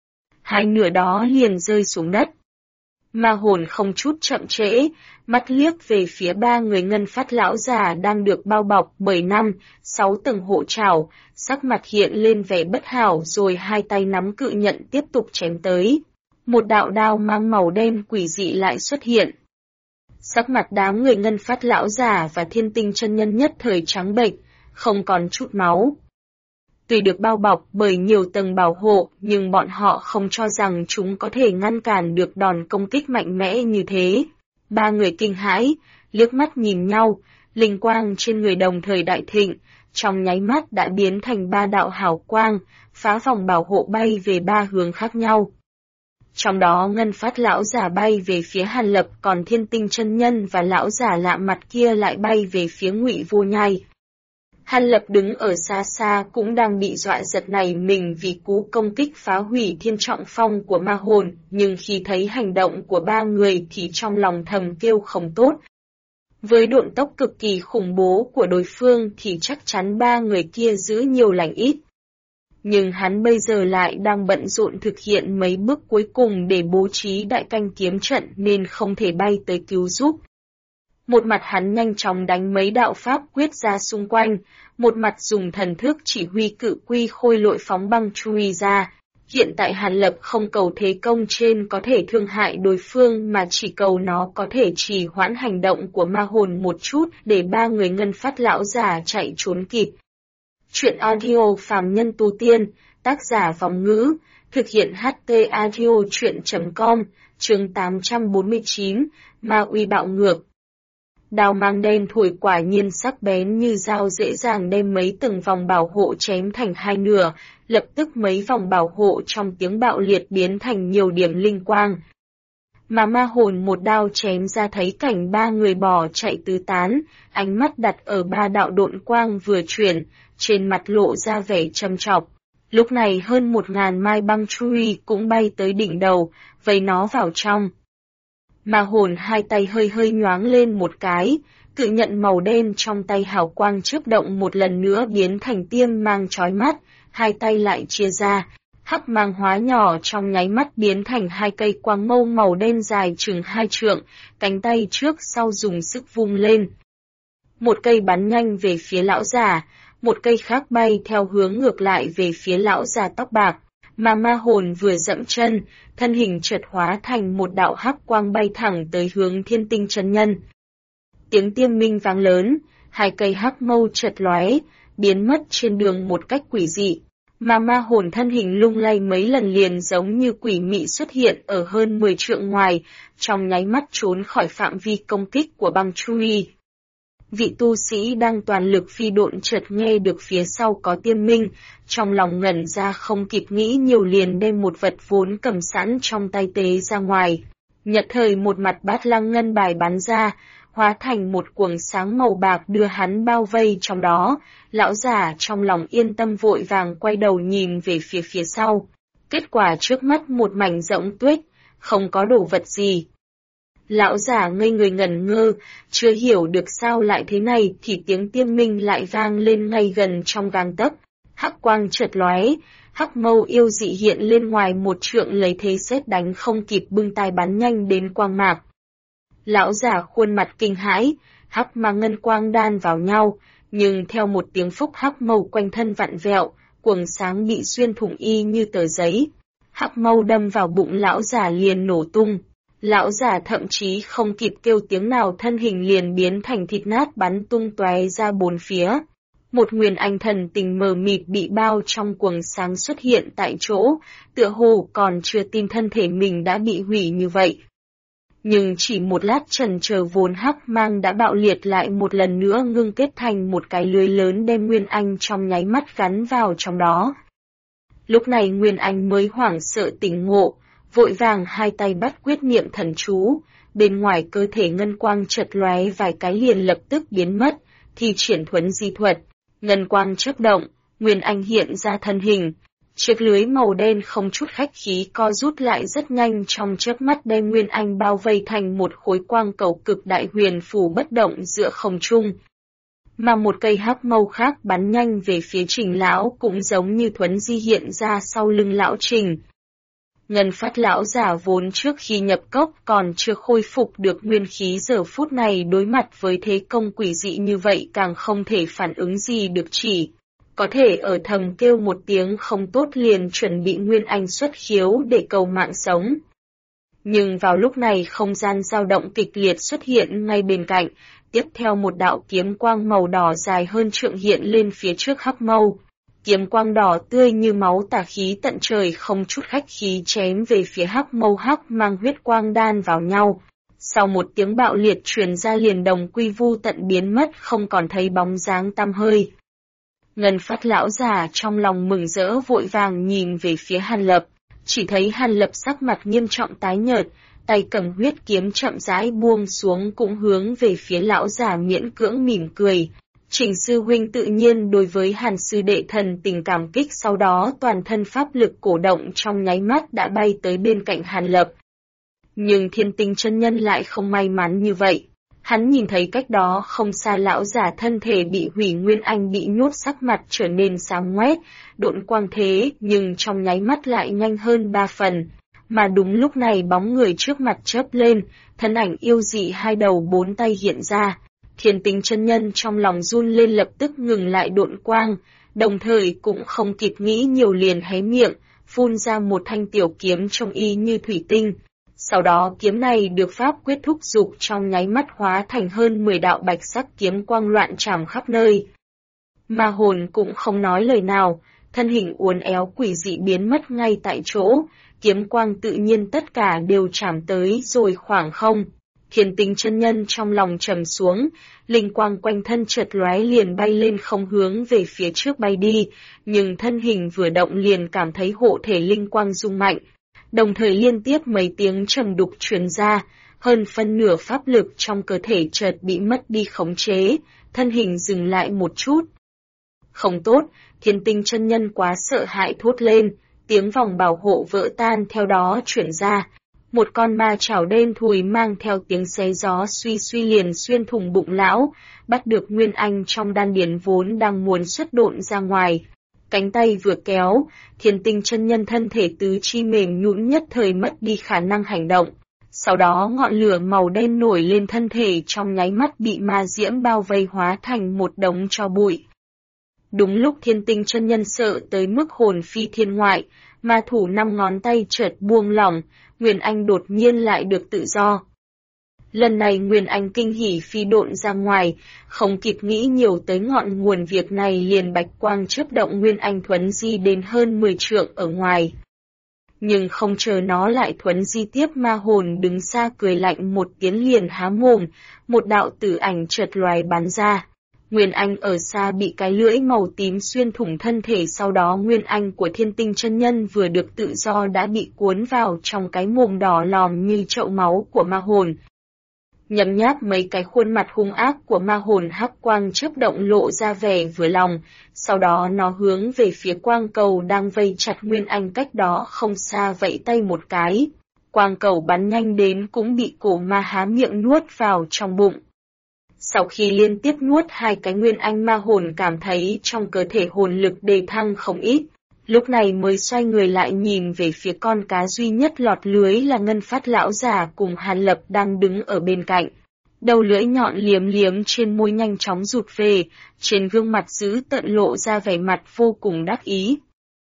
2 nửa đó liền rơi xuống đất. Ma hồn không chút chậm trễ, mắt liếc về phía 3 người ngân phát lão già đang được bao bọc bởi 5-6 tầng hộ trảo, sắc mặt hiện lên vẻ bất hảo rồi 2 tay nắm cự nhận tiếp tục chém tới. Một đạo đao mang màu đen quỷ dị lại xuất hiện. Sắc mặt đám người ngân phát lão già và thiên tinh chân nhân nhất thời trắng bệch, không còn chút máu. Tuy được bao bọc bởi nhiều tầng bảo hộ, nhưng bọn họ không cho rằng chúng có thể ngăn cản được đòn công kích mạnh mẽ như thế. 3 người kinh hãi, liếc mắt nhìn nhau, linh quang trên người đồng thời đại thịnh, trong nháy mắt đã biến thành 3 đạo hào quang, phá vòng bảo hộ bay về 3 hướng khác nhau. Trong đó Ngân Phát lão giả bay về phía Hàn Lập, còn Thiên Tinh chân nhân và lão giả lạ mặt kia lại bay về phía Ngụy Vô Nhai. Hàn Lập đứng ở xa xa cũng đang bị dọa giật nảy mình vì cú công kích phá hủy thiên trọng phong của ma hồn, nhưng khi thấy hành động của ba người thì trong lòng thầm kêu không tốt. Với độn tốc cực kỳ khủng bố của đối phương thì chắc chắn ba người kia giữ nhiều lành ít. Nhưng hắn bây giờ lại đang bận rộn thực hiện mấy bước cuối cùng để bố trí đại canh kiếm trận nên không thể bay tới cứu giúp. Một mặt hắn nhanh chóng đánh mấy đạo pháp quyết ra xung quanh, một mặt dùng thần thức chỉ huy cự quy khôi lội phóng băng chui ra. Hiện tại Hàn Lập không cầu thế công trên có thể thương hại đối phương mà chỉ cầu nó có thể trì hoãn hành động của ma hồn một chút để ba người Ngân Phát lão giả chạy trốn kịp. Chuyện audio phàm nhân tu tiên, tác giả Vòng Ngữ, thực hiện HT audio chuyện.com, chương 849, Ma uy bạo ngược. Đao mang đen thổi quả nhiên sắc bén như dao dễ dàng đem mấy từng vòng bảo hộ chém thành hai nửa, lập tức mấy vòng bảo hộ trong tiếng bạo liệt biến thành nhiều điểm linh quang. Mà ma hồn một đao chém ra thấy cảnh ba người bỏ chạy tứ tán, ánh mắt đặt ở ba đạo độn quang vừa chuyển, trên mặt lộ ra vẻ trầm trọng. Lúc này hơn 1000 mai băng chui cũng bay tới đỉnh đầu, vây nó vào trong. Ma hồn hai tay hơi hơi nhoáng lên một cái, cự nhận màu đen trong tay hào quang chớp động một lần nữa biến thành tiêm mang chói mắt, hai tay lại chia ra, hắc mang hóa nhỏ trong nháy mắt biến thành hai cây quang mâu màu đen dài chừng 2 trượng, cánh tay trước sau dùng sức vung lên. Một cây bắn nhanh về phía lão già, một cây khác bay theo hướng ngược lại về phía lão già tóc bạc. Mà ma hồn vừa dẫm chân, thân hình chợt hóa thành một đạo hắc quang bay thẳng tới hướng Thiên Tinh chân nhân. Tiếng tiêm minh vang lớn, hai cây hắc mâu chợt lóe, biến mất trên đường một cách quỷ dị. Mà ma hồn thân hình lung lay mấy lần liền giống như quỷ mị xuất hiện ở hơn 10 trượng ngoài, trong nháy mắt trốn khỏi phạm vi công kích của băng chui. Vị tu sĩ đang toàn lực phi độn chợt nghe được phía sau có tiêm minh, trong lòng ngẩn ra không kịp nghĩ nhiều liền đem một vật vốn cầm sẵn trong tay tế ra ngoài. Nhật thời một mặt bát lăng ngân bài bắn ra, hóa thành một cuồng sáng màu bạc đưa hắn bao vây trong đó, lão giả trong lòng yên tâm vội vàng quay đầu nhìn về phía sau. Kết quả trước mắt một mảnh rỗng tuếch, không có đồ vật gì. Lão giả ngây người ngẩn ngơ, chưa hiểu được sao lại thế này thì tiếng tiêm minh lại vang lên ngay gần trong gang tấc. Hắc quang chợt lóe, hắc mâu yêu dị hiện lên ngoài 1 trượng lấy thế sét đánh không kịp bưng tai bắn nhanh đến quang mạc. Lão giả khuôn mặt kinh hãi, hắc mà ngân quang đan vào nhau, nhưng theo một tiếng phúc hắc mâu quanh thân vặn vẹo, cuồng sáng bị xuyên thủng y như tờ giấy. Hắc mâu đâm vào bụng lão giả liền nổ tung. Lão giả thậm chí không kịp kêu tiếng nào thân hình liền biến thành thịt nát bắn tung tóe ra bốn phía. Một nguyên anh thần tình mờ mịt bị bao trong cuồng sáng xuất hiện tại chỗ, tựa hồ còn chưa tin thân thể mình đã bị hủy như vậy. Nhưng chỉ một lát chần chờ vốn hắc mang đã bạo liệt lại một lần nữa ngưng kết thành một cái lưới lớn đem Nguyên Anh trong nháy mắt gắn vào trong đó. Lúc này Nguyên Anh mới hoảng sợ tỉnh ngộ, vội vàng hai tay bắt quyết niệm thần chú, bên ngoài cơ thể ngân quang chợt lóe vài cái liền lập tức biến mất, thì triển thuấn di thuật, ngân quang chớp động, Nguyên Anh hiện ra thân hình. Chiếc lưới màu đen không chút khách khí co rút lại rất nhanh trong chớp mắt đem Nguyên Anh bao vây thành một khối quang cầu cực đại huyền phù bất động giữa không trung. Mà một cây hắc mâu khác bắn nhanh về phía Trình lão cũng giống như thuấn di hiện ra sau lưng lão Trình. Ngân Phát lão giả vốn trước khi nhập cốc còn chưa khôi phục được nguyên khí giờ phút này đối mặt với thế công quỷ dị như vậy càng không thể phản ứng gì được chỉ. Có thể ở thầm kêu một tiếng không tốt liền chuẩn bị Nguyên Anh xuất khiếu để cầu mạng sống. Nhưng vào lúc này không gian dao động kịch liệt xuất hiện ngay bên cạnh, tiếp theo một đạo kiếm quang màu đỏ dài hơn trượng hiện lên phía trước hắc mâu. Kiếm quang đỏ tươi như máu tà khí tận trời không chút khách khí chém về phía hắc mâu hắc mang huyết quang đan vào nhau. Sau một tiếng bạo liệt truyền ra liền đồng quy vu tận biến mất không còn thấy bóng dáng tăm hơi. Ngân Phát lão già trong lòng mừng rỡ vội vàng nhìn về phía Hàn Lập, Chỉ thấy Hàn Lập sắc mặt nghiêm trọng tái nhợt, tay cầm huyết kiếm chậm rãi buông xuống cũng hướng về phía lão già miễn cưỡng mỉm cười. Trình sư huynh tự nhiên đối với Hàn sư đệ thần tình cảm kích, sau đó toàn thân pháp lực cổ động trong nháy mắt đã bay tới bên cạnh Hàn Lập. Nhưng Thiên Tinh chân nhân lại không may mắn như vậy. Hắn nhìn thấy cách đó không xa lão giả thân thể bị hủy nguyên anh bị nhốt, sắc mặt trở nên sáng ngoét, độn quang thế nhưng trong nháy mắt lại nhanh hơn 3 phần. Mà đúng lúc này bóng người trước mặt chớp lên, thân ảnh yêu dị hai đầu bốn tay hiện ra. Thiên Tinh chân nhân trong lòng run lên, lập tức ngừng lại độn quang, đồng thời cũng không kịp nghĩ nhiều liền hé miệng, phun ra một thanh tiểu kiếm trông y như thủy tinh. Sau đó kiếm này được pháp quyết thúc dục trong nháy mắt hóa thành hơn 10 đạo bạch sắc kiếm quang loạn trảm khắp nơi. Ma hồn cũng không nói lời nào, thân hình uốn éo quỷ dị biến mất ngay tại chỗ, kiếm quang tự nhiên tất cả đều chạm tới rồi khoảng không. Thiên Tinh chân nhân trong lòng trầm xuống, linh quang quanh thân chợt lóe liền bay lên không hướng về phía trước bay đi, nhưng thân hình vừa động liền cảm thấy hộ thể linh quang rung mạnh. Đồng thời liên tiếp mấy tiếng trầm đục truyền ra, hơn phân nửa pháp lực trong cơ thể chợt bị mất đi khống chế, thân hình dừng lại một chút. Không tốt, Thiên Tinh chân nhân quá sợ hãi thốt lên, tiếng vòng bảo hộ vỡ tan theo đó chuyển ra. Một con ma chảo đen thùi mang theo tiếng xé gió suy suy liền xuyên thủng bụng lão, bắt được nguyên anh trong đan điền vốn đang muốn xuất độn ra ngoài. Cánh tay vừa kéo, Thiên Tinh chân nhân thân thể tứ chi mềm nhũn nhất thời mất đi khả năng hành động. Sau đó ngọn lửa màu đen nổi lên, thân thể trong nháy mắt bị ma diễm bao vây hóa thành một đống tro bụi. Đúng lúc Thiên Tinh chân nhân sợ tới mức hồn phi thiên ngoại, ma thủ 5 ngón tay chợt buông lỏng, Nguyên Anh đột nhiên lại được tự do. Lần này Nguyên Anh kinh hỉ phi độn ra ngoài, không kịp nghĩ nhiều tới ngọn nguồn việc này liền bạch quang chớp động, Nguyên Anh thuấn di đến hơn 10 trượng ở ngoài. Nhưng không chờ nó lại thuấn di tiếp, ma hồn đứng xa cười lạnh một tiếng liền há mồm, một đạo tử ảnh chợt loài bắn ra. Nguyên Anh ở xa bị cái lưỡi màu tím xuyên thủng thân thể, sau đó Nguyên Anh của Thiên Tinh chân nhân vừa được tự do đã bị cuốn vào trong cái mồm đỏ lòm như chậu máu của ma hồn. Nhấm nháp mấy cái khuôn mặt hung ác của ma hồn, hắc quang chớp động lộ ra vẻ vừa lòng, sau đó nó hướng về phía quang cầu đang vây chặt Nguyên Anh cách đó không xa vẫy tay một cái. Quang cầu bắn nhanh đến cũng bị cổ ma há miệng nuốt vào trong bụng. Sau khi liên tiếp nuốt 2 cái Nguyên Anh, ma hồn cảm thấy trong cơ thể hồn lực đề thăng không ít, lúc này mới xoay người lại nhìn về phía con cá duy nhất lọt lưới là Ngân Phát lão già cùng Hàn Lập đang đứng ở bên cạnh. Đầu lưỡi nhọn liếm liếm trên môi nhanh chóng rụt về, trên gương mặt dữ tợn lộ ra vẻ mặt vô cùng đắc ý.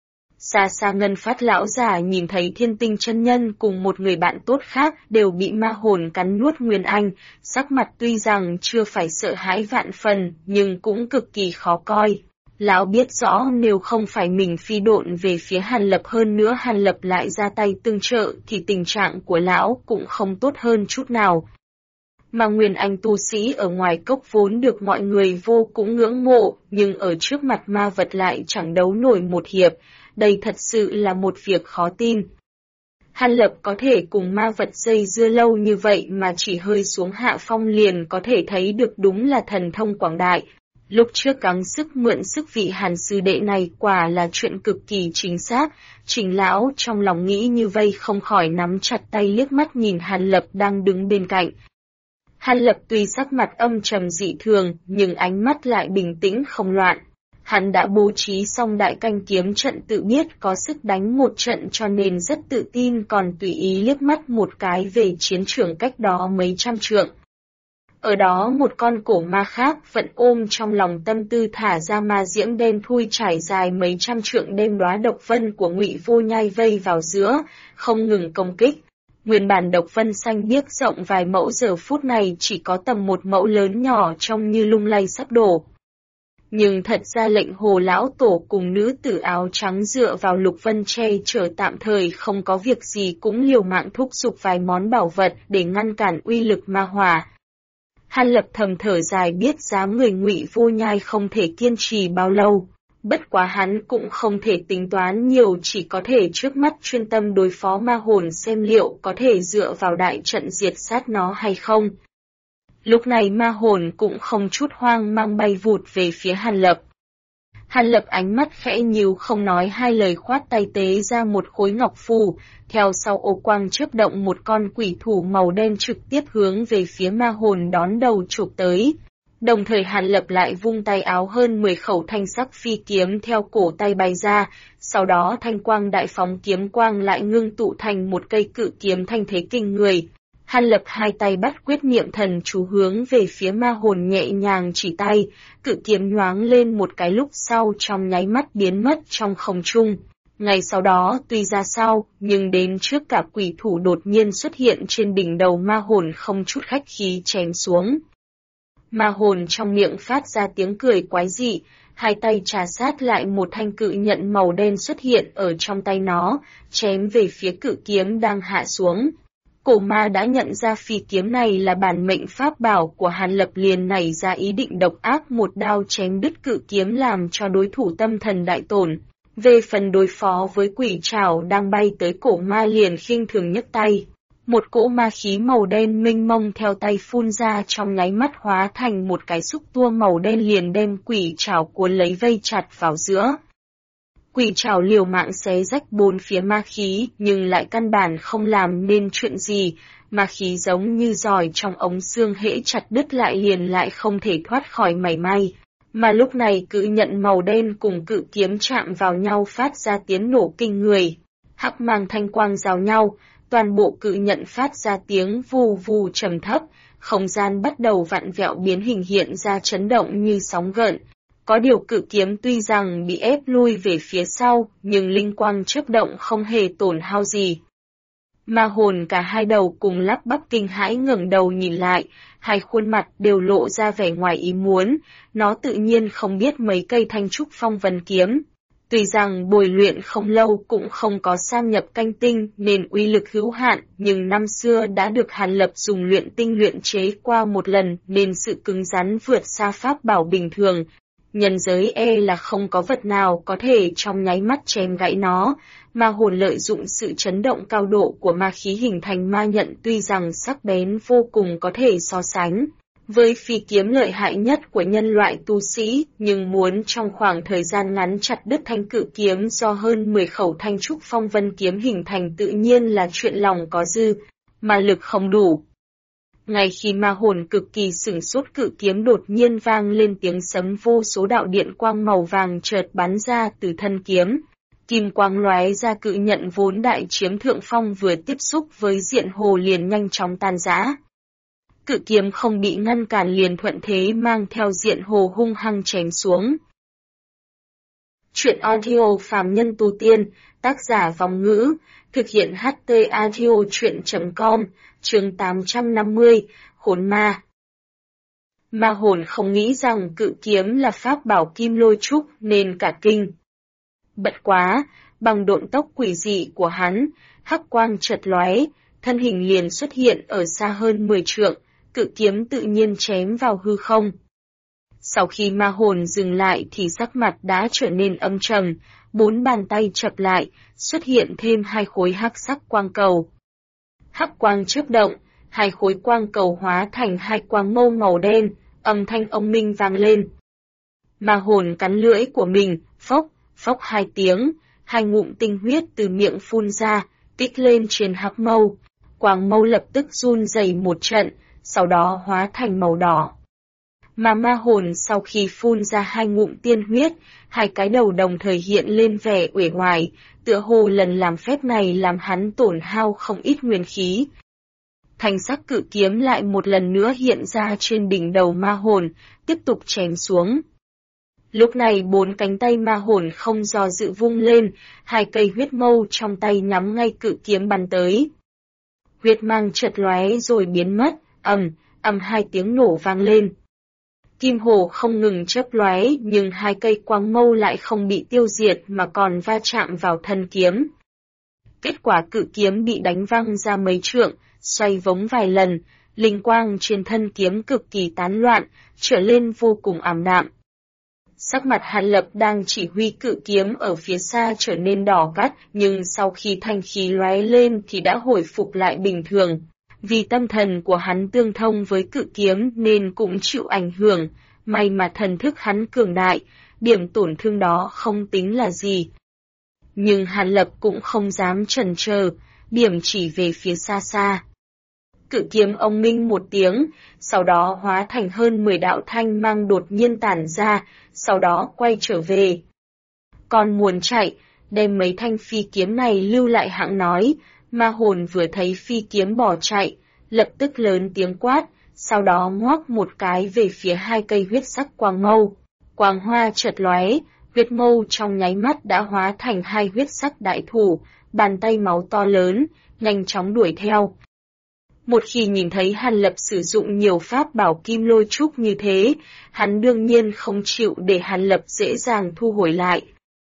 Xa xa Ngân Phát lão già nhìn thấy Thiên Tinh chân nhân cùng một người bạn tốt khác đều bị ma hồn cắn nuốt Nguyên Anh, sắc mặt tuy rằng chưa phải sợ hãi vạn phần nhưng cũng cực kỳ khó coi. Lão biết rõ nếu không phải mình phi độn về phía Hàn Lập, hơn nữa Hàn Lập lại ra tay tương trợ thì tình trạng của lão cũng không tốt hơn chút nào. Mà Nguyên Anh tu sĩ ở ngoài cốc vốn được mọi người vô cùng ngưỡng mộ, nhưng ở trước mặt ma vật lại chẳng đấu nổi một hiệp, đây thật sự là một việc khó tin. Hàn Lập có thể cùng ma vật dây dưa lâu như vậy mà chỉ hơi xuống hạ phong liền có thể thấy được đúng là thần thông quảng đại. Lúc trước gắng sức mượn sức vị Hàn sư đệ này quả là chuyện cực kỳ chính xác, Trình lão trong lòng nghĩ như vây không khỏi nắm chặt tay liếc mắt nhìn Hàn Lập đang đứng bên cạnh. Hàn Lập tuy sắc mặt âm trầm dị thường nhưng ánh mắt lại bình tĩnh không loạn. Hắn đã bố trí xong đại canh kiếm trận, tự biết có sức đánh một trận cho nên rất tự tin, còn tùy ý liếc mắt một cái về chiến trường cách đó mấy trăm trượng. Ở đó một con cổ ma khác vẫn ôm trong lòng tâm tư thả ra ma diễm đen thui trải dài mấy trăm trượng, đem đóa độc vân của Ngụy Vô Nhai vây vào giữa, không ngừng công kích. Nguyên bản độc vân xanh biếc rộng vài mẫu giờ phút này chỉ có tầm một mẫu lớn nhỏ, trông như lung lay sắp đổ. Nhưng thật ra lệnh hồ lão tổ cùng nữ tử áo trắng dựa vào lục vân che chở tạm thời không có việc gì cũng liều mạng thúc giục vài món bảo vật để ngăn cản uy lực ma hỏa. Hàn Lập thầm thở dài, biết dám người Ngụy Vô Nhai không thể kiên trì bao lâu. Bất quá hắn cũng không thể tính toán nhiều, chỉ có thể trước mắt chuyên tâm đối phó ma hồn xem liệu có thể dựa vào đại trận diệt sát nó hay không. Lúc này ma hồn cũng không chút hoang mang bay vụt về phía Hàn Lập. Hàn Lập ánh mắt khẽ nhíu không nói hai lời khoát tay tế ra một khối ngọc phù, theo sau ô quang chớp động một con quỷ thủ màu đen trực tiếp hướng về phía ma hồn đón đầu chụp tới. Đồng thời Hàn Lập lại vung tay áo hơn 10 khẩu thanh sắc phi kiếm theo cổ tay bay ra, sau đó thanh quang đại phóng kiếm quang lại ngưng tụ thành một cây cự kiếm thanh thế kinh người. Hàn Lập hai tay bắt quyết niệm thần chú hướng về phía ma hồn nhẹ nhàng chỉ tay, cự kiếm nhoáng lên một cái lúc sau trong nháy mắt biến mất trong không trung. Ngay sau đó tuy ra sau, nhưng đến trước cả quỷ thủ đột nhiên xuất hiện trên đỉnh đầu ma hồn không chút khách khí chém xuống. Ma hồn trong miệng phát ra tiếng cười quái dị, hai tay trà sát lại một thanh cự nhận màu đen xuất hiện ở trong tay nó, chém về phía cự kiếm đang hạ xuống. Cổ ma đã nhận ra phi kiếm này là bản mệnh pháp bảo của Hàn Lập, liền nảy ra ý định độc ác một đao chém đứt cự kiếm làm cho đối thủ tâm thần đại tổn. Về phần đối phó với quỷ trảo đang bay tới, cổ ma liền khinh thường nhấc tay. Một cỗ ma khí màu đen mênh mông theo tay phun ra, trong nháy mắt hóa thành một cái xúc tua màu đen liền đem quỷ trảo cuốn lấy vây chặt vào giữa. Quỷ trảo liều mạng xé rách bốn phía ma khí, nhưng lại căn bản không làm nên chuyện gì, ma khí giống như giòi trong ống xương, hễ chặt đứt lại liền lại không thể thoát khỏi mảy may. Mà lúc này cự nhận màu đen cùng cự kiếm chạm vào nhau phát ra tiếng nổ kinh người. Hắc mang thanh quang giao nhau, toàn bộ cự nhận phát ra tiếng vù vù trầm thấp, không gian bắt đầu vặn vẹo biến hình hiện ra chấn động như sóng gợn. Có điều cự kiếm tuy rằng bị ép lui về phía sau, nhưng linh quang chớp động không hề tổn hao gì. Ma hồn cả hai đầu cùng lắp bắp kinh hãi ngẩng đầu nhìn lại, hai khuôn mặt đều lộ ra vẻ ngoài ý muốn, nó tự nhiên không biết mấy cây thanh trúc phong vân kiếm. Tuy rằng bồi luyện không lâu cũng không có sam nhập canh tinh nên uy lực hữu hạn, nhưng năm xưa đã được Hàn Lập dùng luyện tinh luyện chế qua một lần nên sự cứng rắn vượt xa pháp bảo bình thường. Nhân giới là không có vật nào có thể trong nháy mắt chém gãy nó, ma hồn lợi dụng sự chấn động cao độ của ma khí hình thành ma nhận tuy rằng sắc bén vô cùng có thể so sánh với phi kiếm lợi hại nhất của nhân loại tu sĩ, nhưng muốn trong khoảng thời gian ngắn chặt đứt thanh cự kiếm do hơn 10 khẩu thanh trúc phong vân kiếm hình thành tự nhiên là chuyện lòng có dư, mà lực không đủ. Ngay khi ma hồn cực kỳ sửng sốt, cự kiếm đột nhiên vang lên tiếng sấm, vô số đạo điện quang màu vàng chợt bắn ra từ thân kiếm. Kim quang lóe ra, cự nhận vốn đại chiếm thượng phong vừa tiếp xúc với diện hồ liền nhanh chóng tan rã. Cự kiếm không bị ngăn cản liền thuận thế mang theo diện hồ hung hăng chém xuống. Chuyện audio phàm nhân tu tiên, tác giả Vong Ngữ, thực hiện HT audio chuyện.com, chương 850, Khốn Ma. Ma hồn không nghĩ rằng cự kiếm là pháp bảo kim lôi trúc nên cả kinh. Bất quá, bằng độn tốc quỷ dị của hắn, hắc quang chợt lóe, thân hình liền xuất hiện ở xa hơn 10 trượng, cự kiếm tự nhiên chém vào hư không. Sau khi ma hồn dừng lại thì sắc mặt đã trở nên âm trầm, bốn bàn tay chập lại, xuất hiện thêm hai khối hắc sắc quang cầu. Hắc quang chớp động, hai khối quang cầu hóa thành hai quang mâu màu đen, âm thanh ông minh vang lên. Ma hồn cắn lưỡi của mình, phốc, phốc hai tiếng, hai ngụm tinh huyết từ miệng phun ra, kích lên trên hắc mâu. Quang mâu lập tức run rẩy một trận, sau đó hóa thành màu đỏ. Mà ma hồn sau khi phun ra hai ngụm tiên huyết, hai cái đầu đồng thời hiện lên vẻ uể oải, tựa hồ lần làm phép này làm hắn tổn hao không ít nguyên khí. Thanh sắc cự kiếm lại một lần nữa hiện ra trên đỉnh đầu ma hồn, tiếp tục chém xuống. Lúc này bốn cánh tay ma hồn không do dự vung lên, hai cây huyết mâu trong tay nhắm ngay cự kiếm bắn tới. Huyết mang chợt lóe rồi biến mất, ầm hai tiếng nổ vang lên. Kim hồ không ngừng chớp lóe, nhưng hai cây quang mâu lại không bị tiêu diệt mà còn va chạm vào thân kiếm. Kết quả cự kiếm bị đánh văng ra mấy trượng, xoay vống vài lần, linh quang trên thân kiếm cực kỳ tán loạn, trở lên vô cùng ảm đạm. Sắc mặt Hàn Lập đang chỉ huy cự kiếm ở phía xa trở nên đỏ gắt, nhưng sau khi thanh khí lóe lên thì đã hồi phục lại bình thường. Vì tâm thần của hắn tương thông với cự kiếm nên cũng chịu ảnh hưởng, may mà thần thức hắn cường đại, điểm tổn thương đó không tính là gì. Nhưng Hàn Lập cũng không dám chần chờ, điểm chỉ về phía xa xa. Cự kiếm ông minh một tiếng, sau đó hóa thành hơn 10 đạo thanh mang đột nhiên tản ra, sau đó quay trở về. Còn muốn chạy, đem mấy thanh phi kiếm này lưu lại hãng nói, ma hồn vừa thấy phi kiếm bỏ chạy, lập tức lớn tiếng quát, sau đó ngoác một cái về phía hai cây huyết sắc quang mâu. Quang hoa chợt lóe, huyết mâu trong nháy mắt đã hóa thành hai huyết sắc đại thủ, bàn tay máu to lớn, nhanh chóng đuổi theo. Một khi nhìn thấy Hàn Lập sử dụng nhiều pháp bảo kim lôi trúc như thế, hắn đương nhiên không chịu để Hàn Lập dễ dàng thu hồi lại.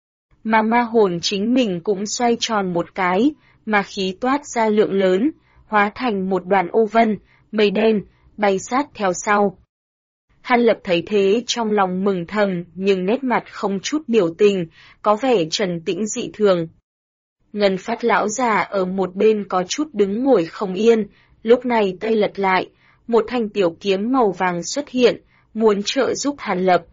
Mà ma hồn chính mình cũng xoay tròn một cái, ma khí toát ra lượng lớn, hóa thành một đoàn ô vân, mây đen, bay sát theo sau. Hàn Lập thấy thế trong lòng mừng thầm nhưng nét mặt không chút biểu tình, có vẻ trầm tĩnh dị thường. Ngân Phát lão già ở một bên có chút đứng ngồi không yên, lúc này tay lật lại, một thanh tiểu kiếm màu vàng xuất hiện, muốn trợ giúp Hàn Lập.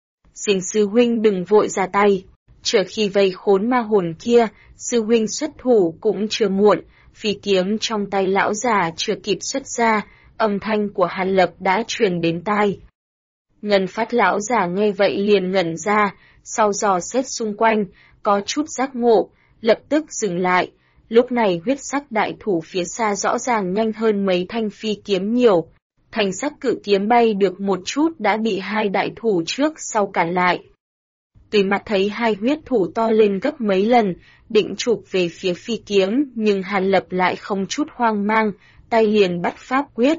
Xin sư huynh đừng vội ra tay, chờ khi vây khốn ma hồn kia, sư huynh xuất thủ cũng chưa muộn, phi kiếm trong tay lão già chưa kịp xuất ra, âm thanh của Hàn Lập đã truyền đến tai. Ngân Phát lão già nghe vậy liền ngẩn ra, sau dò xét xung quanh, có chút giác ngộ, lập tức dừng lại. Lúc này huyết sắc đại thủ phía xa rõ ràng nhanh hơn mấy thanh phi kiếm nhiều. Thanh sắc cự kiếm bay được một chút đã bị hai đại thủ trước sau cản lại. Tùy mặt thấy hai huyết thủ to lên gấp mấy lần, định chụp về phía phi kiếm, nhưng Hàn Lập lại không chút hoang mang, tay liền bắt pháp quyết.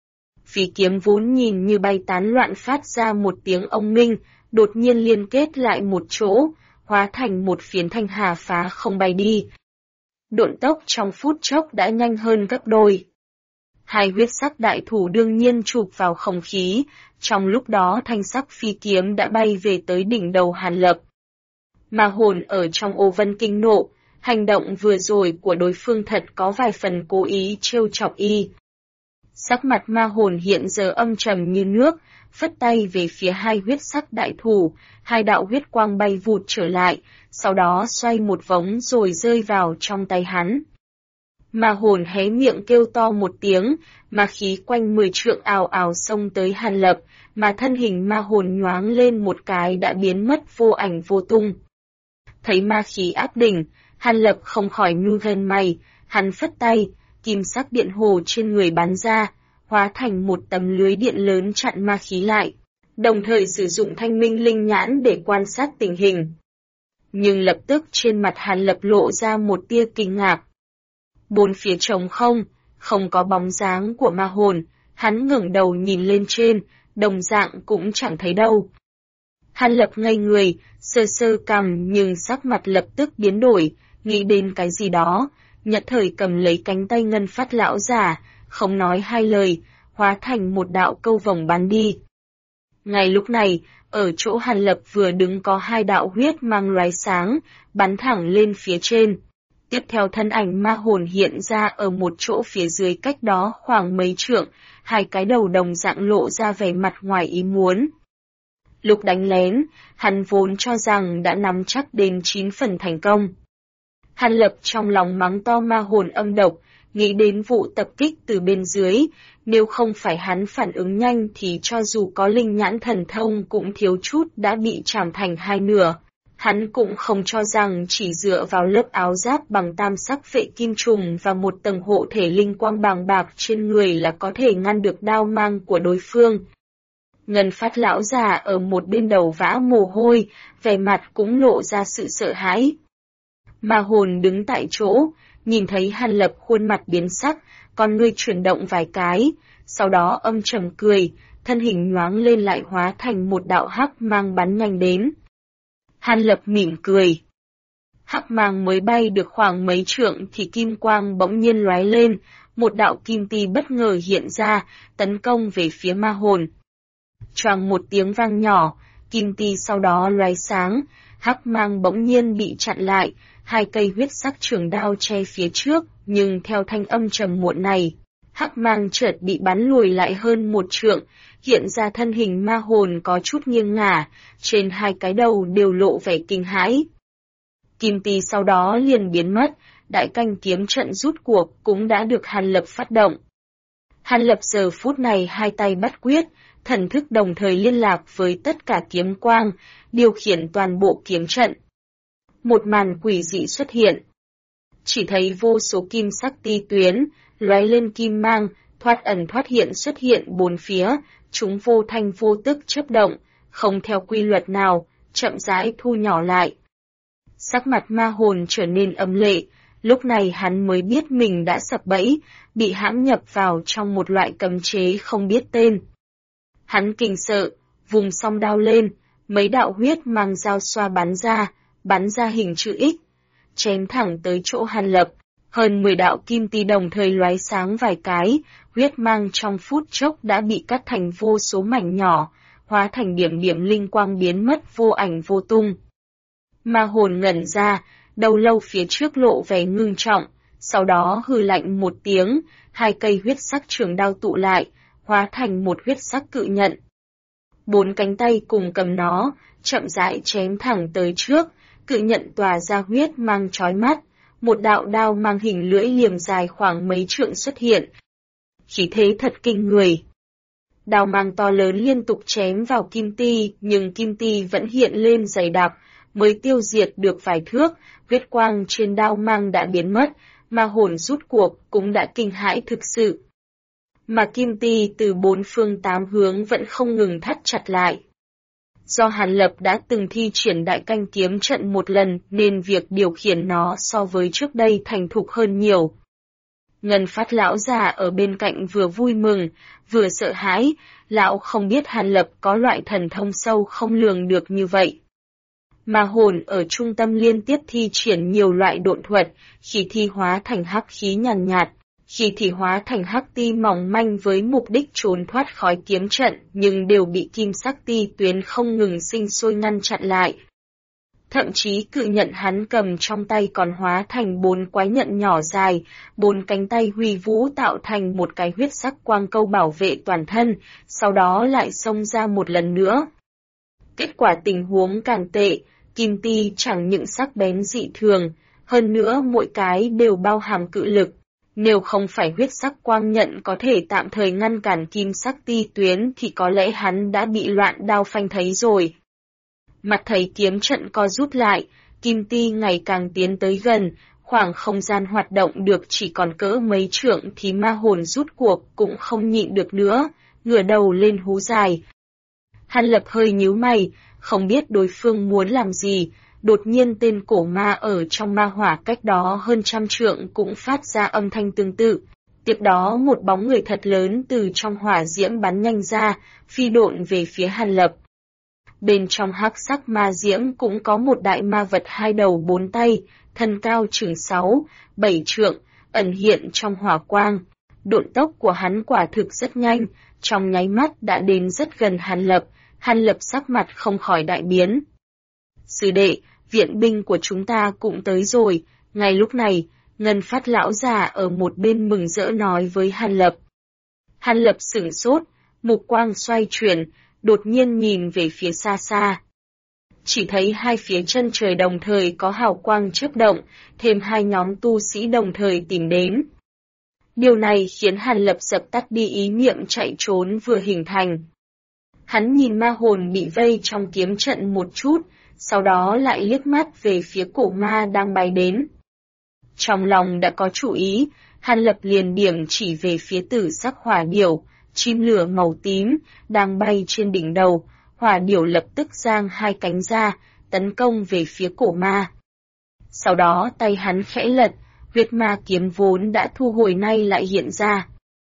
Phi kiếm vốn nhìn như bay tán loạn phát ra một tiếng ông minh, đột nhiên liên kết lại một chỗ, hóa thành một phiến thanh hà phá không bay đi. Độn tốc trong phút chốc đã nhanh hơn gấp đôi. Hai huyết sắc đại thủ đương nhiên chụp vào không khí, trong lúc đó thanh sắc phi kiếm đã bay về tới đỉnh đầu Hàn Lập. Ma hồn ở trong ô vân kinh nộ, hành động vừa rồi của đối phương thật có vài phần cố ý trêu chọc y. Sắc mặt ma hồn hiện giờ âm trầm như nước, phất tay về phía hai huyết sắc đại thủ, hai đạo huyết quang bay vụt trở lại, sau đó xoay một vống rồi rơi vào trong tay hắn. Ma hồn hé miệng kêu to một tiếng, ma khí quanh 10 trượng ào ào xông tới Hàn Lập, mà thân hình ma hồn nhoáng lên một cái đã biến mất vô ảnh vô tung. Thấy ma khí áp đỉnh, Hàn Lập không khỏi nhướng gân mày, hắn phất tay, kim sắc điện hồ trên người bắn ra, hóa thành một tấm lưới điện lớn chặn ma khí lại, đồng thời sử dụng thanh minh linh nhãn để quan sát tình hình. Nhưng lập tức trên mặt Hàn Lập lộ ra một tia kinh ngạc. Bốn phía trống không, không có bóng dáng của ma hồn, hắn ngẩng đầu nhìn lên trên, đồng dạng cũng chẳng thấy đâu. Hàn Lập ngây người, sơ sơ cằm nhưng sắc mặt lập tức biến đổi, nghĩ đến cái gì đó, nhất thời cầm lấy cánh tay Ngân Phát lão giả, không nói hai lời, hóa thành một đạo câu vòng bắn đi. Ngay lúc này, ở chỗ Hàn Lập vừa đứng có hai đạo huyết mang lóe sáng, bắn thẳng lên phía trên. Tiếp theo thân ảnh ma hồn hiện ra ở một chỗ phía dưới cách đó khoảng mấy trượng, hai cái đầu đồng dạng lộ ra vẻ mặt ngoài ý muốn. Lúc đánh lén, hắn vốn cho rằng đã nắm chắc đến 9 phần thành công. Hàn Lập trong lòng mắng to ma hồn âm độc, nghĩ đến vụ tập kích từ bên dưới, nếu không phải hắn phản ứng nhanh thì cho dù có linh nhãn thần thông cũng thiếu chút đã bị chảm thành hai nửa. Hắn cũng không cho rằng chỉ dựa vào lớp áo giáp bằng tam sắc vệ kim trùng và một tầng hộ thể linh quang bàng bạc trên người là có thể ngăn được đao mang của đối phương. Ngân Phát lão già ở một bên đầu vã mồ hôi, vẻ mặt cũng lộ ra sự sợ hãi. Ma hồn đứng tại chỗ, nhìn thấy Hàn Lập khuôn mặt biến sắc, con ngươi chuyển động vài cái, sau đó âm trầm cười, thân hình nhoáng lên lại hóa thành một đạo hắc mang bắn nhanh đến. Hàn Lập mỉm cười. Hắc mang mới bay được khoảng mấy trượng thì kim quang bỗng nhiên lóe lên, một đạo kim ti bất ngờ hiện ra, tấn công về phía ma hồn. Choàng một tiếng vang nhỏ, kim ti sau đó lóe sáng, hắc mang bỗng nhiên bị chặn lại, hai cây huyết sắc trường đao che phía trước, nhưng theo thanh âm trầm muộn này, hắc mang chợt bị bắn lùi lại hơn 1 trượng, hiện ra thân hình ma hồn có chút nghiêng ngả, trên hai cái đầu đều lộ vẻ kinh hãi. Kim ti sau đó liền biến mất, đại canh kiếm trận rút cuộc cũng đã được Hàn Lập phát động. Hàn Lập giờ phút này hai tay bắt quyết, thần thức đồng thời liên lạc với tất cả kiếm quang, điều khiển toàn bộ kiếm trận. Một màn quỷ dị xuất hiện. Chỉ thấy vô số kim sắc ti tuyến, lóe lên kim mang, thoát ẩn thoát hiện xuất hiện bốn phía, chúng vô thanh vô tức chớp động, không theo quy luật nào, chậm rãi thu nhỏ lại. Sắc mặt ma hồn trở nên âm lệ, lúc này hắn mới biết mình đã sập bẫy, bị hãm nhập vào trong một loại cấm chế không biết tên. Hắn kinh sợ, vùng song đao lên, mấy đạo huyết mang dao xoa bắn ra hình chữ X, chém thẳng tới chỗ Hàn Lập. Hơn 10 đạo kim ti đồng thời lóe sáng vài cái, huyết mang trong phút chốc đã bị cắt thành vô số mảnh nhỏ, hóa thành điểm điểm linh quang biến mất vô ảnh vô tung. Ma hồn ngẩn ra, đầu lâu phía trước lộ vẻ ngưng trọng, sau đó hừ lạnh một tiếng, hai cây huyết sắc trường đao tụ lại, hóa thành một huyết sắc cự nhận. 4 cánh tay cùng cầm nó, chậm rãi chém thẳng tới trước, cự nhận tỏa ra huyết mang chói mắt, một đạo đao mang hình lưỡi liềm dài khoảng mấy trượng xuất hiện. Khí thế thật kinh người. Đao mang to lớn liên tục chém vào kim ti, nhưng kim ti vẫn hiện lên dày đặc, mới tiêu diệt được vài thước, huyết quang trên đao mang đã biến mất, ma hồn rút cuộc cũng đã kinh hãi thực sự. Mà kim ti từ 4 phương 8 hướng vẫn không ngừng thắt chặt lại. Do Hàn Lập đã từng thi triển đại canh kiếm trận một lần nên việc điều khiển nó so với trước đây thành thục hơn nhiều. Ngân Phát lão già ở bên cạnh vừa vui mừng, vừa sợ hãi, lão không biết Hàn Lập có loại thần thông sâu không lường được như vậy. Ma hồn ở trung tâm liên tiếp thi triển nhiều loại độn thuật, khi thi hóa thành hắc khí nhàn nhạt, khi thì hóa thành hắc ti mỏng manh với mục đích trốn thoát khỏi kiếm trận, nhưng đều bị kim sắc ti tuyến không ngừng sinh sôi ngăn chặn lại. Thậm chí cự nhận hắn cầm trong tay còn hóa thành 4 quái nhận nhỏ dài, 4 cánh tay huy vũ tạo thành một cái huyết sắc quang câu bảo vệ toàn thân, sau đó lại xông ra một lần nữa. Kết quả tình huống càng tệ, kim ti chẳng những sắc bén dị thường, hơn nữa mỗi cái đều bao hàm cự lực. Nếu không phải huyết sắc quang nhận có thể tạm thời ngăn cản kim sắc ti tuyến thì có lẽ hắn đã bị loạn đao phanh thấy rồi. Mặt thấy kiếm trận co rút lại, kim ti ngày càng tiến tới gần, khoảng không gian hoạt động được chỉ còn cỡ mấy trượng thì ma hồn rút cuộc cũng không nhịn được nữa, ngửa đầu lên hú dài. Hàn Lập hơi nhíu mày, không biết đối phương muốn làm gì. Đột nhiên tên cổ ma ở trong ma hỏa cách đó hơn 100 trượng cũng phát ra âm thanh tương tự. Tiếp đó một bóng người thật lớn từ trong hỏa diễm bắn nhanh ra, phi độn về phía Hàn Lập. Bên trong hắc sắc ma diễm cũng có một đại ma vật 2 đầu 4 tay, thân cao chừng 6, 7 trượng, ẩn hiện trong hỏa quang. Độn tốc của hắn quả thực rất nhanh, trong nháy mắt đã đến rất gần Hàn Lập sắc mặt không khỏi đại biến. Sư đệ, viện binh của chúng ta cũng tới rồi, ngay lúc này, Ngân Phát lão già ở một bên mừng rỡ nói với Hàn Lập. Hàn Lập sửng sốt, mục quang xoay chuyển, đột nhiên nhìn về phía xa xa. Chỉ thấy hai phía chân trời đồng thời có hào quang chớp động, thêm 2 nhóm tu sĩ đồng thời tìm đến. Điều này khiến Hàn Lập dập tắt đi ý niệm chạy trốn vừa hình thành. Hắn nhìn ma hồn bị vây trong kiếm trận một chút, sau đó lại liếc mắt về phía cổ ma đang bay đến. Trong lòng đã có chủ ý, Hàn Lập liền điểm chỉ về phía tử sắc hỏa điểu, chim lửa màu tím, đang bay trên đỉnh đầu, hỏa điểu lập tức giang 2 cánh ra, tấn công về phía cổ ma. Sau đó tay hắn khẽ lật, huyết ma kiếm vốn đã thu hồi nay lại hiện ra.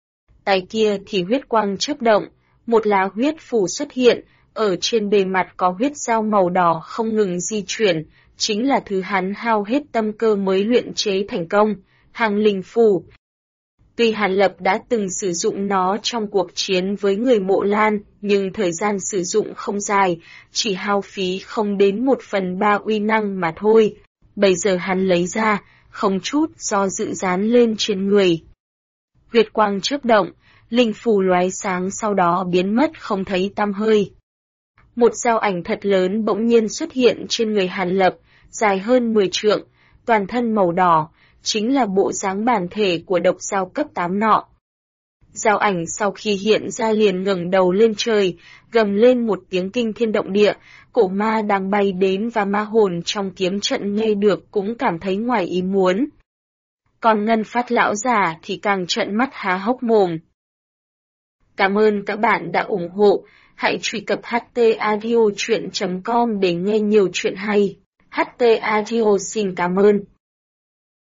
Tay kia thì huyết quang chớp động, một lá huyết phù xuất hiện, ở trên bề mặt có huyết dao màu đỏ không ngừng di chuyển, chính là thứ hắn hao hết tâm cơ mới luyện chế thành công, hàng linh phù. Tuy Hàn Lập đã từng sử dụng nó trong cuộc chiến với người Mộ Lan, nhưng thời gian sử dụng không dài, chỉ hao phí không đến 1/3 uy năng mà thôi. Bây giờ hắn lấy ra, không chút do dự dán lên trên người. Huyết quang chớp động, linh phù lóe sáng sau đó biến mất không thấy tăm hơi. Một dao ảnh thật lớn bỗng nhiên xuất hiện trên người Hàn Lập, dài hơn 10 trượng, toàn thân màu đỏ, chính là bộ dáng bản thể của độc dao cấp 8 nọ. Dao ảnh sau khi hiện ra liền ngẩng đầu lên trời, gầm lên một tiếng kinh thiên động địa, cổ ma đang bay đến và ma hồn trong kiếm trận nghe được cũng cảm thấy ngoài ý muốn. Còn Ngân Phát lão giả thì càng trợn mắt há hốc mồm. Cảm ơn các bạn đã ủng hộ, hãy truy cập htaudio.com để nghe nhiều chuyện hay. HT Audio xin cảm ơn.